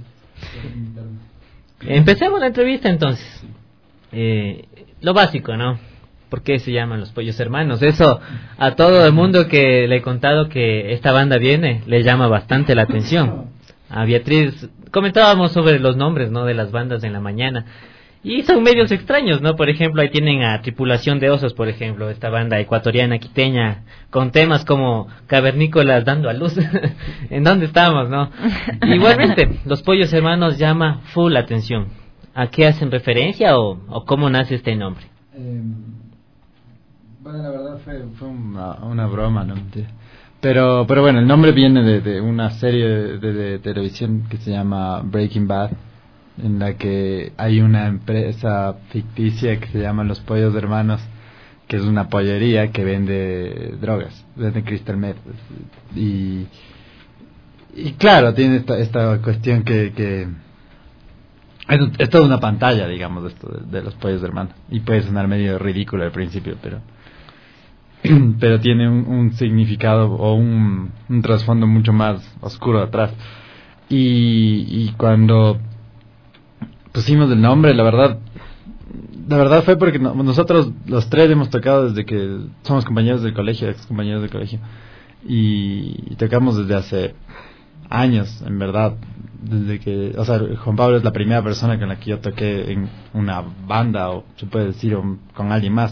Empecemos la entrevista entonces. Eh, lo básico, ¿no? ¿Por qué se llaman Los Pollos Hermanos? Eso a todo el mundo que le he contado que esta banda viene le llama bastante la atención. A Beatriz comentábamos sobre los nombres, ¿no?, de las bandas en la mañana, y son medios extraños, ¿no? Por ejemplo, ahí tienen a Tripulación de Osos, por ejemplo, esta banda ecuatoriana quiteña con temas como Cavernícolas dando a luz. ¿En dónde estamos, no? Igualmente, Los Pollos Hermanos llama full la atención. ¿A qué hacen referencia o, o cómo nace este nombre? Eh, bueno, la verdad fue, fue una, una broma, ¿no? Pero, pero bueno, el nombre viene de, de una serie de, de, de televisión que se llama Breaking Bad, en la que hay una empresa ficticia que se llama Los Pollos Hermanos, que es una pollería que vende drogas, vende crystal meth. Y, y claro, tiene esta, esta cuestión que... que Es, es toda una pantalla, digamos, de, esto, de, de Los Pollos Hermanos. Y puede sonar medio ridículo al principio, pero pero tiene un, un significado o un, un trasfondo mucho más oscuro atrás. Y, y cuando pusimos el nombre, la verdad, la verdad fue porque no, nosotros los tres hemos tocado desde que somos compañeros del colegio, ex compañeros del colegio. Y, y tocamos desde hace años, en verdad. Desde que, o sea, Juan Pablo es la primera persona con la que yo toqué en una banda, o se puede decir, o con alguien más.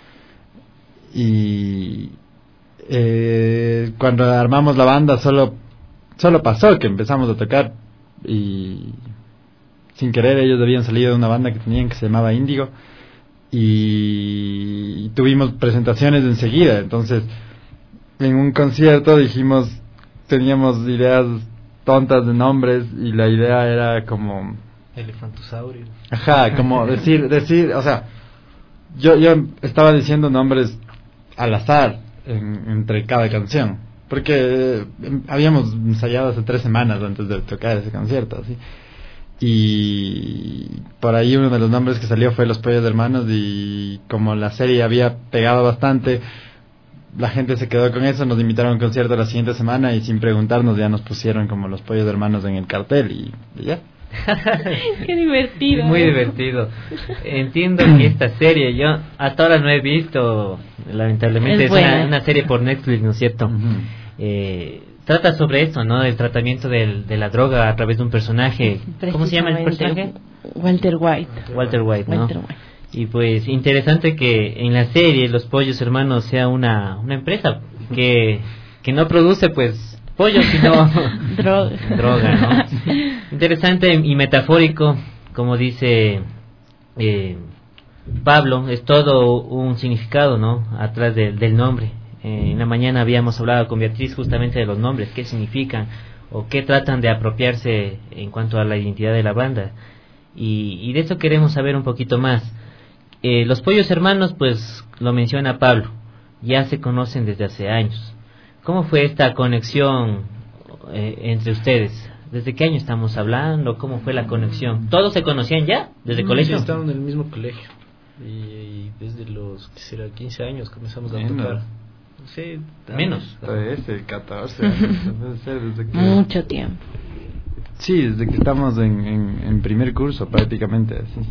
Y eh, cuando armamos la banda solo solo pasó que empezamos a tocar y sin querer ellos habían salido de una banda que tenían que se llamaba Índigo y tuvimos presentaciones enseguida. Entonces en un concierto dijimos, teníamos ideas tontas de nombres y la idea era como Elefantosaurio. Ajá, como decir, decir, o sea, yo yo estaba diciendo nombres al azar en, entre cada canción, porque eh, habíamos ensayado hace tres semanas antes de tocar ese concierto, así. Y por ahí uno de los nombres que salió fue Los Pollos Hermanos, y como la serie había pegado bastante, la gente se quedó con eso. Nos invitaron a un concierto la siguiente semana y sin preguntarnos ya nos pusieron como Los Pollos Hermanos en el cartel y, y ya. Qué divertido. Muy divertido. Entiendo que esta serie yo hasta ahora no he visto, lamentablemente. Es, es una, una serie por Netflix, ¿no es cierto? Uh-huh. eh, trata sobre esto, ¿no? Del tratamiento del, de la droga a través de un personaje. ¿Cómo se llama el personaje? Walter White. Walter White, ¿no? Walter White. Y pues interesante que en la serie Los Pollos Hermanos sea una, una empresa que, que no produce pues pollo, sino droga. droga, ¿no? Interesante y metafórico, como dice eh, Pablo, es todo un significado, ¿no? Atrás de, del nombre. Eh, en la mañana habíamos hablado con Beatriz justamente de los nombres, qué significan o qué tratan de apropiarse en cuanto a la identidad de la banda. Y, y de eso queremos saber un poquito más. Eh, los Pollos Hermanos, pues lo menciona Pablo, ya se conocen desde hace años. ¿Cómo fue esta conexión eh, entre ustedes? ¿Desde qué año estamos hablando? ¿Cómo fue la conexión? ¿Todos se conocían ya? ¿Desde sí, colegio? Sí, estaban en el mismo colegio. Y, y desde los, ¿qué será? quince años comenzamos a Menos. tocar. Sí, menos. trece, catorce años. Debe ser desde que... Mucho tiempo. Sí, desde que estamos en, en, en primer curso prácticamente, así.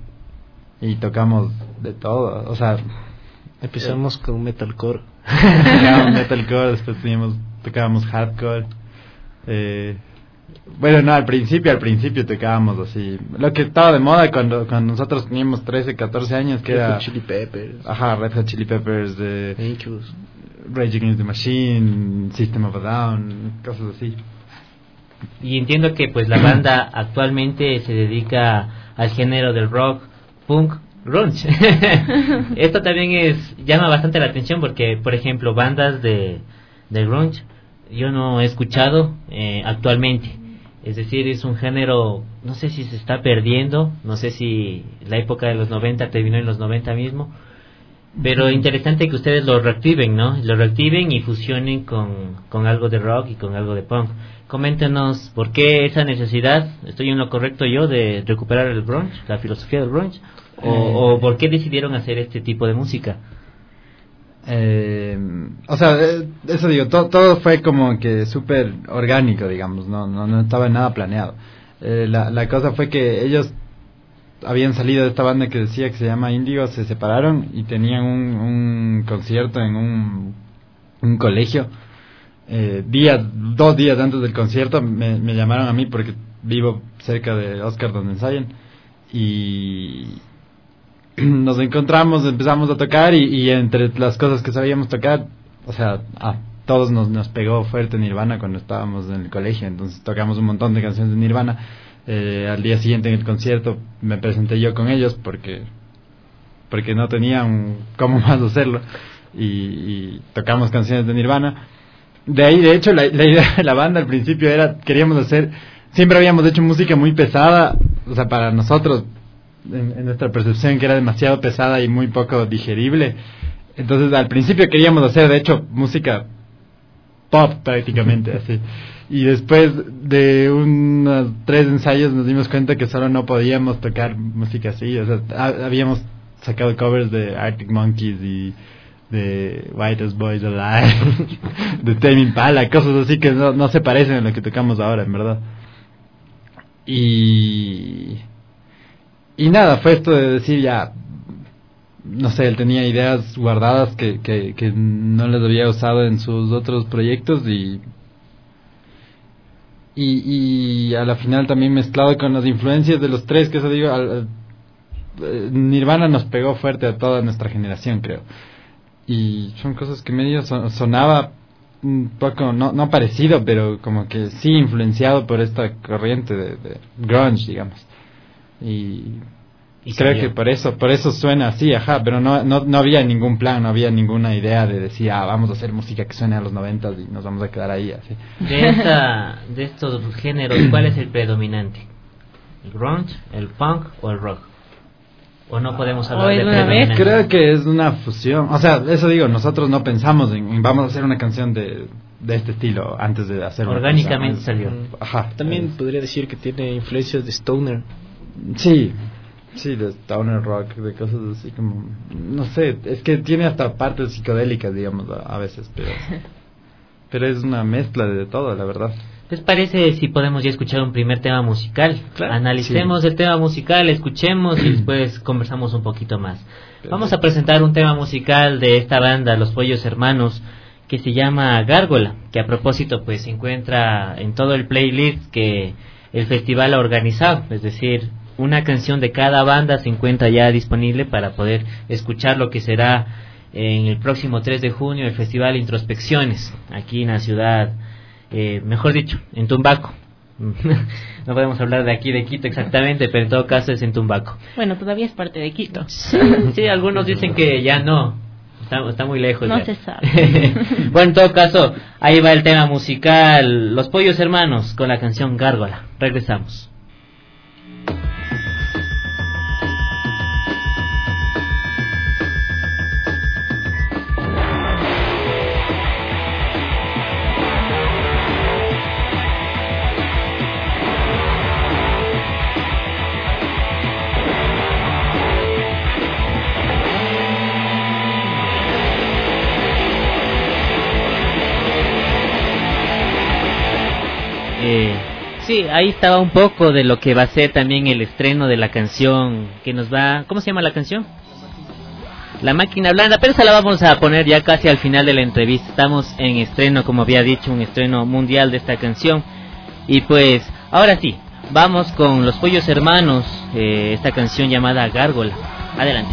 Y tocamos de todo, o sea... Empezamos eh, con metalcore. Tocábamos metalcore, después teníamos, tocábamos hardcore. Eh, bueno, no, al principio, al principio tocábamos así. Lo que estaba de moda cuando, cuando nosotros teníamos trece, catorce años, que Red era... Hot Chili Peppers. Ajá, Red Hot Chili Peppers, de... Incubus. Rage Against the Machine, System of a Down, cosas así. Y entiendo que pues la banda actualmente se dedica al género del rock, punk, grunge. Esto también es llama bastante la atención porque, por ejemplo, bandas de, de grunge yo no he escuchado eh, actualmente. Es decir, es un género, no sé si se está perdiendo, no sé si la época de los noventa terminó en los noventa mismo, pero interesante que ustedes lo reactiven, ¿no? Lo reactiven y fusionen con, con algo de rock y con algo de punk. Coméntenos por qué esa necesidad, estoy en lo correcto yo, de recuperar el grunge, la filosofía del grunge, o, eh, o por qué decidieron hacer este tipo de música. Eh, o sea, eh, eso digo, to, todo fue como que súper orgánico, digamos, no, no, no estaba nada planeado. Eh, la, la cosa fue que ellos habían salido de esta banda que decía que se llama Índigo, se separaron y tenían un, un concierto en un, un colegio. Eh, días, dos días antes del concierto me, me llamaron a mí porque vivo cerca de Oscar donde ensayan y nos encontramos, empezamos a tocar y, y entre las cosas que sabíamos tocar, o sea, a todos nos, nos pegó fuerte Nirvana cuando estábamos en el colegio, entonces tocamos un montón de canciones de Nirvana. Eh, al día siguiente en el concierto me presenté yo con ellos porque porque no tenían cómo más hacerlo y, y tocamos canciones de Nirvana. De ahí, de hecho, la, la idea de la banda al principio era, queríamos hacer, siempre habíamos hecho música muy pesada, o sea, para nosotros, en, en nuestra percepción, que era demasiado pesada y muy poco digerible. Entonces, al principio queríamos hacer, de hecho, música pop prácticamente, así. Y después de unos tres ensayos nos dimos cuenta que solo no podíamos tocar música así, o sea, ha, habíamos sacado covers de Arctic Monkeys y de Whitest Boys Alive, de Tame Impala, cosas así que no, no se parecen a lo que tocamos ahora, en verdad. Y y nada, fue esto de decir ya, no sé, él tenía ideas guardadas que, que, que no las había usado en sus otros proyectos y, y y a la final también mezclado con las influencias de los tres, que eso digo, al, al, Nirvana nos pegó fuerte a toda nuestra generación, creo. Y son cosas que medio son, sonaba un poco, no, no parecido, pero como que sí influenciado por esta corriente de, de grunge, digamos. Y, y creo que por eso por eso suena así, ajá, pero no, no no había ningún plan, no había ninguna idea de decir, ah, vamos a hacer música que suene a los noventas y nos vamos a quedar ahí, así. De, esta, de estos géneros, ¿cuál es el predominante? ¿El grunge, el punk o el rock? ¿O no podemos hablar de predominante? Creo que es una fusión, o sea, eso digo, nosotros no pensamos en, en vamos a hacer una canción de, de este estilo antes de hacer una orgánicamente canción. salió. Ajá. También es. Podría decir que tiene influencias de stoner. Sí, sí, de stoner rock, de cosas así como, no sé, es que tiene hasta partes psicodélicas, digamos, a, a veces, pero pero es una mezcla de todo, la verdad. ¿Les parece si podemos ya escuchar un primer tema musical? Claro, analicemos sí. el tema musical, escuchemos y después conversamos un poquito más. Perfecto. Vamos a presentar un tema musical de esta banda, Los Pollos Hermanos, que se llama Gárgola, que a propósito pues se encuentra en todo el playlist que el festival ha organizado, es decir, una canción de cada banda se encuentra ya disponible para poder escuchar lo que será en el próximo tres de junio el Festival Introspecciones, aquí en la ciudad, eh, mejor dicho, en Tumbaco. No podemos hablar de aquí de Quito exactamente, pero en todo caso es en Tumbaco. Bueno, todavía es parte de Quito. Sí, algunos dicen que ya no, Está, está muy lejos. No ya. se sabe. Bueno, en todo caso, ahí va el tema musical. Los Pollos Hermanos con la canción Gárgola. Regresamos. Eh, sí, ahí estaba un poco de lo que va a ser también el estreno de la canción que nos va... ¿Cómo se llama la canción? La Máquina Blanda, pero esa la vamos a poner ya casi al final de la entrevista. Estamos en estreno, como había dicho, un estreno mundial de esta canción. Y pues, ahora sí, vamos con Los Pollos Hermanos, eh, esta canción llamada Gárgola. Adelante.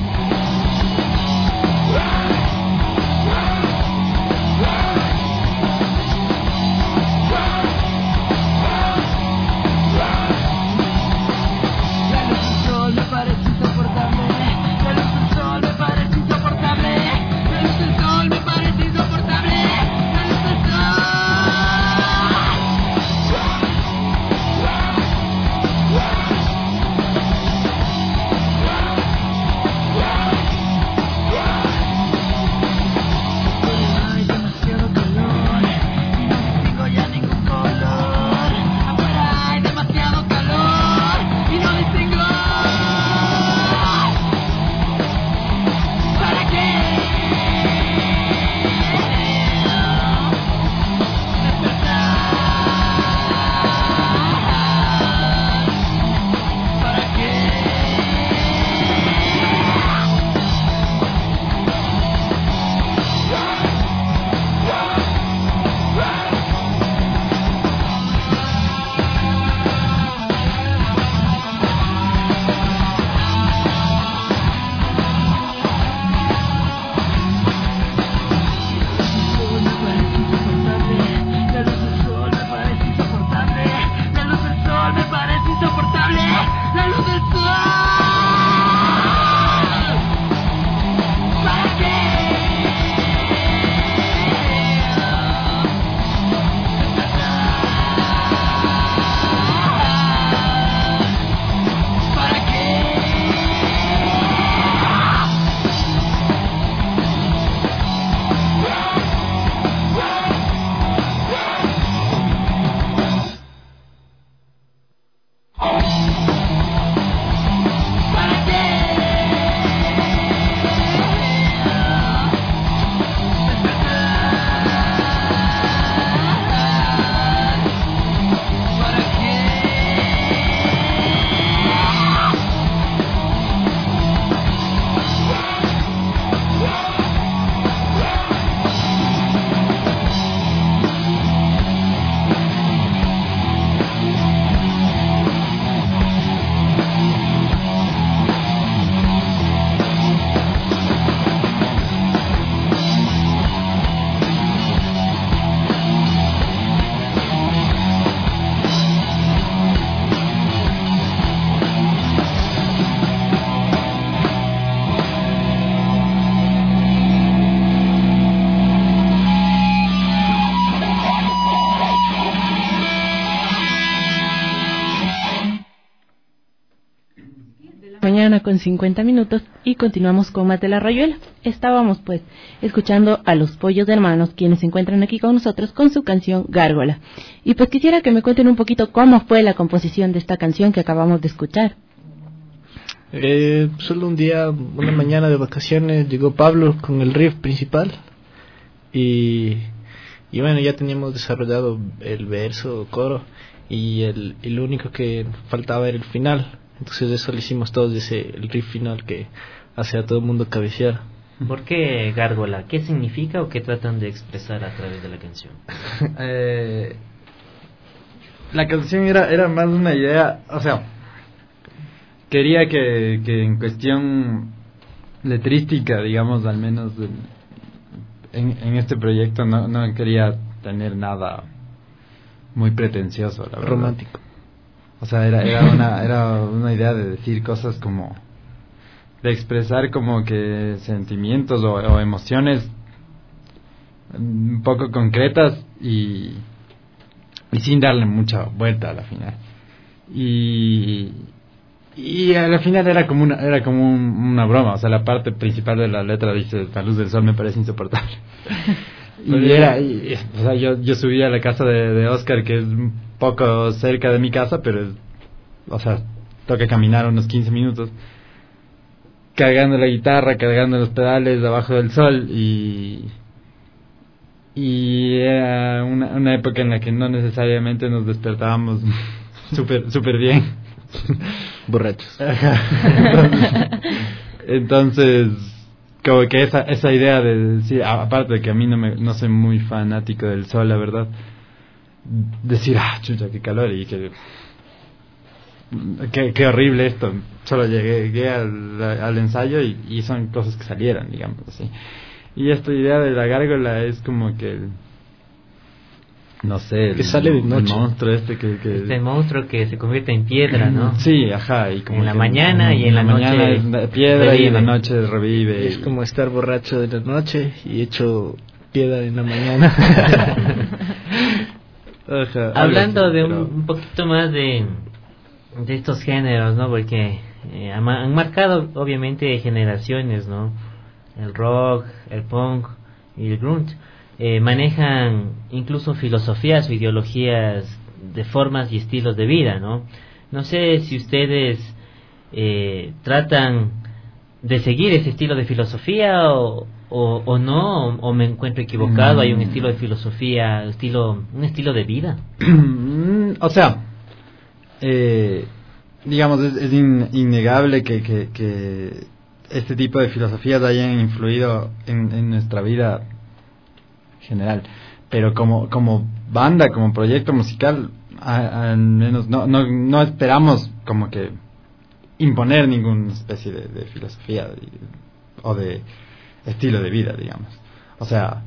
Mañana con cincuenta minutos y continuamos con más de La Rayuela. Estábamos pues escuchando a Los Pollos Hermanos, quienes se encuentran aquí con nosotros con su canción Gárgola. Y pues quisiera que me cuenten un poquito cómo fue la composición de esta canción que acabamos de escuchar. Eh, solo un día, una mañana de vacaciones, llegó Pablo con el riff principal y, y bueno, ya teníamos desarrollado el verso, coro y el, y lo único que faltaba era el final. Entonces eso lo hicimos todos, ese el riff final que hace a todo el mundo cabecear. ¿Por qué Gárgola? ¿Qué significa o qué tratan de expresar a través de la canción? eh, la canción era, era más una idea, o sea, quería que, que en cuestión letrística, digamos, al menos en, en este proyecto no, no quería tener nada muy pretencioso, la verdad. Romántico. O sea, era era una era una idea de decir cosas como de expresar como que sentimientos o, o emociones un poco concretas y, y sin darle mucha vuelta a la final. Y y a la final era como una era como un, una broma, o sea, la parte principal de la letra dice: la luz del sol me parece insoportable. Y era, y, o sea, yo yo subí a la casa de, de Oscar, que es un poco cerca de mi casa, pero es, o sea, tengo que caminar unos quince minutos, cargando la guitarra, cargando los pedales abajo del sol, y y era una, una época en la que no necesariamente nos despertábamos súper super bien. Borrachos. entonces, entonces como que esa esa idea de, sí, aparte de que a mí no me no soy muy fanático del sol, la verdad, decir, ah, chucha, qué calor, y que qué, qué horrible esto. Solo llegué, llegué al, al ensayo y, y son cosas que salieron, digamos así. Y esta idea de la gárgola es como que el, no sé, que el, sale de noche. El monstruo este que, que este monstruo que se convierte en piedra, ¿no? Sí, ajá, y como en la mañana en, y en la, la noche mañana es piedra revive. Y en la noche revive. Y es como estar borracho de la noche y hecho piedra en la mañana. Ajá, hablando de un, un poquito más de de estos géneros, ¿no? Porque eh, han, han marcado obviamente generaciones, ¿no? El rock, el punk y el grunge. Eh, manejan incluso filosofías o ideologías de formas y estilos de vida, ¿no? No sé si ustedes eh, tratan de seguir ese estilo de filosofía o, o, o no, o, o me encuentro equivocado. Mm. Hay un estilo de filosofía, estilo, un estilo de vida. O sea, eh, digamos, es, es in, innegable que, que, que este tipo de filosofías hayan influido en, en nuestra vida general, pero como como banda, como proyecto musical, al menos no no no esperamos como que imponer ninguna especie de, de filosofía de, o de estilo de vida, digamos. O sea,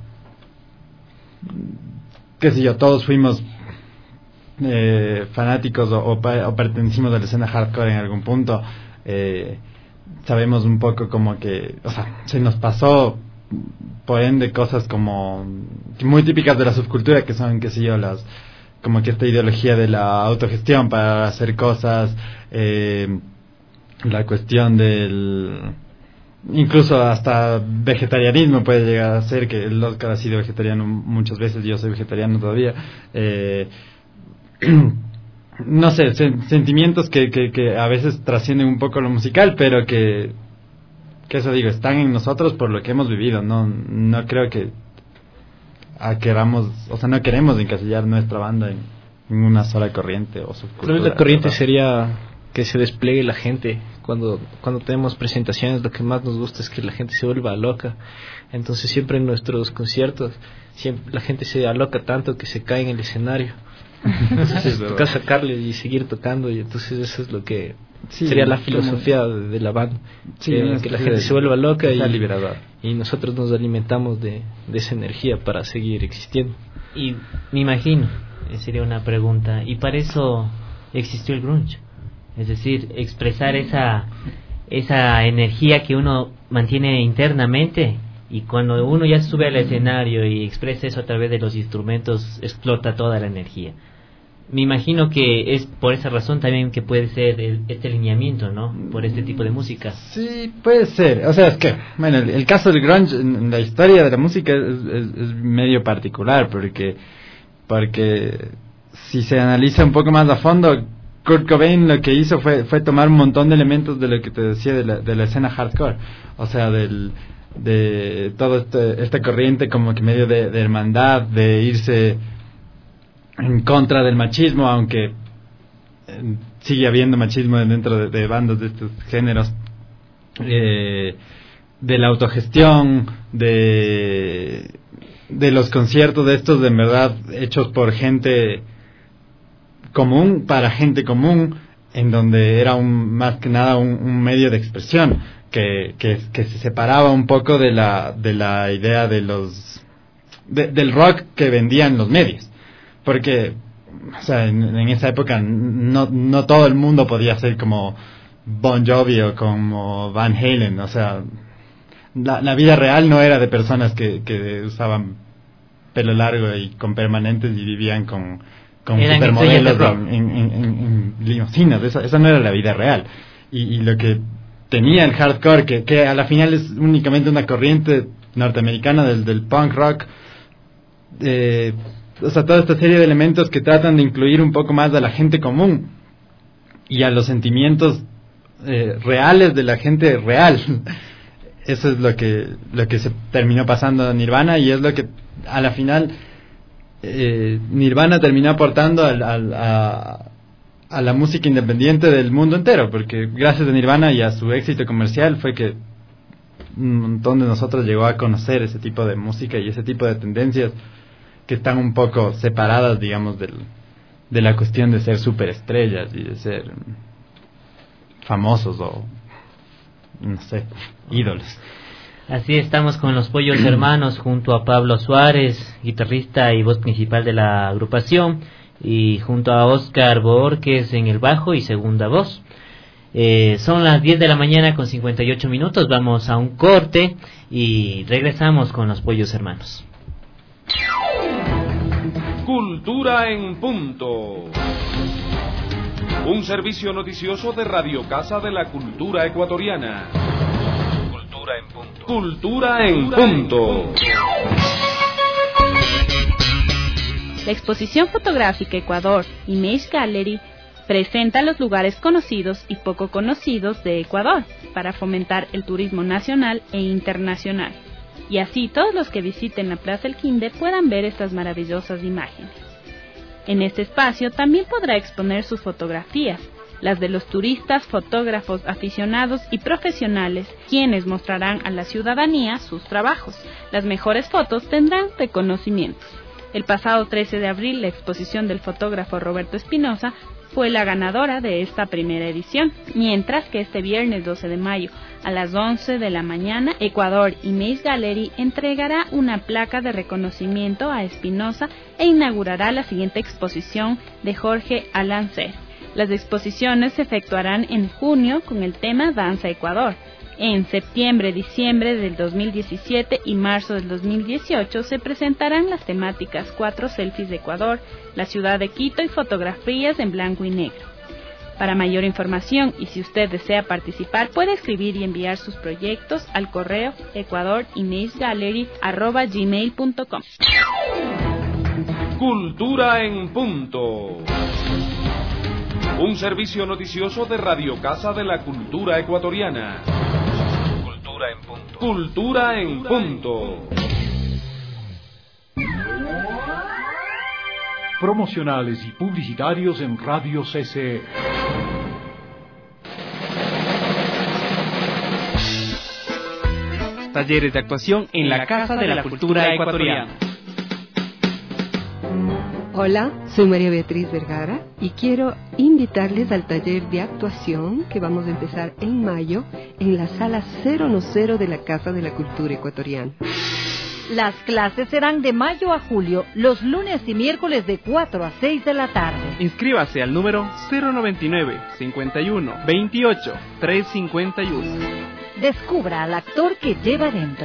qué sé yo, todos fuimos eh, fanáticos o, o, o pertenecimos a la escena hardcore en algún punto. Eh, sabemos un poco como que, o sea, se nos pasó por ende cosas como muy típicas de la subcultura, que son, qué sé yo, las como que esta ideología de la autogestión para hacer cosas, eh, la cuestión del incluso hasta vegetarianismo puede llegar a ser, que el Oscar ha sido vegetariano muchas veces, yo soy vegetariano todavía. eh, no sé, sen- sentimientos que, que, que a veces trascienden un poco lo musical, pero que que eso digo, están en nosotros por lo que hemos vivido. No no creo que a queramos, o sea, no queremos encasillar nuestra banda en, en una sola corriente o subcultura. La corriente ¿verdad? Sería que se despliegue la gente. Cuando cuando tenemos presentaciones, lo que más nos gusta es que la gente se vuelva loca. Entonces siempre en nuestros conciertos siempre la gente se aloca tanto que se cae en el escenario. Entonces sí, toca sacarle y seguir tocando, y entonces eso es lo que sí, sería la filosofía como de la banda, sí, que, que la gente de, se vuelva loca y, y nosotros nos alimentamos de, de esa energía para seguir existiendo. Y me imagino, sería una pregunta, y para eso existió el grunge, es decir, expresar esa esa energía que uno mantiene internamente, y cuando uno ya sube al escenario y expresa eso a través de los instrumentos, explota toda la energía. Me imagino que es por esa razón también que puede ser el, este lineamiento, ¿no? Por este tipo de música. Sí, puede ser. O sea, es que, bueno, el, el caso del grunge en la historia de la música es, es, es medio particular, porque porque si se analiza un poco más a fondo, Kurt Cobain lo que hizo fue fue tomar un montón de elementos de lo que te decía de la, de la escena hardcore. O sea, del de todo este, esta corriente como que medio de, de hermandad, de irse en contra del machismo, aunque eh, sigue habiendo machismo dentro de, de bandas de estos géneros, eh, de la autogestión, de de los conciertos de estos de en verdad hechos por gente común, para gente común, en donde era un más que nada un, un medio de expresión que, que que se separaba un poco de la de la idea de los de, del rock que vendían los medios. Porque, o sea, en, en esa época no no todo el mundo podía ser como Bon Jovi o como Van Halen. O sea, la, la vida real no era de personas que, que usaban pelo largo y con permanentes y vivían con, con supermodelos en, en, en, en limusinas. Esa, esa no era la vida real. Y, y lo que tenía el hardcore, que, que a la final es únicamente una corriente norteamericana del, del punk rock, eh, o sea, toda esta serie de elementos que tratan de incluir un poco más a la gente común y a los sentimientos eh, reales de la gente real. Eso es lo que lo que se terminó pasando a Nirvana, y es lo que a la final eh, Nirvana terminó aportando al, al, a, a la música independiente del mundo entero, porque gracias a Nirvana y a su éxito comercial fue que un montón de nosotros llegó a conocer ese tipo de música y ese tipo de tendencias que están un poco separadas, digamos, del, de la cuestión de ser superestrellas y de ser famosos o, no sé, ídolos. Así estamos con los Pollos Hermanos junto a Pablo Suárez, guitarrista y voz principal de la agrupación, y junto a Oscar Borges en el bajo y segunda voz. Eh, son las diez de la mañana con cincuenta y ocho minutos, vamos a un corte y regresamos con los Pollos Hermanos. Cultura en punto. Un servicio noticioso de Radio Casa de la Cultura Ecuatoriana. Cultura en punto. Cultura en punto. La exposición fotográfica Ecuador Image Gallery presenta los lugares conocidos y poco conocidos de Ecuador para fomentar el turismo nacional e internacional, y así todos los que visiten la Plaza El Quinde puedan ver estas maravillosas imágenes. En este espacio también podrá exponer sus fotografías, las de los turistas, fotógrafos, aficionados y profesionales, quienes mostrarán a la ciudadanía sus trabajos. Las mejores fotos tendrán reconocimientos. El pasado trece de abril, la exposición del fotógrafo Roberto Espinosa fue la ganadora de esta primera edición, mientras que este viernes doce de mayo a las once de la mañana, Ecuador Image Gallery entregará una placa de reconocimiento a Espinosa e inaugurará la siguiente exposición de Jorge Alancer. Las exposiciones se efectuarán en junio con el tema Danza Ecuador. En septiembre, diciembre del dos mil diecisiete y marzo del dos mil dieciocho se presentarán las temáticas Cuatro Selfies de Ecuador, la ciudad de Quito y fotografías en blanco y negro. Para mayor información y si usted desea participar, puede escribir y enviar sus proyectos al correo ecuadorimagegallery arroba gmail punto com. Cultura en punto. Un servicio noticioso de Radio Casa de la Cultura Ecuatoriana. Cultura en punto. Cultura en punto. Promocionales y publicitarios en Radio C C E. Talleres de actuación en la Casa de la Cultura Ecuatoriana. Hola, soy María Beatriz Vergara y quiero invitarles al taller de actuación que vamos a empezar en mayo en la sala cero cero de la Casa de la Cultura Ecuatoriana. Las clases serán de mayo a julio, los lunes y miércoles de cuatro a seis de la tarde. Inscríbase al número cero noventa y nueve, cincuenta y uno, veintiocho, trescientos cincuenta y uno. Descubra al actor que lleva dentro.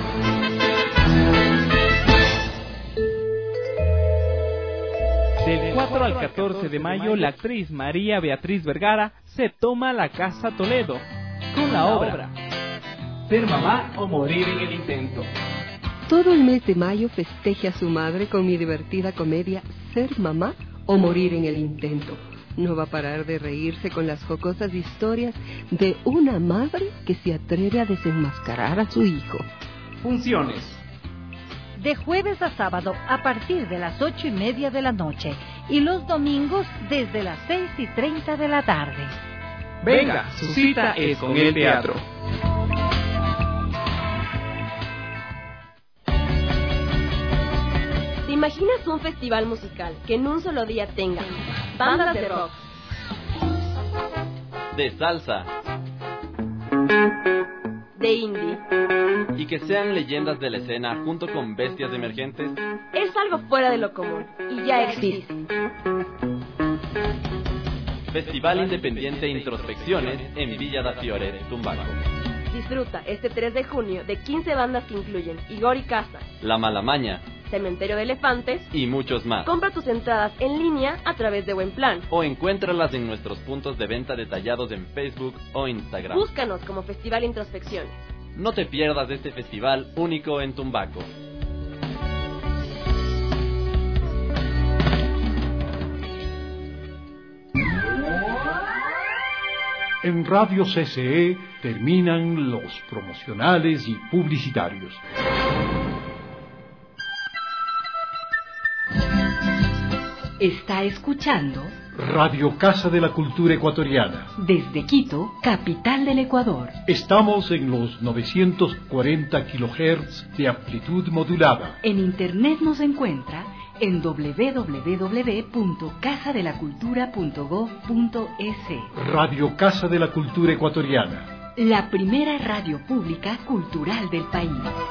Del cuatro al catorce de mayo, la actriz María Beatriz Vergara se toma la Casa Toledo con la obra Ser mamá o morir en el intento. Todo el mes de mayo festeje a su madre con mi divertida comedia Ser mamá o morir en el intento. No va a parar de reírse con las jocosas historias de una madre que se atreve a desenmascarar a su hijo. Funciones de jueves a sábado a partir de las ocho y media de la noche y los domingos desde las seis y treinta de la tarde. Venga, su cita es con el teatro. ¿Te imaginas un festival musical que en un solo día tenga bandas de rock, de salsa, de indie y que sean leyendas de la escena junto con bestias emergentes? Es algo fuera de lo común y ya existe. Festival Independiente Introspecciones en Villa da Fiore, Tumbaco. Disfruta este tres de junio de quince bandas que incluyen Igor y Casa, La Malamaña, Cementerio de Elefantes y muchos más. Compra tus entradas en línea a través de Buenplan O encuéntralas en nuestros puntos de venta detallados en Facebook o Instagram. Búscanos como Festival Introspecciones. No te pierdas este festival único en Tumbaco. En Radio C C E terminan los promocionales y publicitarios. Está escuchando Radio Casa de la Cultura Ecuatoriana. Desde Quito, capital del Ecuador. Estamos en los novecientos cuarenta kilohertz de amplitud modulada. En internet nos encuentra en doble u doble u doble u punto casa de la cultura punto gob punto es. Radio Casa de la Cultura Ecuatoriana. La primera radio pública cultural del país.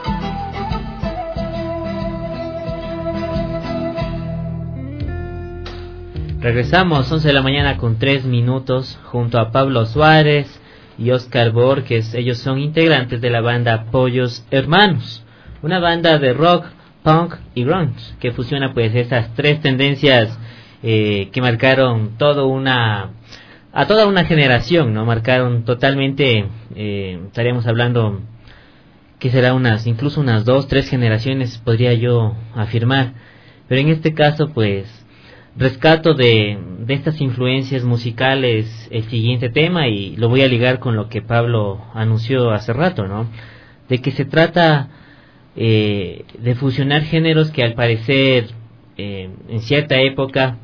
Regresamos, once de la mañana con tres minutos, junto a Pablo Suárez y Oscar Borges. Ellos son integrantes de la banda Pollos Hermanos, una banda de rock, punk y grunge, que fusiona pues esas tres tendencias eh, que marcaron todo una a toda una generación, ¿no? Marcaron totalmente, eh, estaríamos hablando que será unas, incluso unas dos, tres generaciones, podría yo afirmar. Pero en este caso, pues, rescato de, de estas influencias musicales el siguiente tema, y lo voy a ligar con lo que Pablo anunció hace rato, ¿no? De que se trata eh, de fusionar géneros que al parecer eh, en cierta época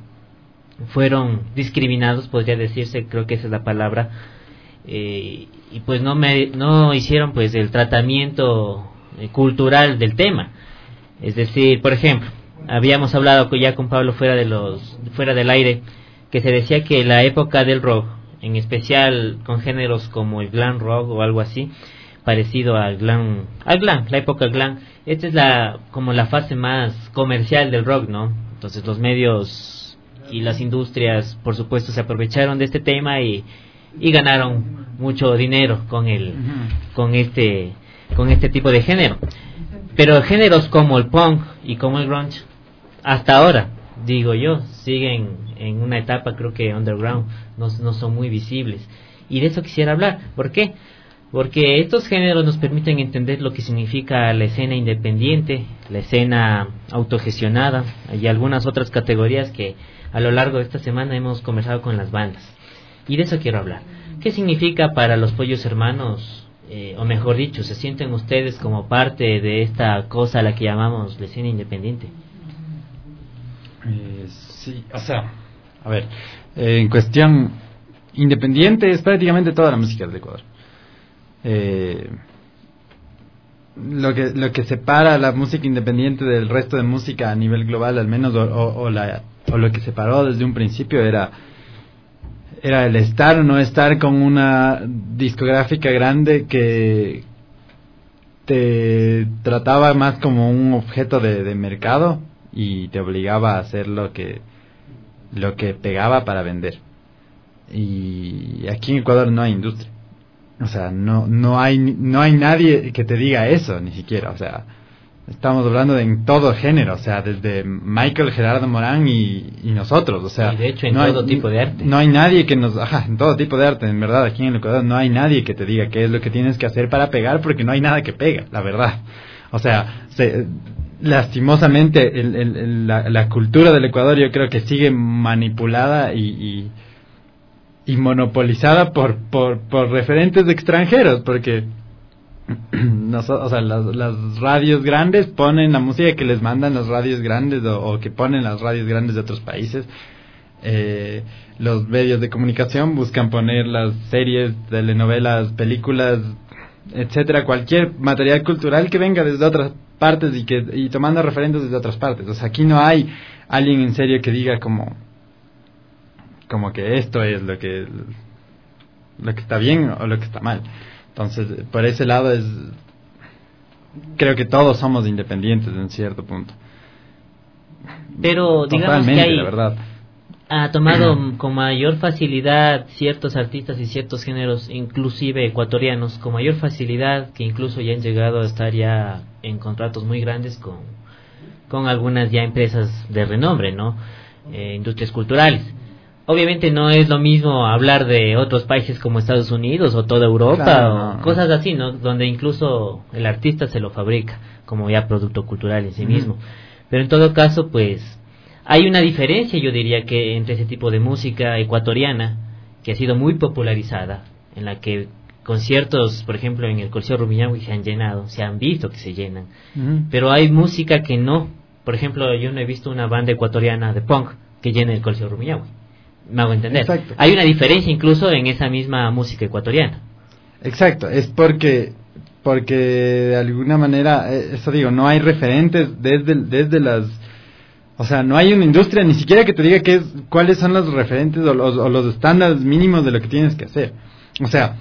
fueron discriminados, podría decirse, creo que esa es la palabra, eh, y pues no me no hicieron pues el tratamiento eh, cultural del tema. Es decir, por ejemplo, habíamos hablado ya con Pablo fuera de los fuera del aire, que se decía que la época del rock, en especial con géneros como el glam rock o algo así, parecido al glam, al glam, la época glam, esta es la como la fase más comercial del rock, ¿no? Entonces los medios y las industrias, por supuesto, se aprovecharon de este tema y y ganaron mucho dinero con el con este con este tipo de género. Pero géneros como el punk y como el grunge, hasta ahora, digo yo, siguen en una etapa, creo que underground, no, no son muy visibles. Y de eso quisiera hablar. ¿Por qué? Porque estos géneros nos permiten entender lo que significa la escena independiente, la escena autogestionada y algunas otras categorías que a lo largo de esta semana hemos conversado con las bandas. Y de eso quiero hablar. ¿Qué significa para los Pollos Hermanos? Eh, o mejor dicho, ¿se sienten ustedes como parte de esta cosa a la que llamamos la escena independiente? Eh, sí, o sea, a ver, eh, en cuestión independiente es prácticamente toda la música del Ecuador. Eh, lo que lo que separa la música independiente del resto de música a nivel global, al menos, o, o, o, la, o lo que separó desde un principio era era el estar o no estar con una discográfica grande que te trataba más como un objeto de, de mercado y te obligaba a hacer lo que lo que pegaba para vender. Y aquí en Ecuador no hay industria, o sea, no no hay no hay nadie que te diga eso, ni siquiera, o sea, estamos hablando de en todo género, o sea, desde Michael, Gerardo Morán y, y nosotros, o sea, y de hecho en no todo hay, tipo de arte. No hay nadie que nos, ajá, en todo tipo de arte, en verdad, aquí en el Ecuador no hay nadie que te diga qué es lo que tienes que hacer para pegar, porque no hay nada que pega, la verdad. O sea, se, lastimosamente el, el, el, la, la cultura del Ecuador yo creo que sigue manipulada y, y, y monopolizada por, por, por referentes extranjeros, porque no, o sea, las, las radios grandes ponen la música que les mandan las radios grandes o, o que ponen las radios grandes de otros países. Eh, los medios de comunicación buscan poner las series, telenovelas, películas, etcétera, cualquier material cultural que venga desde otras partes y que y tomando referentes desde otras partes. O sea, aquí no hay alguien en serio que diga como como que esto es lo que lo que está bien o lo que está mal. Entonces, por ese lado es, creo que todos somos independientes en cierto punto. Pero digamos que hay, la verdad. ha tomado con mayor facilidad ciertos artistas y ciertos géneros, inclusive ecuatorianos, con mayor facilidad, que incluso ya han llegado a estar ya en contratos muy grandes con, con algunas ya empresas de renombre, ¿no? Eh, industrias culturales. Obviamente no es lo mismo hablar de otros países como Estados Unidos o toda Europa, claro, o cosas así, ¿no? Donde incluso el artista se lo fabrica como ya producto cultural en sí uh-huh. mismo. Pero en todo caso, pues, hay una diferencia, yo diría, que entre ese tipo de música ecuatoriana, que ha sido muy popularizada, en la que conciertos, por ejemplo, en el Coliseo Rumiñahui se han llenado, se han visto que se llenan. Uh-huh. Pero hay música que no. Por ejemplo, yo no he visto una banda ecuatoriana de punk que llene el Coliseo Rumiñahui. Me hago entender. Exacto. Hay una diferencia incluso en esa misma música ecuatoriana. Exacto, es porque porque de alguna manera, eso digo, no hay referentes desde desde las, o sea, no hay una industria ni siquiera que te diga qué es, cuáles son los referentes o los, o los estándares mínimos de lo que tienes que hacer. O sea,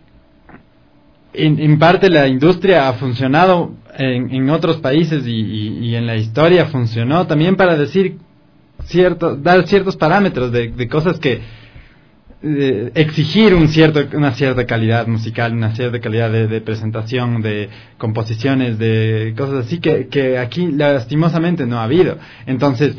en, en parte la industria ha funcionado en, en otros países y, y, y en la historia funcionó también para decir cierto, dar ciertos parámetros de, de cosas que eh, exigir un cierto, una cierta calidad musical, una cierta calidad de, de presentación, de composiciones, de cosas así que, que aquí lastimosamente no ha habido. Entonces,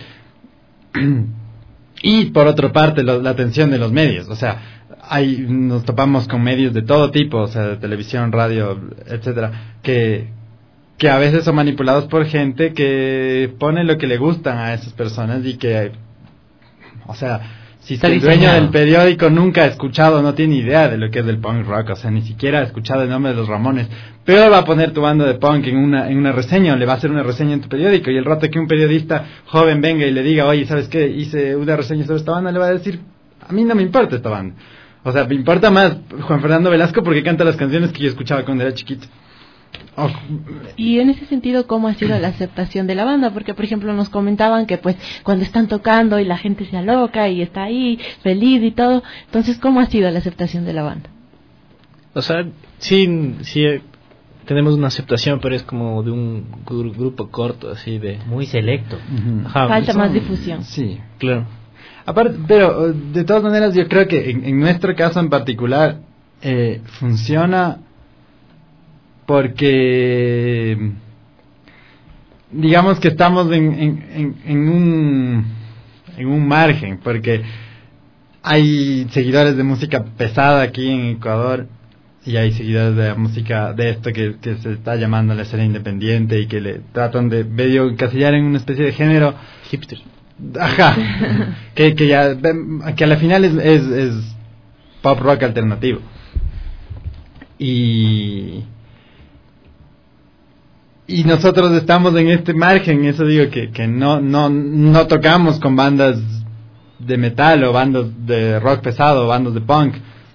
y por otra parte lo, la atención de los medios, o sea, hay, nos topamos con medios de todo tipo, o sea, de televisión, radio, etcétera, que que a veces son manipulados por gente que pone lo que le gustan a esas personas y que, o sea, si el diseñado. Dueño del periódico nunca ha escuchado, no tiene idea de lo que es del punk rock, o sea, ni siquiera ha escuchado el nombre de los Ramones, pero va a poner tu banda de punk en una en una reseña, o le va a hacer una reseña en tu periódico, y el rato que un periodista joven venga y le diga, oye, ¿sabes qué? Hice una reseña sobre esta banda, le va a decir, a mí no me importa esta banda. O sea, me importa más Juan Fernando Velasco porque canta las canciones que yo escuchaba cuando era chiquito. Oh. Y en ese sentido, ¿cómo ha sido la aceptación de la banda? Porque, por ejemplo, nos comentaban que pues cuando están tocando y la gente se aloca y está ahí feliz y todo, entonces, ¿cómo ha sido la aceptación de la banda? O sea, sí, sí tenemos una aceptación, pero es como de un gru- grupo corto, así de... Muy selecto. Uh-huh. Ajá, falta más difusión. Sí, claro. Aparte, pero de todas maneras yo creo que en, en nuestro caso en particular eh, funciona... porque digamos que estamos en, en, en, en un en un margen, porque hay seguidores de música pesada aquí en Ecuador y hay seguidores de la música de esto que, que se está llamando la escena independiente y que le tratan de medio encasillar en una especie de género hipster. Ajá. que que ya que a la final es, es, es pop rock alternativo. Y Y nosotros estamos en este margen, eso digo, que, que no, no, no tocamos con bandas de metal o bandas de rock pesado o bandas de punk.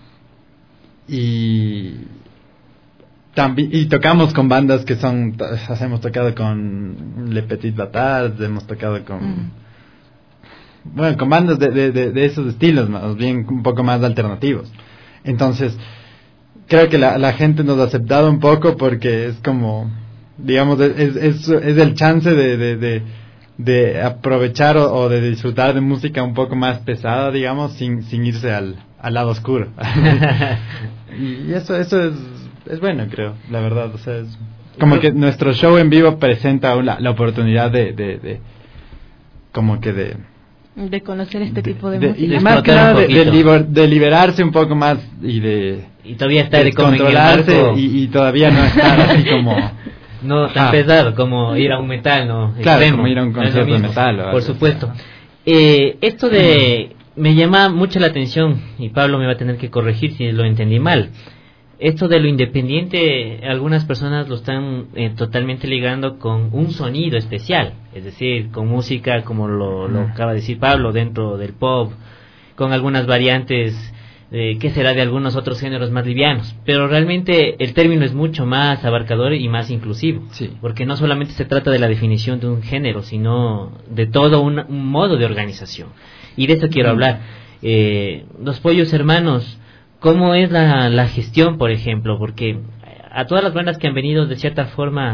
Y, también, y tocamos con bandas que son, hemos tocado con Le Petit Bâtard, hemos tocado con, mm. bueno, con bandas de, de, de, de esos estilos, más bien un poco más alternativos. Entonces, creo que la, la gente nos ha aceptado un poco porque es como... digamos, es, es, es el chance de, de, de, de aprovechar o, o de disfrutar de música un poco más pesada, digamos, sin, sin irse al, al lado oscuro. Y eso eso es, es bueno, creo, la verdad. O sea, es como que nuestro show en vivo presenta la, la oportunidad de, de, de, como que de... de conocer este de, tipo de, de música. Y más que nada de, de, liber, de liberarse un poco más y de... Y todavía estar de controlarse y, y todavía no estar así como... No tan ah. pesado como ir a un metal, ¿no? Claro, extremo. Como ir a un concierto no de metal. O por supuesto. Eh, esto de... me llama mucho la atención, y Pablo me va a tener que corregir si lo entendí mal. Esto de lo independiente, algunas personas lo están eh, totalmente ligando con un sonido especial. Es decir, con música, como lo, lo acaba de decir Pablo, dentro del pop, con algunas variantes... Eh, ¿qué será de algunos otros géneros más livianos? Pero realmente el término es mucho más abarcador y más inclusivo, sí. Porque no solamente se trata de la definición de un género, sino de todo un, un modo de organización. Y de eso quiero mm. hablar. Eh, los Pollos Hermanos, ¿cómo es la, la gestión, por ejemplo? Porque a todas las bandas que han venido de cierta forma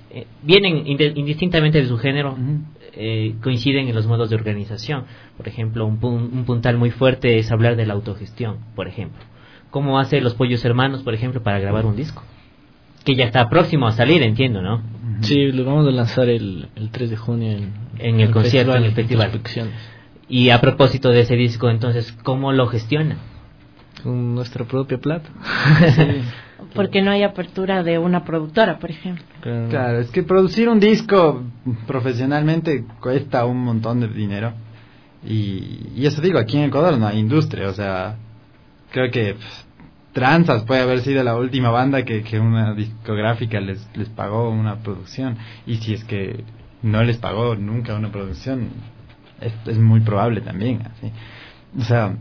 eh, vienen inde- indistintamente de su género, uh-huh. eh, coinciden en los modos de organización. Por ejemplo, un, pun- un puntal muy fuerte es hablar de la autogestión, por ejemplo. ¿Cómo hace Los Pollos Hermanos, por ejemplo, para grabar un disco? Que ya está próximo a salir, entiendo, ¿no? Sí, lo vamos a lanzar el, el tres de junio en, en el, el concierto, en el festival. Y a propósito de ese disco, entonces, ¿cómo lo gestiona? Con nuestra propia plata. Sí. Porque no hay apertura de una productora, por ejemplo. Claro, es que producir un disco profesionalmente cuesta un montón de dinero. Y, y eso digo, aquí en Ecuador no hay industria, o sea, creo que pff, Tranzas puede haber sido la última banda que, que una discográfica les, les pagó una producción. Y si es que no les pagó nunca una producción, es, es muy probable también, así. O sea,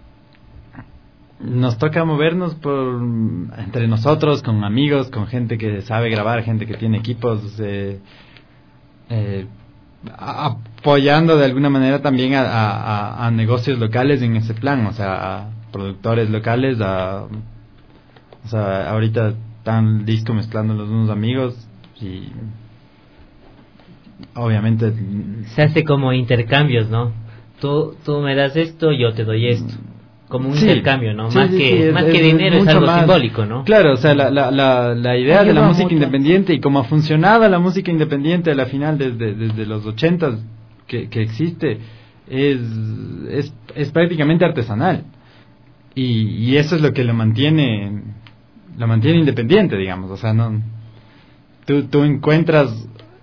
nos toca movernos por entre nosotros, con amigos, con gente que sabe grabar, gente que tiene equipos, eh, eh, apoyando de alguna manera también a, a, a negocios locales en ese plan, o sea, a productores locales, a, o sea, ahorita están disco mezclándolos unos amigos y obviamente se hace como intercambios, ¿no? Tú tú me das esto, yo te doy esto. Como un sí, intercambio, ¿no? Sí, más sí, que sí, más es, que dinero es, es algo más simbólico, ¿no? Claro, o sea, la la la, la idea de la música mucho. independiente y cómo ha funcionado la música independiente a la final desde desde los ochentas que que existe es es es prácticamente artesanal. Y y eso es lo que lo mantiene lo mantiene independiente, digamos, o sea, no tú tú encuentras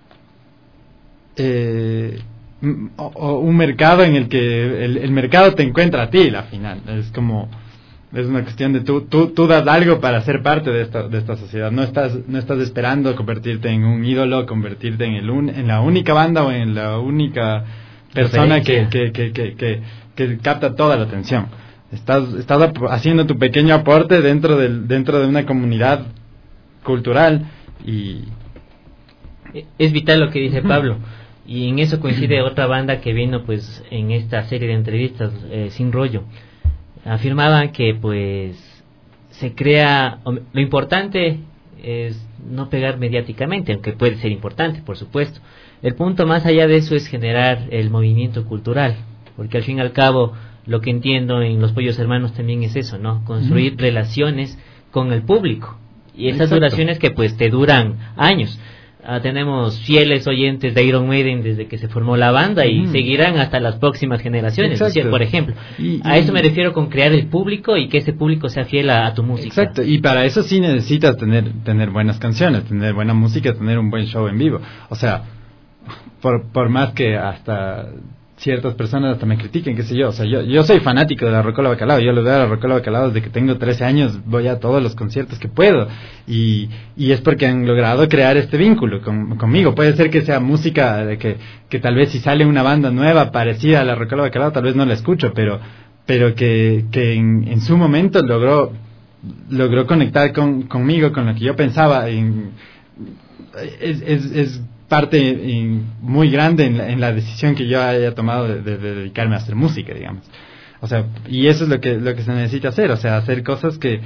eh O, o un mercado en el que el, el mercado te encuentra a ti, al final es como es una cuestión de tú tú tú das algo para ser parte de esta de esta sociedad, no estás no estás esperando convertirte en un ídolo, convertirte en el un, en la única banda o en la única persona que que, que que que que capta toda la atención. Estás estás haciendo tu pequeño aporte dentro del dentro de una comunidad cultural y es vital lo que dice Pablo. Y en eso coincide otra banda que vino pues en esta serie de entrevistas, eh, Sin Rollo. Afirmaban que pues se crea, lo importante es no pegar mediáticamente, aunque puede ser importante, por supuesto. El punto más allá de eso es generar el movimiento cultural, porque al fin y al cabo lo que entiendo en Los Pollos Hermanos también es eso, ¿no? Construir uh-huh. relaciones con el público. Y esas Exacto. duraciones que pues te duran años. Uh, tenemos fieles oyentes de Iron Maiden desde que se formó la banda y mm. seguirán hasta las próximas generaciones, ¿sí? Por ejemplo. Y, y, a eso me refiero con crear el público y que ese público sea fiel a, a tu música. Exacto, y para eso sí necesitas tener tener buenas canciones, tener buena música, tener un buen show en vivo. O sea, por por más que hasta ciertas personas hasta me critiquen, qué sé yo, o sea, yo yo soy fanático de la Rocola Bacalao, yo lo veo a la Rocola Bacalao desde que tengo trece años, voy a todos los conciertos que puedo, y y es porque han logrado crear este vínculo con, conmigo. Puede ser que sea música de que que tal vez si sale una banda nueva parecida a la Rocola Bacalao, tal vez no la escucho, pero pero que que en, en su momento logró logró conectar con conmigo, con lo que yo pensaba, en, es es, es parte muy grande en la, en la decisión que yo haya tomado de, de, de dedicarme a hacer música, digamos. O sea, y eso es lo que lo que se necesita hacer, o sea, hacer cosas que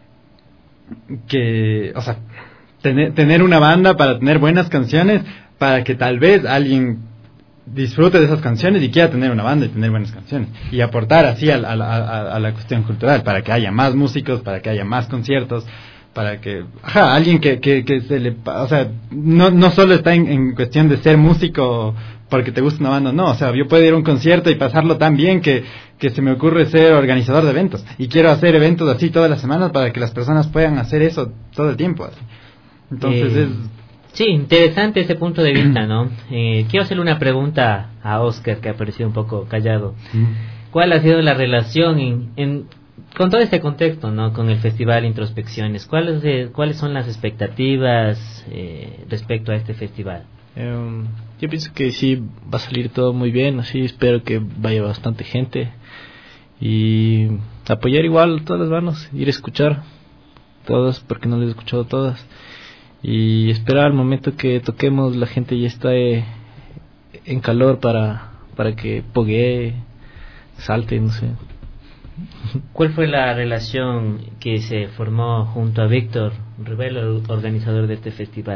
que, o sea, tener tener una banda para tener buenas canciones, para que tal vez alguien disfrute de esas canciones y quiera tener una banda y tener buenas canciones y aportar así a, a, a, a la cuestión cultural, para que haya más músicos, para que haya más conciertos, para que, ajá, alguien que, que, que se le, o sea, no, no solo está en, en cuestión de ser músico porque te gusta una banda, no, o sea, yo puedo ir a un concierto y pasarlo tan bien que, que se me ocurre ser organizador de eventos, y quiero hacer eventos así todas las semanas para que las personas puedan hacer eso todo el tiempo, así. Entonces eh, es... Sí, interesante ese punto de vista, ¿no? Eh, quiero hacerle una pregunta a Oscar, que ha parecido un poco callado. ¿Cuál ha sido la relación en... en con todo este contexto, ¿no? Con el Festival Introspecciones, ¿cuáles eh, cuáles son las expectativas eh, respecto a este festival? Um, yo pienso que sí va a salir todo muy bien, así espero que vaya bastante gente y apoyar igual todas las bandas, ir a escuchar todas porque no les he escuchado todas y esperar al momento que toquemos la gente ya está eh, en calor para para que poguee, salte, no sé. ¿Cuál fue la relación que se formó junto a Víctor Rivelo, el organizador de este festival?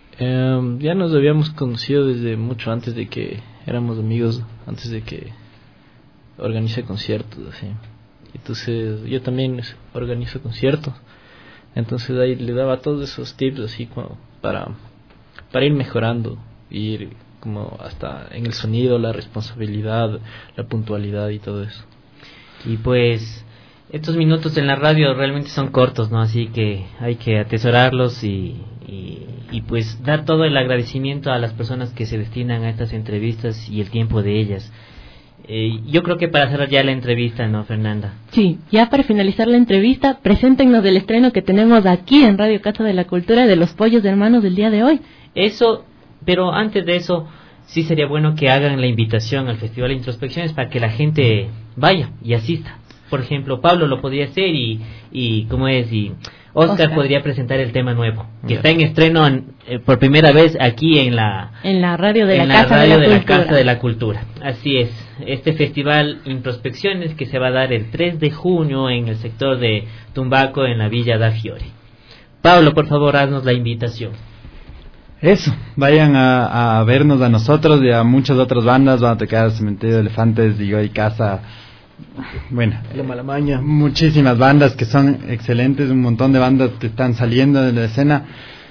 Eh, ya nos habíamos conocido desde mucho antes de que éramos amigos, antes de que organice conciertos, así. Entonces yo también organizo conciertos, entonces ahí le daba todos esos tips así como para para ir mejorando, ir como hasta en el sonido, la responsabilidad, la puntualidad y todo eso. Y pues estos minutos en la radio realmente son cortos, ¿no? Así que hay que atesorarlos y, y, y pues dar todo el agradecimiento a las personas que se destinan a estas entrevistas y el tiempo de ellas. Eh, yo creo que para cerrar ya la entrevista, ¿no, Fernanda? Sí, ya para finalizar la entrevista, preséntenos del estreno que tenemos aquí en Radio Casa de la Cultura de Los Pollos de Hermanos del día de hoy. Eso, pero antes de eso, sí sería bueno que hagan la invitación al Festival de Introspecciones para que la gente vaya y asista. Por ejemplo, Pablo lo podría hacer y, y ¿cómo es? Y Oscar, Oscar podría presentar el tema nuevo, que yeah. está en estreno en, eh, por primera vez aquí en la en la radio de, la, la, Casa radio de, la, de la Cultura. Casa de la Cultura. Así es, este Festival Introspecciones que se va a dar el tres de junio en el sector de Tumbaco, en la Villa da Fiore. Pablo, por favor, haznos la invitación. Eso, vayan a, a vernos a nosotros y a muchas otras bandas. Van a tocar Cementerio de Elefantes, Digo y Casa. Bueno, La Malamaña. Muchísimas bandas que son excelentes, un montón de bandas que están saliendo de la escena.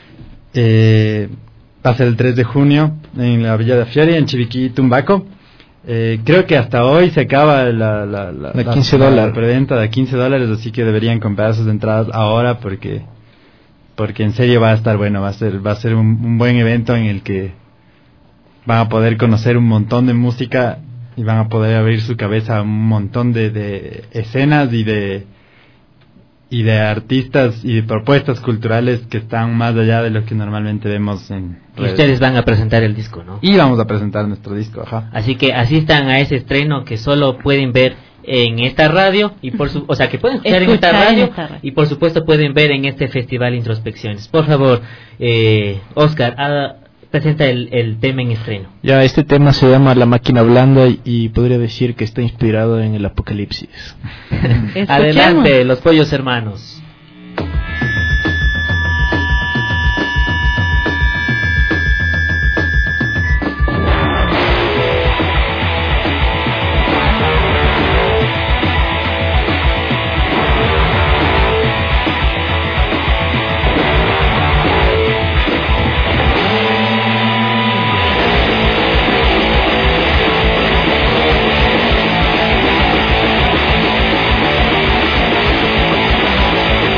Eh, va a ser el tres de junio en la Villa de Fiore, en Chiriquí y Tumbaco. Eh, creo que hasta hoy se acaba la, la, la, de quince dólares. La preventa de quince dólares, así que deberían comprar sus entradas ahora porque porque en serio va a estar bueno, va a ser va a ser un, un buen evento en el que van a poder conocer un montón de música y van a poder abrir su cabeza a un montón de, de escenas y de y de artistas y de propuestas culturales que están más allá de lo que normalmente vemos en y ustedes van a presentar el disco, ¿no? Y vamos a presentar nuestro disco, ajá. Así que asistan a ese estreno que solo pueden ver en esta radio y por su, o sea, que pueden escuchar en esta radio, en esta radio y por supuesto pueden ver en este Festival Introspecciones. Por favor, eh, Oscar, a, presenta el, el tema en estreno. Ya, este tema se llama La Máquina Blanda y, y podría decir que está inspirado en el Apocalipsis. Adelante, Los Pollos Hermanos. We'll be right back.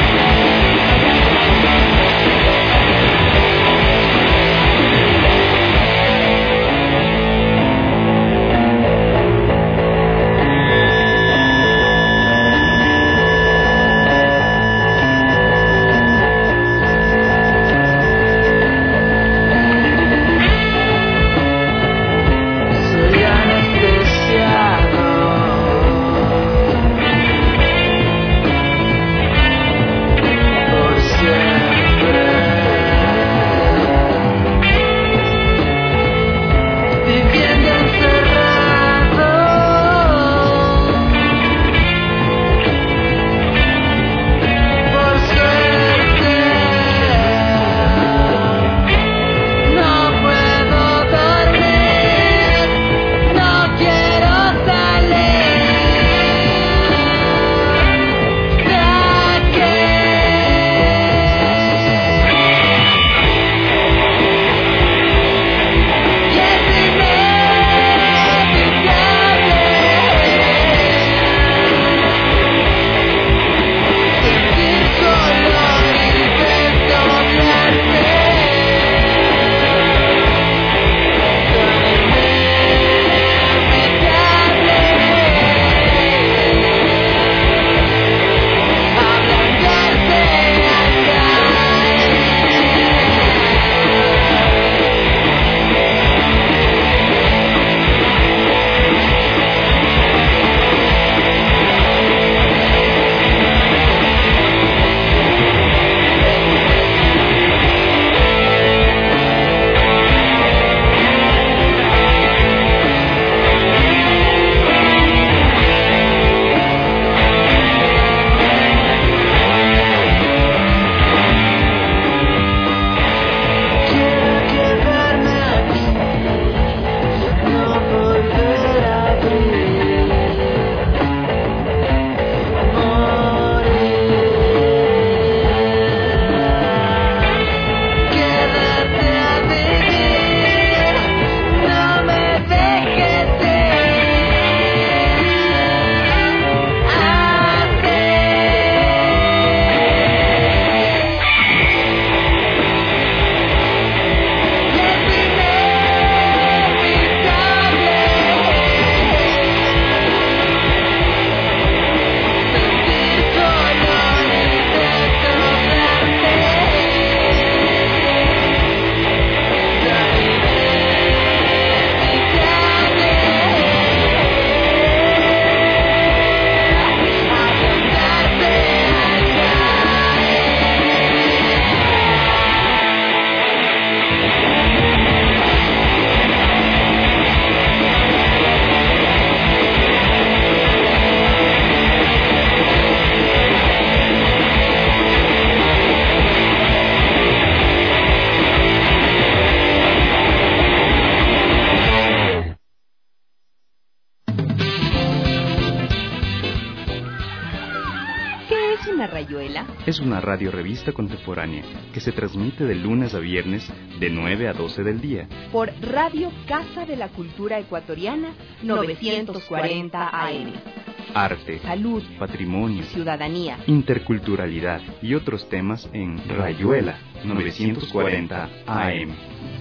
Rayuela es una radiorevista contemporánea que se transmite de lunes a viernes de nueve a doce del día por Radio Casa de la Cultura Ecuatoriana novecientos cuarenta A M. Arte, salud, patrimonio, ciudadanía, interculturalidad y otros temas en Rayuela novecientos cuarenta A M.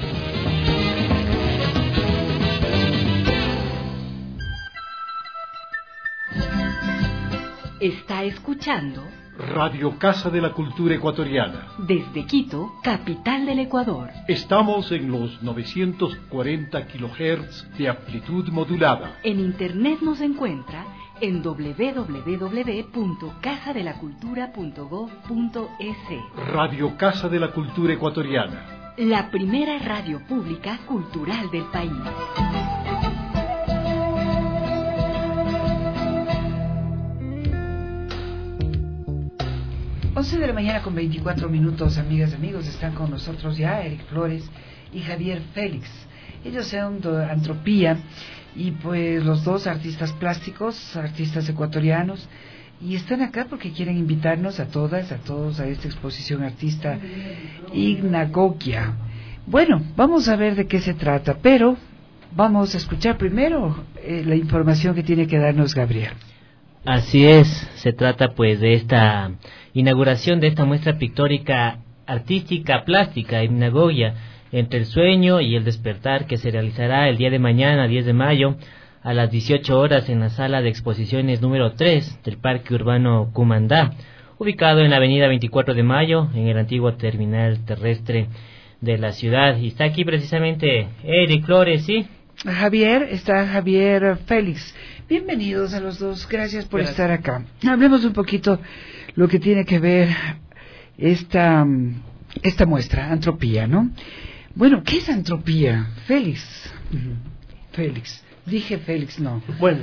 Está escuchando Radio Casa de la Cultura Ecuatoriana. Desde Quito, capital del Ecuador. Estamos en los novecientos cuarenta kilohertz de amplitud modulada. En internet nos encuentra en doble u doble u doble u punto casa de la cultura punto gob punto es. Radio Casa de la Cultura Ecuatoriana. La primera radio pública cultural del país. once de la mañana con veinticuatro minutos, amigas y amigos, están con nosotros ya Eric Flores y Javier Félix. Ellos son de Antropía y pues los dos artistas plásticos, artistas ecuatorianos, y están acá porque quieren invitarnos a todas, a todos a esta exposición artista Ignagogia. Bueno, vamos a ver de qué se trata, pero vamos a escuchar primero eh, la información que tiene que darnos Gabriel. Así es, se trata pues de esta inauguración de esta muestra pictórica artística plástica Ignagogia, entre el sueño y el despertar, que se realizará el día de mañana, diez de mayo, a las dieciocho horas en la sala de exposiciones número tres del Parque Urbano Cumandá, ubicado en la avenida veinticuatro de mayo, en el antiguo terminal terrestre de la ciudad. Y está aquí precisamente Eric Flores, ¿sí? Javier, está Javier Félix. Bienvenidos a los dos, gracias por Gracias. estar acá. Hablemos un poquito lo que tiene que ver esta, esta muestra, Antropía, ¿no? Bueno, ¿qué es Antropía? Félix. Félix. Dije Félix, no. Bueno.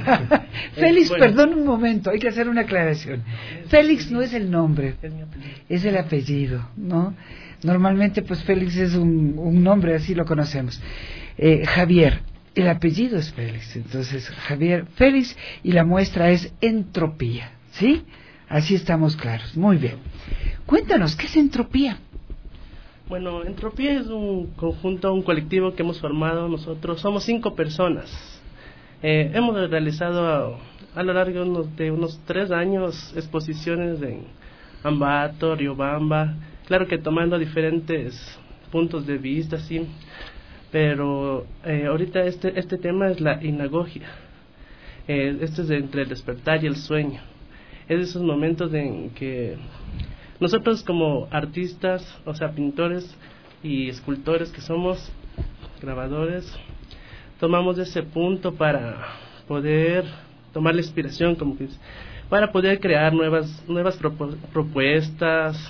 Félix, bueno. perdón un momento, hay que hacer una aclaración. Félix no es el nombre, es el apellido, ¿no? Normalmente, pues Félix es un, un nombre, así lo conocemos. Eh, Javier, el apellido es Félix, entonces Javier Félix, y la muestra es Entropía, ¿sí? Así estamos claros, muy bien. Cuéntanos, ¿qué es Entropía? Bueno, Entropía es un conjunto, un colectivo que hemos formado nosotros. Somos cinco personas. Eh, hemos realizado a, a lo largo de unos, de unos tres años exposiciones en Ambato, Riobamba, claro que tomando diferentes puntos de vista, sí. Pero eh, ahorita este este tema es la Ignagogia. Eh, este es de entre el despertar y el sueño. Es de esos momentos en que nosotros como artistas, o sea, pintores y escultores que somos, grabadores, tomamos ese punto para poder tomar la inspiración, como que es, para poder crear nuevas nuevas propu- propuestas,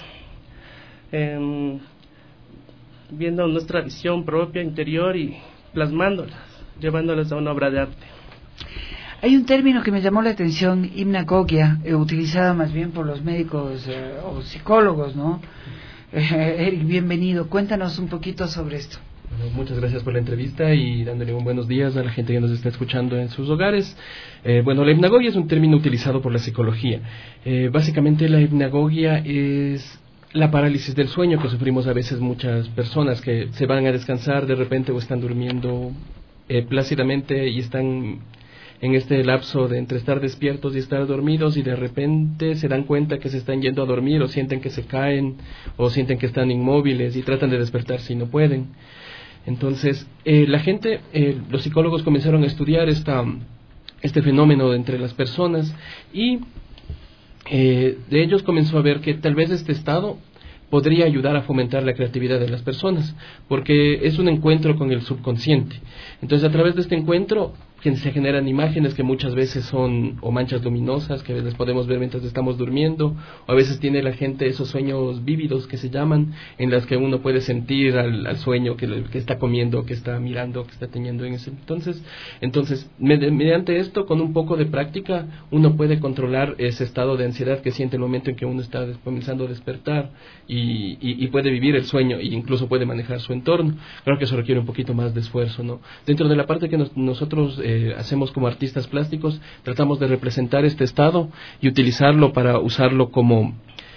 eh, viendo nuestra visión propia, interior y plasmándolas, llevándolas a una obra de arte. Hay un término que me llamó la atención, hipnagogia, eh, utilizado más bien por los médicos eh, o psicólogos, ¿no? Eh, Eric, bienvenido. Cuéntanos un poquito sobre esto. Bueno, muchas gracias por la entrevista y dándole un buenos días a la gente que nos está escuchando en sus hogares. Eh, bueno, la hipnagogia es un término utilizado por la psicología. Eh, básicamente la hipnagogia es la parálisis del sueño que sufrimos a veces muchas personas que se van a descansar de repente o están durmiendo eh, plácidamente y están en este lapso de entre estar despiertos y estar dormidos, y de repente se dan cuenta que se están yendo a dormir o sienten que se caen o sienten que están inmóviles y tratan de despertarse y no pueden. Entonces eh, la gente, eh, los psicólogos comenzaron a estudiar esta, este fenómeno entre las personas y eh, de ellos comenzó a ver que tal vez este estado podría ayudar a fomentar la creatividad de las personas, porque es un encuentro con el subconsciente. Entonces a través de este encuentro que se generan imágenes que muchas veces son o manchas luminosas que a veces podemos ver mientras estamos durmiendo, o a veces tiene la gente esos sueños vívidos que se llaman, en las que uno puede sentir al, al sueño que, que está comiendo, que está mirando, que está teniendo en ese entonces. Entonces, med- mediante esto, con un poco de práctica, uno puede controlar ese estado de ansiedad que siente el momento en que uno está des- comenzando a despertar y, y, y puede vivir el sueño e incluso puede manejar su entorno. Claro que eso requiere un poquito más de esfuerzo, ¿no? Dentro de la parte que nos, nosotros eh, hacemos como artistas plásticos, tratamos de representar este estado y utilizarlo para usarlo como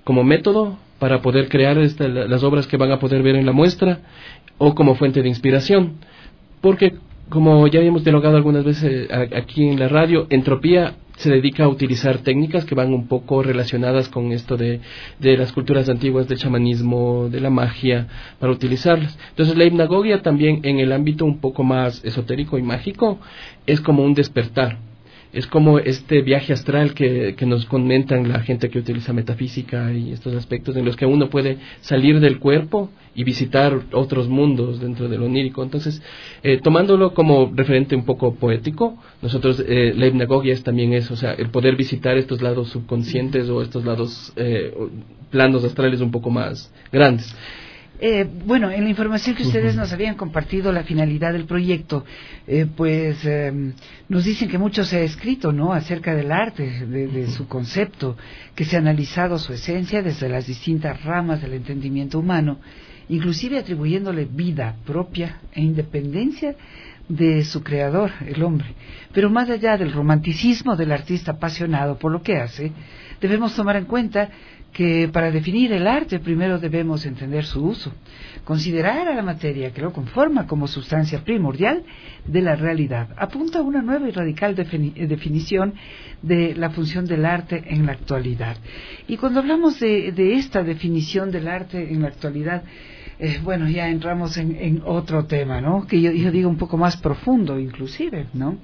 como método para poder crear esta, las obras que van a poder ver en la muestra, o como fuente de inspiración, porque como ya habíamos dialogado algunas veces aquí en la radio, Entropía se dedica a utilizar técnicas que van un poco relacionadas con esto de, de las culturas antiguas, del chamanismo, de la magia, para utilizarlas. Entonces la hipnagogia también en el ámbito un poco más esotérico y mágico es como un despertar. Es como este viaje astral que, que nos comentan la gente que utiliza metafísica y estos aspectos en los que uno puede salir del cuerpo y visitar otros mundos dentro del onírico. Entonces, eh, tomándolo como referente un poco poético, nosotros, eh, la hipnagogia es también eso, o sea, el poder visitar estos lados subconscientes o estos lados, eh, planos astrales un poco más grandes. Eh, bueno, en la información que ustedes nos habían compartido, la finalidad del proyecto, eh, pues eh, nos dicen que mucho se ha escrito, ¿no?, acerca del arte, de, de su concepto, que se ha analizado su esencia desde las distintas ramas del entendimiento humano, inclusive atribuyéndole vida propia e independencia de su creador, el hombre. Pero más allá del romanticismo del artista apasionado por lo que hace, debemos tomar en cuenta que para definir el arte primero debemos entender su uso, considerar a la materia que lo conforma como sustancia primordial de la realidad. Apunta a una nueva y radical defini- definición de la función del arte en la actualidad. Y cuando hablamos de, de esta definición del arte en la actualidad, eh, bueno, ya entramos en, en otro tema, ¿no?, que yo, yo digo un poco más profundo inclusive, ¿no?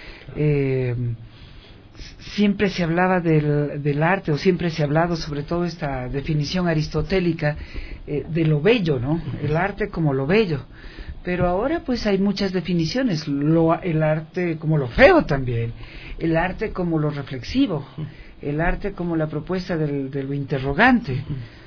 Eh, siempre se hablaba del, del arte, o siempre se ha hablado, sobre todo esta definición aristotélica, eh, de lo bello, ¿no? El arte como lo bello. Pero ahora pues hay muchas definiciones, lo, el arte como lo feo también, el arte como lo reflexivo, el arte como la propuesta del, de lo interrogante.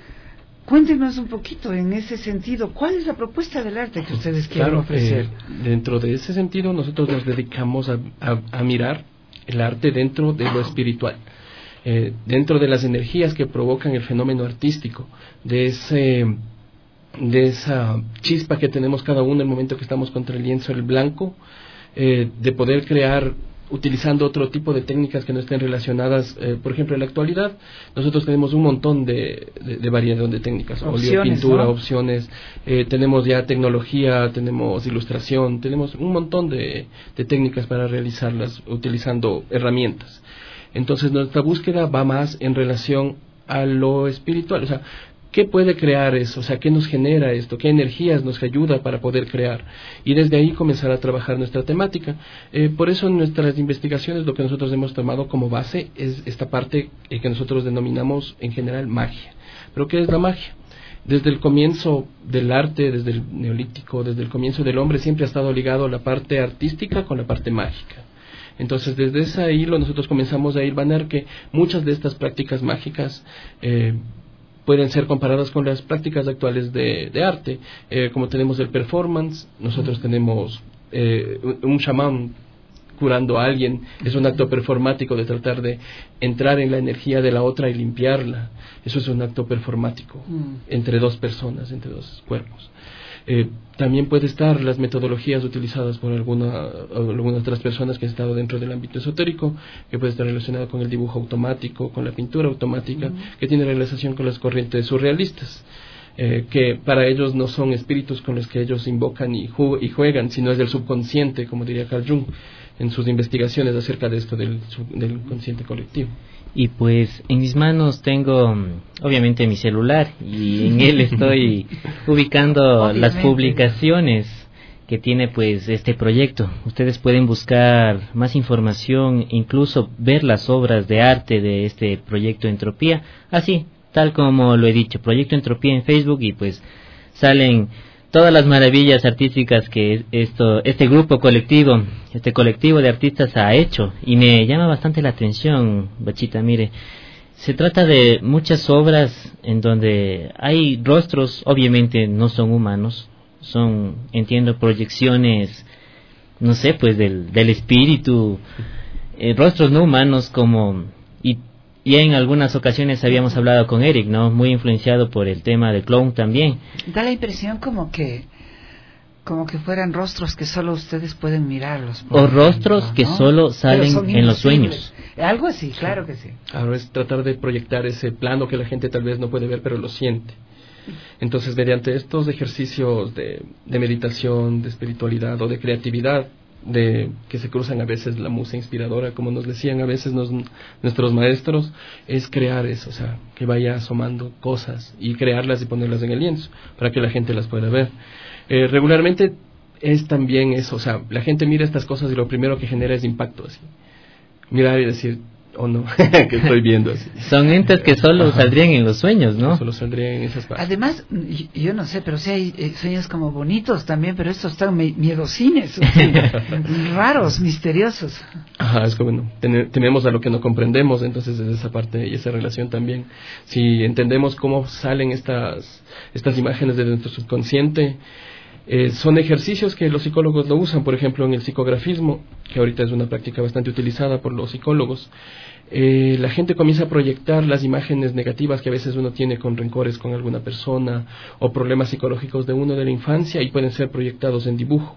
Cuéntenos un poquito en ese sentido, ¿cuál es la propuesta del arte que ustedes quieren Claro, ofrecer? Eh, dentro de ese sentido nosotros nos dedicamos a, a, a mirar el arte dentro de lo espiritual, eh, dentro de las energías que provocan el fenómeno artístico, de ese de esa chispa que tenemos cada uno en el momento que estamos contra el lienzo, el blanco, eh, de poder crear utilizando otro tipo de técnicas que no estén relacionadas, eh, por ejemplo, en la actualidad nosotros tenemos un montón de, de, de variedad de técnicas, óleo, pintura, ¿no?, opciones, eh, tenemos ya tecnología, tenemos ilustración, tenemos un montón de, de técnicas para realizarlas utilizando herramientas. Entonces nuestra búsqueda va más en relación a lo espiritual, o sea, ¿qué puede crear eso? O sea, ¿qué nos genera esto? ¿Qué energías nos ayuda para poder crear? Y desde ahí comenzar a trabajar nuestra temática. Eh, por eso en nuestras investigaciones lo que nosotros hemos tomado como base es esta parte eh, que nosotros denominamos en general magia. ¿Pero qué es la magia? Desde el comienzo del arte, desde el neolítico, desde el comienzo del hombre, siempre ha estado ligado a la parte artística con la parte mágica. Entonces, desde ese hilo nosotros comenzamos a hilvanar que muchas de estas prácticas mágicas eh, pueden ser comparadas con las prácticas actuales de, de arte, eh, como tenemos el performance, nosotros tenemos eh, un chamán curando a alguien, es un acto performático de tratar de entrar en la energía de la otra y limpiarla, eso es un acto performático, mm. entre dos personas, entre dos cuerpos. Eh, también puede estar las metodologías utilizadas por alguna, algunas otras personas que han estado dentro del ámbito esotérico, que puede estar relacionado con el dibujo automático, con la pintura automática, mm. que tiene relación con las corrientes surrealistas, eh, que para ellos no son espíritus con los que ellos invocan y, ju- y juegan, sino es del subconsciente, como diría Carl Jung en sus investigaciones acerca de esto del, sub- del consciente colectivo. Y pues en mis manos tengo obviamente mi celular y en él estoy ubicando obviamente las publicaciones que tiene pues este proyecto. Ustedes pueden buscar más información, incluso ver las obras de arte de este proyecto Entropía, así, tal como lo he dicho, Proyecto Entropía en Facebook, y pues salen todas las maravillas artísticas que esto, este grupo colectivo, este colectivo de artistas ha hecho, y me llama bastante la atención, Bachita, mire, se trata de muchas obras en donde hay rostros, obviamente no son humanos, son, entiendo, proyecciones, no sé, pues del, del espíritu, eh, rostros no humanos como, y ya en algunas ocasiones habíamos hablado con Eric, ¿no? Muy influenciado por el tema del clown también. Da la impresión como que como que fueran rostros que solo ustedes pueden mirarlos. O rejemplo, rostros que ¿no? solo salen en los sueños. Algo así, claro que sí. Ahora es tratar de proyectar ese plano que la gente tal vez no puede ver, pero lo siente. Entonces, mediante estos ejercicios de, de meditación, de espiritualidad o de creatividad, de que se cruzan a veces la musa inspiradora, como nos decían a veces nos, nuestros maestros, es crear eso, o sea, que vaya asomando cosas y crearlas y ponerlas en el lienzo para que la gente las pueda ver. Eh, regularmente es también eso, o sea, la gente mira estas cosas y lo primero que genera es impacto, así, mirar y decir, oh no, que estoy viendo así. Son entes que solo Ajá. saldrían en los sueños, ¿no? Solo saldrían en esas partes. Además, yo no sé, pero sí hay eh, sueños como bonitos también, pero estos están me miedosines, o sea, raros, misteriosos. Ajá, es como, bueno, ten tenemos a lo que no comprendemos, entonces es esa parte y esa relación también. Si entendemos cómo salen estas, estas imágenes de nuestro subconsciente, Eh, son ejercicios que los psicólogos lo usan, por ejemplo, en el psicografismo, que ahorita es una práctica bastante utilizada por los psicólogos. Eh, la gente comienza a proyectar las imágenes negativas que a veces uno tiene con rencores con alguna persona o problemas psicológicos de uno de la infancia y pueden ser proyectados en dibujo.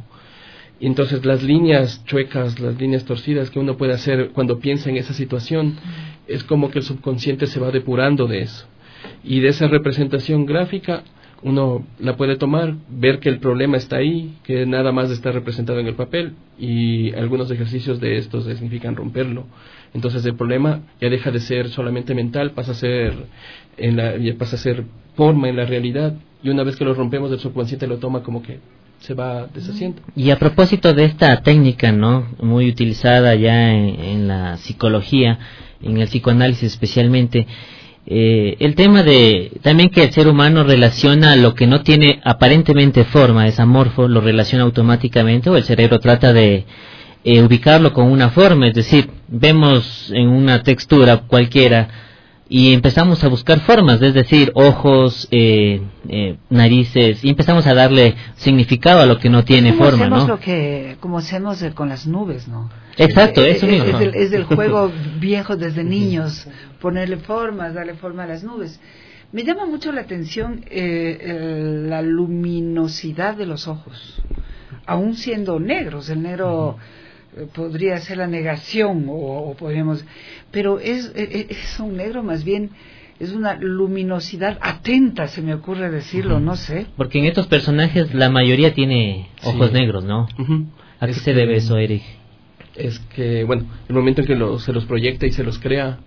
Y entonces las líneas chuecas, las líneas torcidas que uno puede hacer cuando piensa en esa situación, es como que el subconsciente se va depurando de eso. Y de esa representación gráfica uno la puede tomar, ver que el problema está ahí, que nada más está representado en el papel, y algunos ejercicios de estos significan romperlo. Entonces el problema ya deja de ser solamente mental, pasa a ser en la, ya pasa a ser forma en la realidad, y una vez que lo rompemos el subconsciente lo toma como que se va deshaciendo. Y a propósito de esta técnica, ¿no?, muy utilizada ya en, en la psicología, en el psicoanálisis especialmente, Eh, el tema de también que el ser humano relaciona lo que no tiene aparentemente forma, es amorfo, lo relaciona automáticamente, o el cerebro trata de eh, ubicarlo con una forma, es decir, vemos en una textura cualquiera y empezamos a buscar formas, es decir, ojos, eh, eh, narices, y empezamos a darle significado a lo que no tiene como forma, hacemos ¿no? Lo que, como hacemos con las nubes, ¿no? Exacto, eh, eso eh, mismo. Es el, es el juego viejo desde niños, ponerle formas, darle forma a las nubes. Me llama mucho la atención eh, el, la luminosidad de los ojos, aún siendo negros. El negro eh, podría ser la negación, o, o podríamos, pero es, es, es un negro más bien, es una luminosidad atenta, se me ocurre decirlo, uh-huh. no sé. Porque en estos personajes la mayoría tiene ojos sí. negros, ¿no? Uh-huh. ¿A qué es se que, debe eso, Eric? Es que, bueno, el momento en que lo, se los proyecta y se los crea,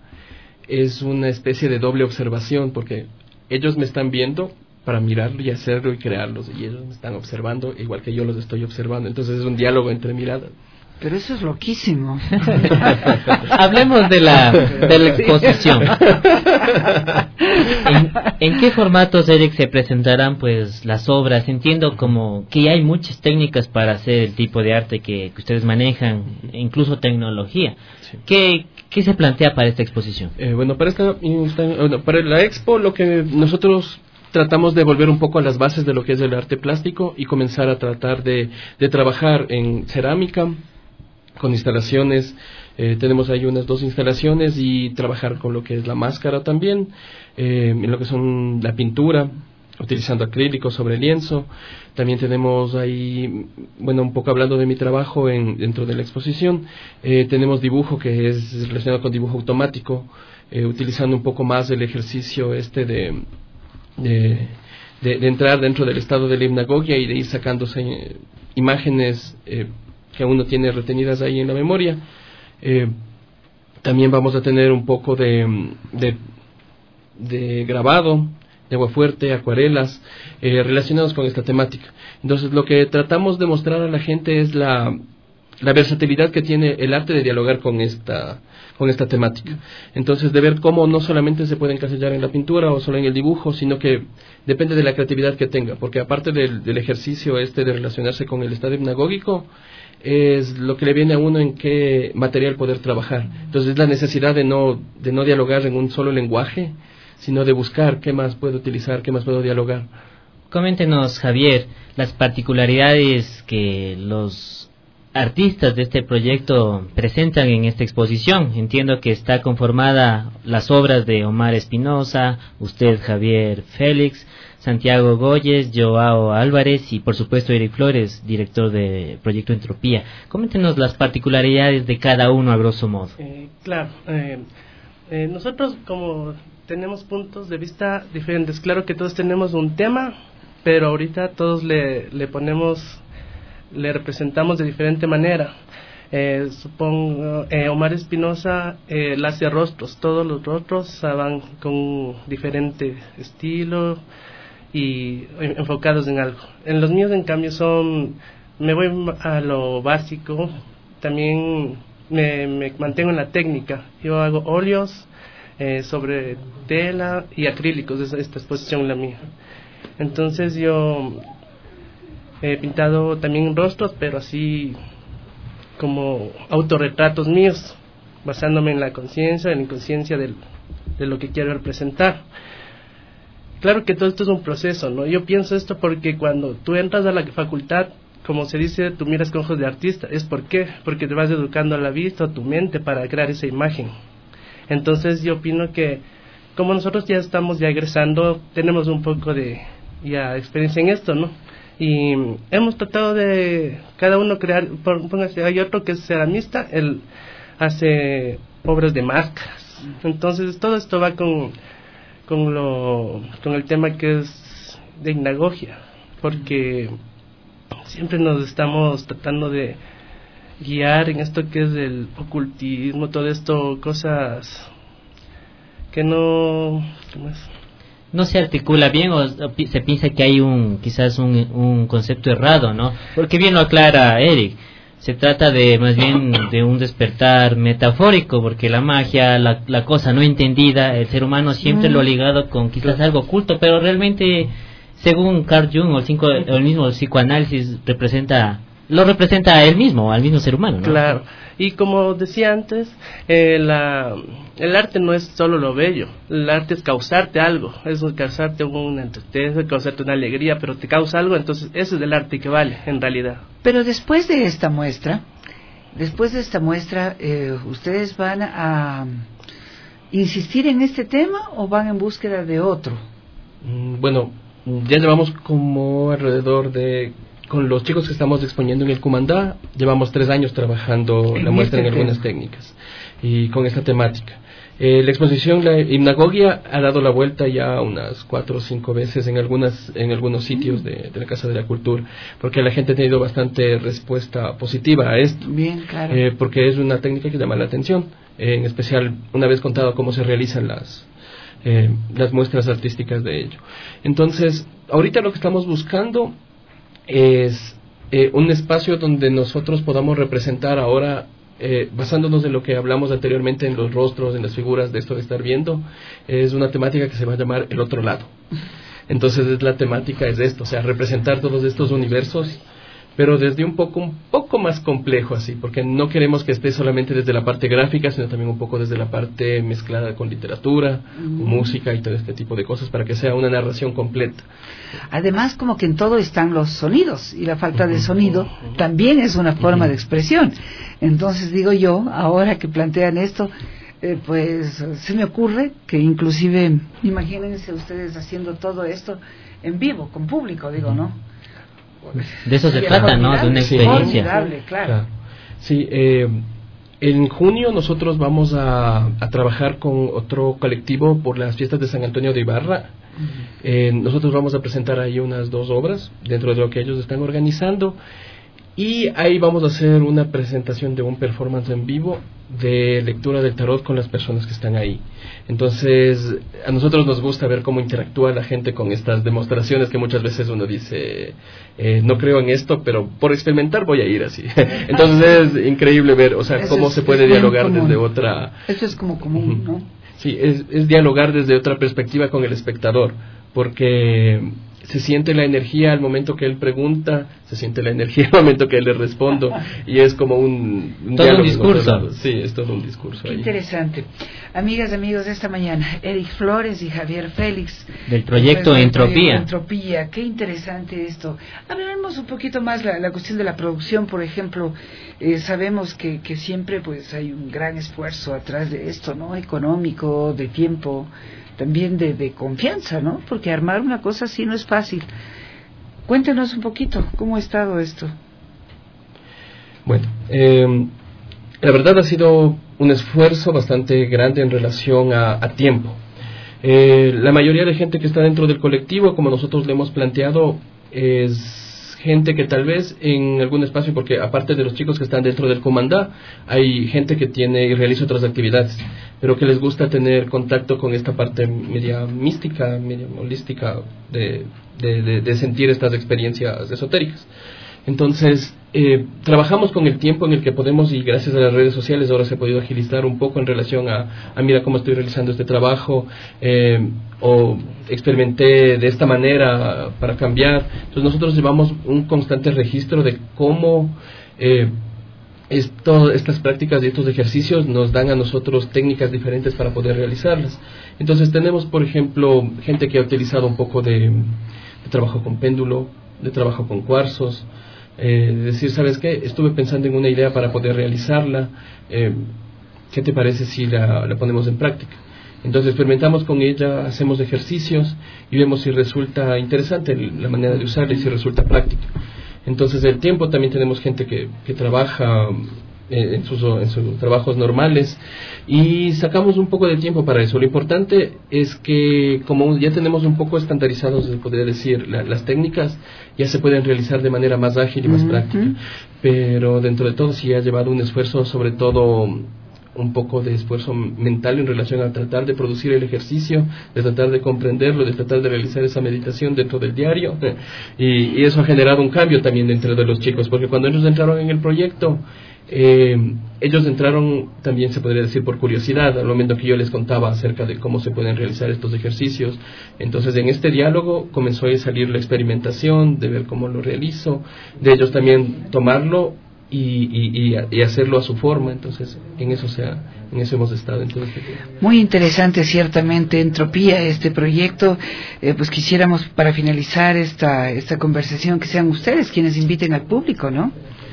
es una especie de doble observación, porque ellos me están viendo para mirarlo y hacerlo y crearlos, y ellos me están observando igual que yo los estoy observando. Entonces es un diálogo entre miradas. Pero eso es loquísimo. Hablemos de la, de la exposición. ¿En, ¿En qué formatos, Eric, se presentarán pues las obras? Entiendo como que hay muchas técnicas para hacer el tipo de arte que, que ustedes manejan, incluso tecnología. Sí. ¿Qué, ¿Qué se plantea para esta exposición? Eh, bueno, para esta, bueno, para la expo lo que nosotros tratamos de volver un poco a las bases de lo que es el arte plástico y comenzar a tratar de, de trabajar en cerámica, con instalaciones, eh, tenemos ahí unas dos instalaciones, y trabajar con lo que es la máscara también, eh, en lo que son la pintura, utilizando acrílico sobre lienzo. También tenemos ahí, bueno, un poco hablando de mi trabajo en, dentro de la exposición, eh, tenemos dibujo que es relacionado con dibujo automático, eh, utilizando un poco más el ejercicio este de, de, de, de entrar dentro del estado de la hipnagogia y de ir sacándose eh, imágenes eh, que uno tiene retenidas ahí en la memoria. Eh, también vamos a tener un poco de, de, de grabado, de agua fuerte, acuarelas, eh, relacionados con esta temática. Entonces, lo que tratamos de mostrar a la gente es la, la versatilidad que tiene el arte de dialogar con esta, con esta temática. Entonces, de ver cómo no solamente se puede encasillar en la pintura o solo en el dibujo, sino que depende de la creatividad que tenga, porque aparte del, del ejercicio este de relacionarse con el estado hipnagógico, es lo que le viene a uno en qué material poder trabajar. Entonces es la necesidad de no, de no dialogar en un solo lenguaje, sino de buscar qué más puedo utilizar, qué más puedo dialogar. Coméntenos, Javier, las particularidades que los artistas de este proyecto presentan en esta exposición? Entiendo que está conformada las obras de Omar Espinosa, usted Javier Félix, Santiago Goyes, Joao Álvarez y por supuesto Eric Flores, director de Proyecto Entropía. Coméntenos las particularidades de cada uno a grosso modo. Eh, claro, eh, eh, nosotros como tenemos puntos de vista diferentes, claro que todos tenemos un tema, pero ahorita todos le, le ponemos, le representamos de diferente manera. Eh, supongo, eh, Omar Espinosa eh, él hace rostros, todos los rostros van con diferente estilo y enfocados en algo. En los míos, en cambio, son, me voy a lo básico, también me, me mantengo en la técnica. Yo hago óleos eh, sobre tela y acrílicos, esta, esta exposición es la mía. Entonces yo he pintado también rostros, pero así como autorretratos míos, basándome en la conciencia, en la inconsciencia del, de lo que quiero representar. Claro que todo esto es un proceso, ¿no? Yo pienso esto porque cuando tú entras a la facultad, como se dice, tú miras con ojos de artista. ¿Es por qué? Porque te vas educando a la vista, a tu mente, para crear esa imagen. Entonces yo opino que como nosotros ya estamos ya egresando, tenemos un poco de ya experiencia en esto, ¿no? Y hemos tratado de cada uno crear, póngase, hay otro que es ceramista, él hace obras de máscaras. Entonces todo esto va con con lo con el tema que es de hipnagogia, porque siempre nos estamos tratando de guiar en esto que es el ocultismo, todo esto, cosas que no, ¿cómo es? No se articula bien o se piensa que hay un quizás un, un concepto errado, ¿no? Porque bien lo aclara Eric, se trata de más bien de un despertar metafórico, porque la magia, la, la cosa no entendida, el ser humano siempre mm. lo ha ligado con quizás algo oculto, pero realmente según Carl Jung o el, cinco, el mismo el psicoanálisis representa lo representa a él mismo, al mismo ser humano, ¿no? Claro, y como decía antes, eh, la, el arte no es solo lo bello, el arte es causarte algo, es causarte una tristeza, causarte una alegría, pero te causa algo, entonces eso es el arte que vale, en realidad. Pero después de esta muestra, después de esta muestra, eh, ¿ustedes van a insistir en este tema o van en búsqueda de otro? Mm, bueno, ya llevamos como alrededor de... Con los chicos que estamos exponiendo en el Cumandá, llevamos tres años trabajando la muestra en algunas técnicas y con esta temática. Eh, la exposición, la hipnagogia, ha dado la vuelta ya unas cuatro o cinco veces en algunas en algunos sitios de, de la Casa de la Cultura, porque la gente ha tenido bastante respuesta positiva a esto. Bien, claro. Eh, porque es una técnica que llama la atención, eh, en especial una vez contado cómo se realizan las eh, las muestras artísticas de ello. Entonces, ahorita lo que estamos buscando es eh, un espacio donde nosotros podamos representar ahora, eh, basándonos en lo que hablamos anteriormente, en los rostros, en las figuras de esto de estar viendo, es una temática que se va a llamar el otro lado. Entonces es la temática es esto, o sea, representar todos estos universos, pero desde un poco un poco más complejo así, porque no queremos que esté solamente desde la parte gráfica, sino también un poco desde la parte mezclada con literatura, mm. música y todo este tipo de cosas, para que sea una narración completa. Además, como que en todo están los sonidos, y la falta de sonido también es una forma de expresión. Entonces digo yo, ahora que plantean esto, eh, pues se me ocurre que inclusive, imagínense ustedes haciendo todo esto en vivo, con público, digo, ¿no? De eso se trata, ¿no? De una experiencia. Claro. Claro. Sí, eh, en junio nosotros vamos a, a trabajar con otro colectivo por las fiestas de San Antonio de Ibarra. Uh-huh. Eh, nosotros vamos a presentar ahí unas dos obras dentro de lo que ellos están organizando. Y ahí vamos a hacer una presentación de un performance en vivo de lectura del tarot con las personas que están ahí. Entonces, a nosotros nos gusta ver cómo interactúa la gente con estas demostraciones que muchas veces uno dice, eh, no creo en esto, pero por experimentar voy a ir así. Entonces es increíble ver, o sea, eso cómo es, se puede dialogar común. Desde otra... Eso es como común, ¿no? Sí, es, es dialogar desde otra perspectiva con el espectador, porque se siente la energía al momento que él pregunta, se siente la energía al momento que le respondo, y es como un, un todo un discurso. Sí, es todo un discurso. Qué ahí. Interesante. Amigas, amigos, esta mañana, Eric Flores y Javier Félix. Del proyecto del Entropía. proyecto Entropía. Qué interesante esto. Hablaremos un poquito más la, la cuestión de la producción, por ejemplo. Eh, sabemos que, que siempre pues hay un gran esfuerzo atrás de esto, ¿no? Económico, de tiempo, también de, de confianza, ¿no? Porque armar una cosa así no es fácil. Cuéntenos un poquito, ¿cómo ha estado esto? Bueno, eh, la verdad ha sido un esfuerzo bastante grande en relación a, a tiempo. Eh, la mayoría de gente que está dentro del colectivo, como nosotros le hemos planteado, es gente que tal vez en algún espacio, porque aparte de los chicos que están dentro del Comandá, hay gente que tiene y realiza otras actividades, pero que les gusta tener contacto con esta parte media mística, media holística de, de, de, de sentir estas experiencias esotéricas. Entonces, eh, trabajamos con el tiempo en el que podemos, y gracias a las redes sociales ahora se ha podido agilizar un poco en relación a, a mira cómo estoy realizando este trabajo, eh, o experimenté de esta manera para cambiar. Entonces nosotros llevamos un constante registro de cómo eh, esto, estas prácticas y estos ejercicios nos dan a nosotros técnicas diferentes para poder realizarlas. Entonces tenemos, por ejemplo, gente que ha utilizado un poco de, de trabajo con péndulo, de trabajo con cuarzos, eh, decir, ¿sabes qué? Estuve pensando en una idea para poder realizarla, eh, ¿qué te parece si la, la ponemos en práctica? Entonces experimentamos con ella, hacemos ejercicios y vemos si resulta interesante la manera de usarla y si resulta práctica. Entonces el tiempo, también tenemos gente que, que trabaja eh, en, sus, en sus trabajos normales, y sacamos un poco de tiempo para eso. Lo importante es que como ya tenemos un poco estandarizados, se podría decir, la, las técnicas ya se pueden realizar de manera más ágil y más uh-huh. práctica, pero dentro de todo sí ha llevado un esfuerzo, sobre todo un poco de esfuerzo mental en relación a tratar de producir el ejercicio, de tratar de comprenderlo, de tratar de realizar esa meditación dentro del diario, y, y eso ha generado un cambio también dentro de los chicos, porque cuando ellos entraron en el proyecto, eh, ellos entraron también, se podría decir, por curiosidad, al momento que yo les contaba acerca de cómo se pueden realizar estos ejercicios. Entonces en este diálogo comenzó a salir la experimentación, de ver cómo lo realizo, de ellos también tomarlo Y, y, y hacerlo a su forma. Entonces en eso se ha, en eso hemos estado. Entonces, muy interesante, ciertamente, Entropía, este proyecto. Eh, pues quisiéramos, para finalizar esta esta conversación, que sean ustedes quienes inviten al público, ¿no?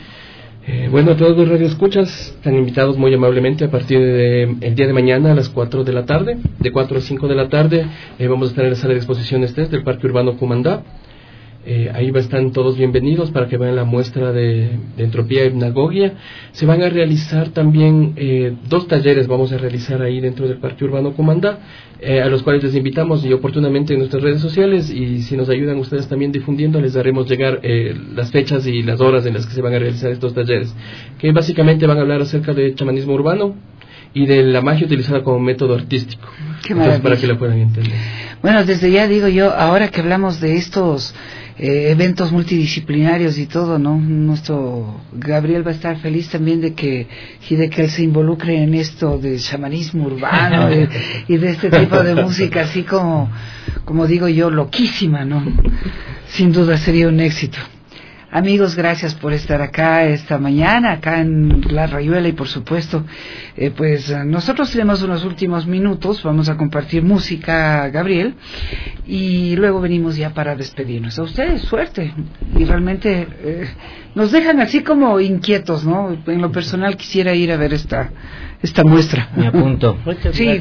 Eh, bueno, a todos los radioescuchas están invitados muy amablemente a partir de el día de mañana a las cuatro de la tarde, de cuatro a cinco de la tarde. Eh, vamos a estar en la sala de exposiciones desde el Parque Urbano Comandá. Eh, ahí están todos bienvenidos para que vean la muestra de, de Entropía y Hypnagogia. Se van a realizar también eh, dos talleres, vamos a realizar ahí dentro del Parque Urbano Comandá, eh, a los cuales les invitamos y oportunamente en nuestras redes sociales, y si nos ayudan ustedes también difundiendo, les daremos llegar eh, las fechas y las horas en las que se van a realizar estos talleres, que básicamente van a hablar acerca de chamanismo urbano y de la magia utilizada como método artístico. Qué Entonces, para que lo puedan entender. Bueno, desde ya digo yo, ahora que hablamos de estos Eh, eventos multidisciplinarios y todo, ¿no? Nuestro Gabriel va a estar feliz también de que y de que él se involucre en esto del chamanismo urbano de, y de este tipo de música así como, como digo yo, loquísima, ¿no? Sin duda sería un éxito. Amigos, gracias por estar acá esta mañana, acá en La Rayuela, y por supuesto, eh, pues nosotros tenemos unos últimos minutos, vamos a compartir música, Gabriel, y luego venimos ya para despedirnos. A ustedes, suerte, y realmente eh, nos dejan así como inquietos, ¿no? En lo personal quisiera ir a ver esta esta muestra. Me apunto. Sí.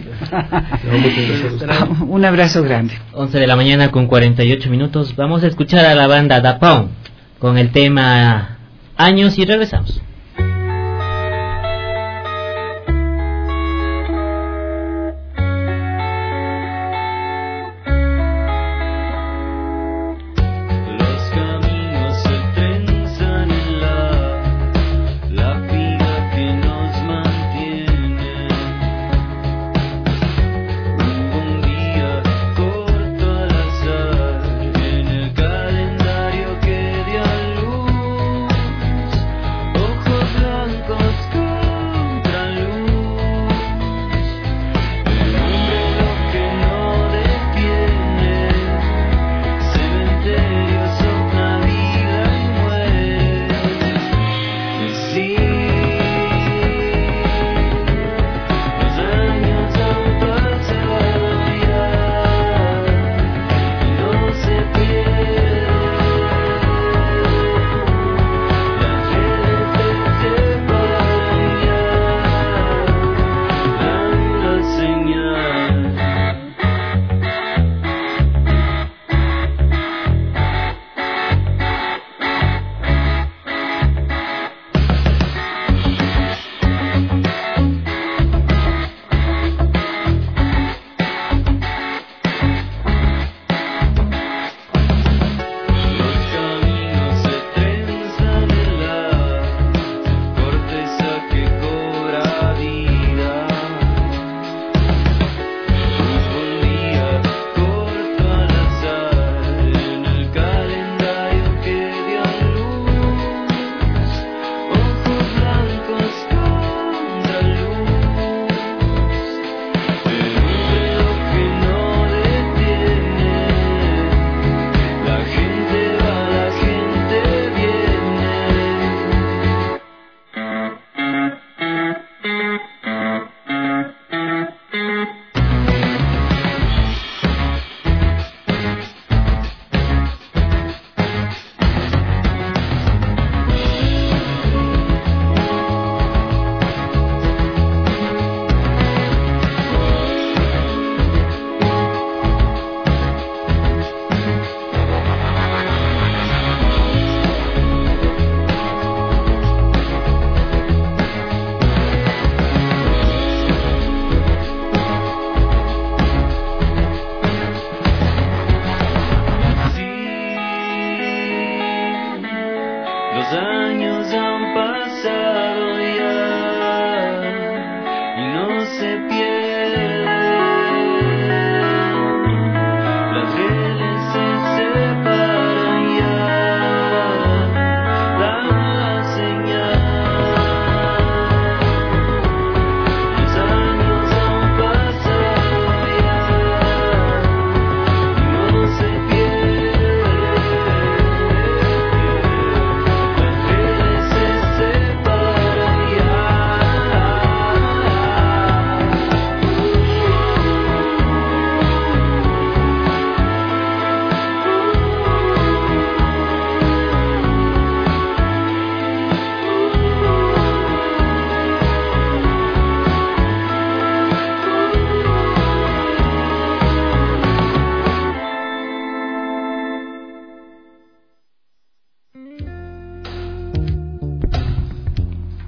Un abrazo grande. once de la mañana con cuarenta y ocho minutos, vamos a escuchar a la banda Da Pound con el tema Años y regresamos. Ojos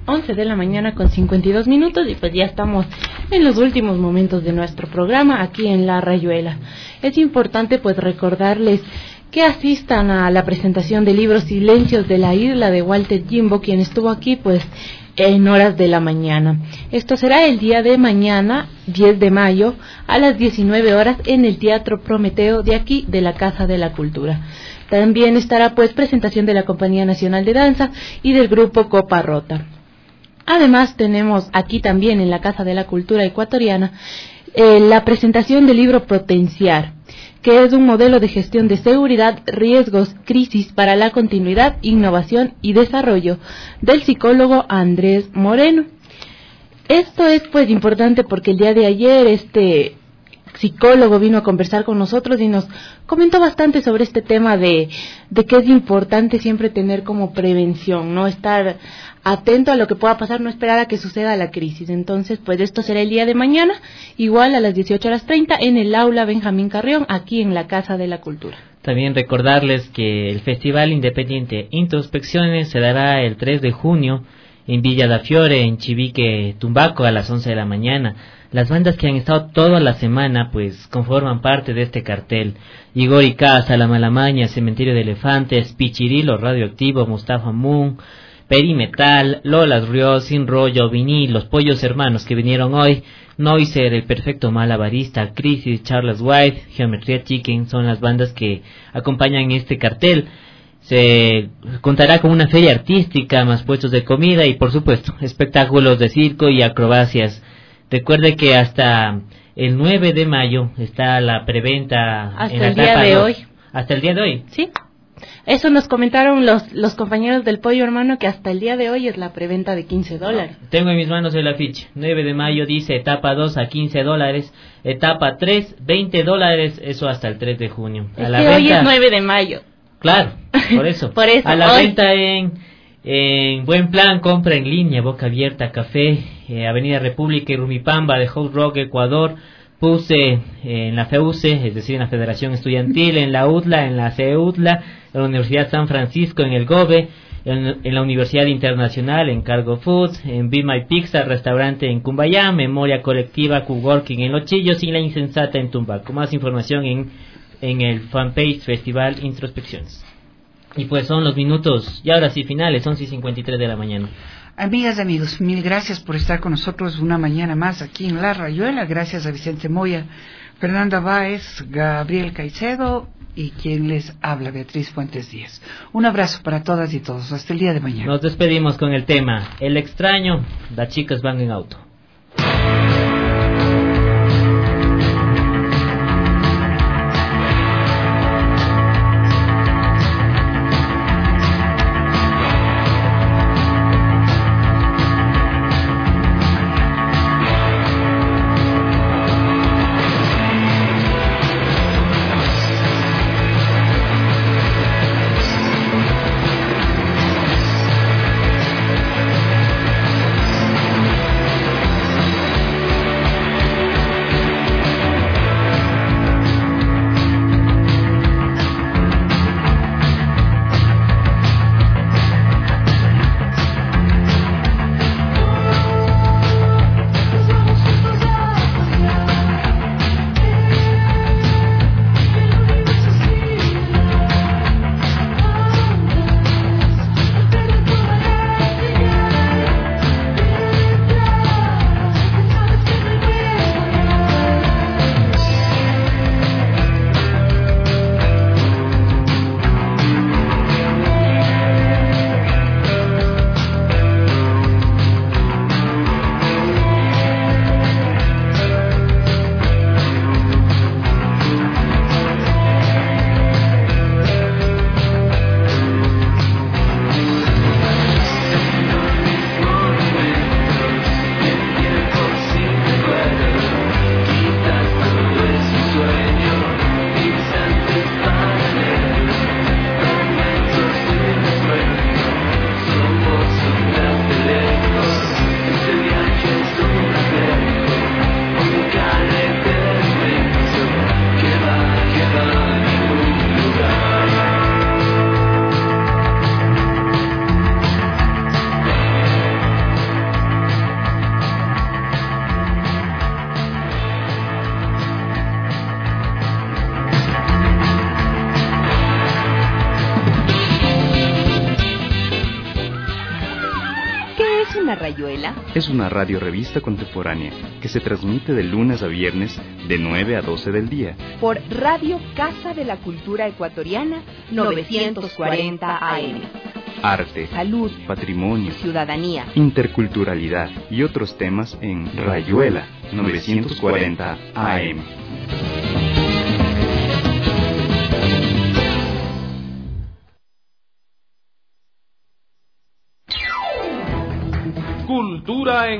once de la mañana con cincuenta y dos minutos y pues ya estamos en los últimos momentos de nuestro programa aquí en La Rayuela. Es importante pues recordarles que asistan a la presentación del libro Silencios de la Isla de Walter Jimbo, quien estuvo aquí pues en horas de la mañana. Esto será el día de mañana, diez de mayo, a las diecinueve horas en el Teatro Prometeo de aquí, de la Casa de la Cultura. También estará pues presentación de la Compañía Nacional de Danza y del grupo Copa Rota. Además tenemos aquí también en la Casa de la Cultura Ecuatoriana eh, la presentación del libro Potenciar, que es un modelo de gestión de seguridad, riesgos, crisis para la continuidad, innovación y desarrollo del psicólogo Andrés Moreno. Esto es pues importante porque el día de ayer este psicólogo vino a conversar con nosotros y nos comentó bastante sobre este tema de, de que es importante siempre tener como prevención, no estar atento a lo que pueda pasar, no esperar a que suceda la crisis. Entonces, pues esto será el día de mañana, igual a las dieciocho horas treinta en el aula Benjamín Carrión, aquí en la Casa de la Cultura. También recordarles que el Festival Independiente Introspecciones se dará el tres de junio en Villa da Fiore, en Chivique, Tumbaco, a las once de la mañana. Las bandas que han estado toda la semana pues conforman parte de este cartel: Igor y Casa, La Malamaña, Cementerio de Elefantes, Pichirilo Radioactivo, Mustafa Moon, Perimetal, Lolas Ríos, Sin Rollo, Vinil, Los Pollos Hermanos que vinieron hoy, Noiser, El Perfecto Malabarista, Crisis, Charles White, Geometría Chicken, son las bandas que acompañan este cartel. Se contará con una feria artística, más puestos de comida y por supuesto espectáculos de circo y acrobacias. Recuerde que hasta el nueve de mayo está la preventa. Hasta en la el día etapa de dos. hoy. Hasta el día de hoy. Sí. Eso nos comentaron los los compañeros del Pollo Hermano, que hasta el día de hoy es la preventa de quince dólares. Tengo en mis manos el afiche. nueve de mayo dice etapa dos a quince dólares. Etapa tres, veinte dólares. Eso hasta el tres de junio. Es a la que venta, hoy es nueve de mayo. Claro, por eso. Por eso a la hoy. venta en, en Buen Plan, compra en línea, Boca Abierta Café, eh, Avenida República y Rumipamba de Hot Rock, Ecuador. Puse eh, en la FEUCE, es decir, en la Federación Estudiantil, en la U T L A, en la CEUTLA, en la Universidad San Francisco, en el GOBE, en, en la Universidad Internacional, en Cargo Foods, en Be My Pizza, restaurante en Cumbayá, Memoria Colectiva, Coworking en Los Chillos y La Insensata en Tumbaco. Más información en, en el fanpage Festival Introspecciones. Y pues son los minutos, y ahora sí finales, once y cincuenta y tres de la mañana. Amigas y amigos, mil gracias por estar con nosotros una mañana más aquí en La Rayuela. Gracias a Vicente Moya, Fernanda Báez, Gabriel Caicedo y quien les habla, Beatriz Fuentes Díaz. Un abrazo para todas y todos. Hasta el día de mañana. Nos despedimos con el tema El Extraño, Las Chicas Van en Auto. Rayuela es una radiorevista contemporánea que se transmite de lunes a viernes de nueve a doce del día por Radio Casa de la Cultura Ecuatoriana novecientos cuarenta A M. Arte, salud, patrimonio, ciudadanía, interculturalidad y otros temas en Rayuela novecientos cuarenta A M. Cultura en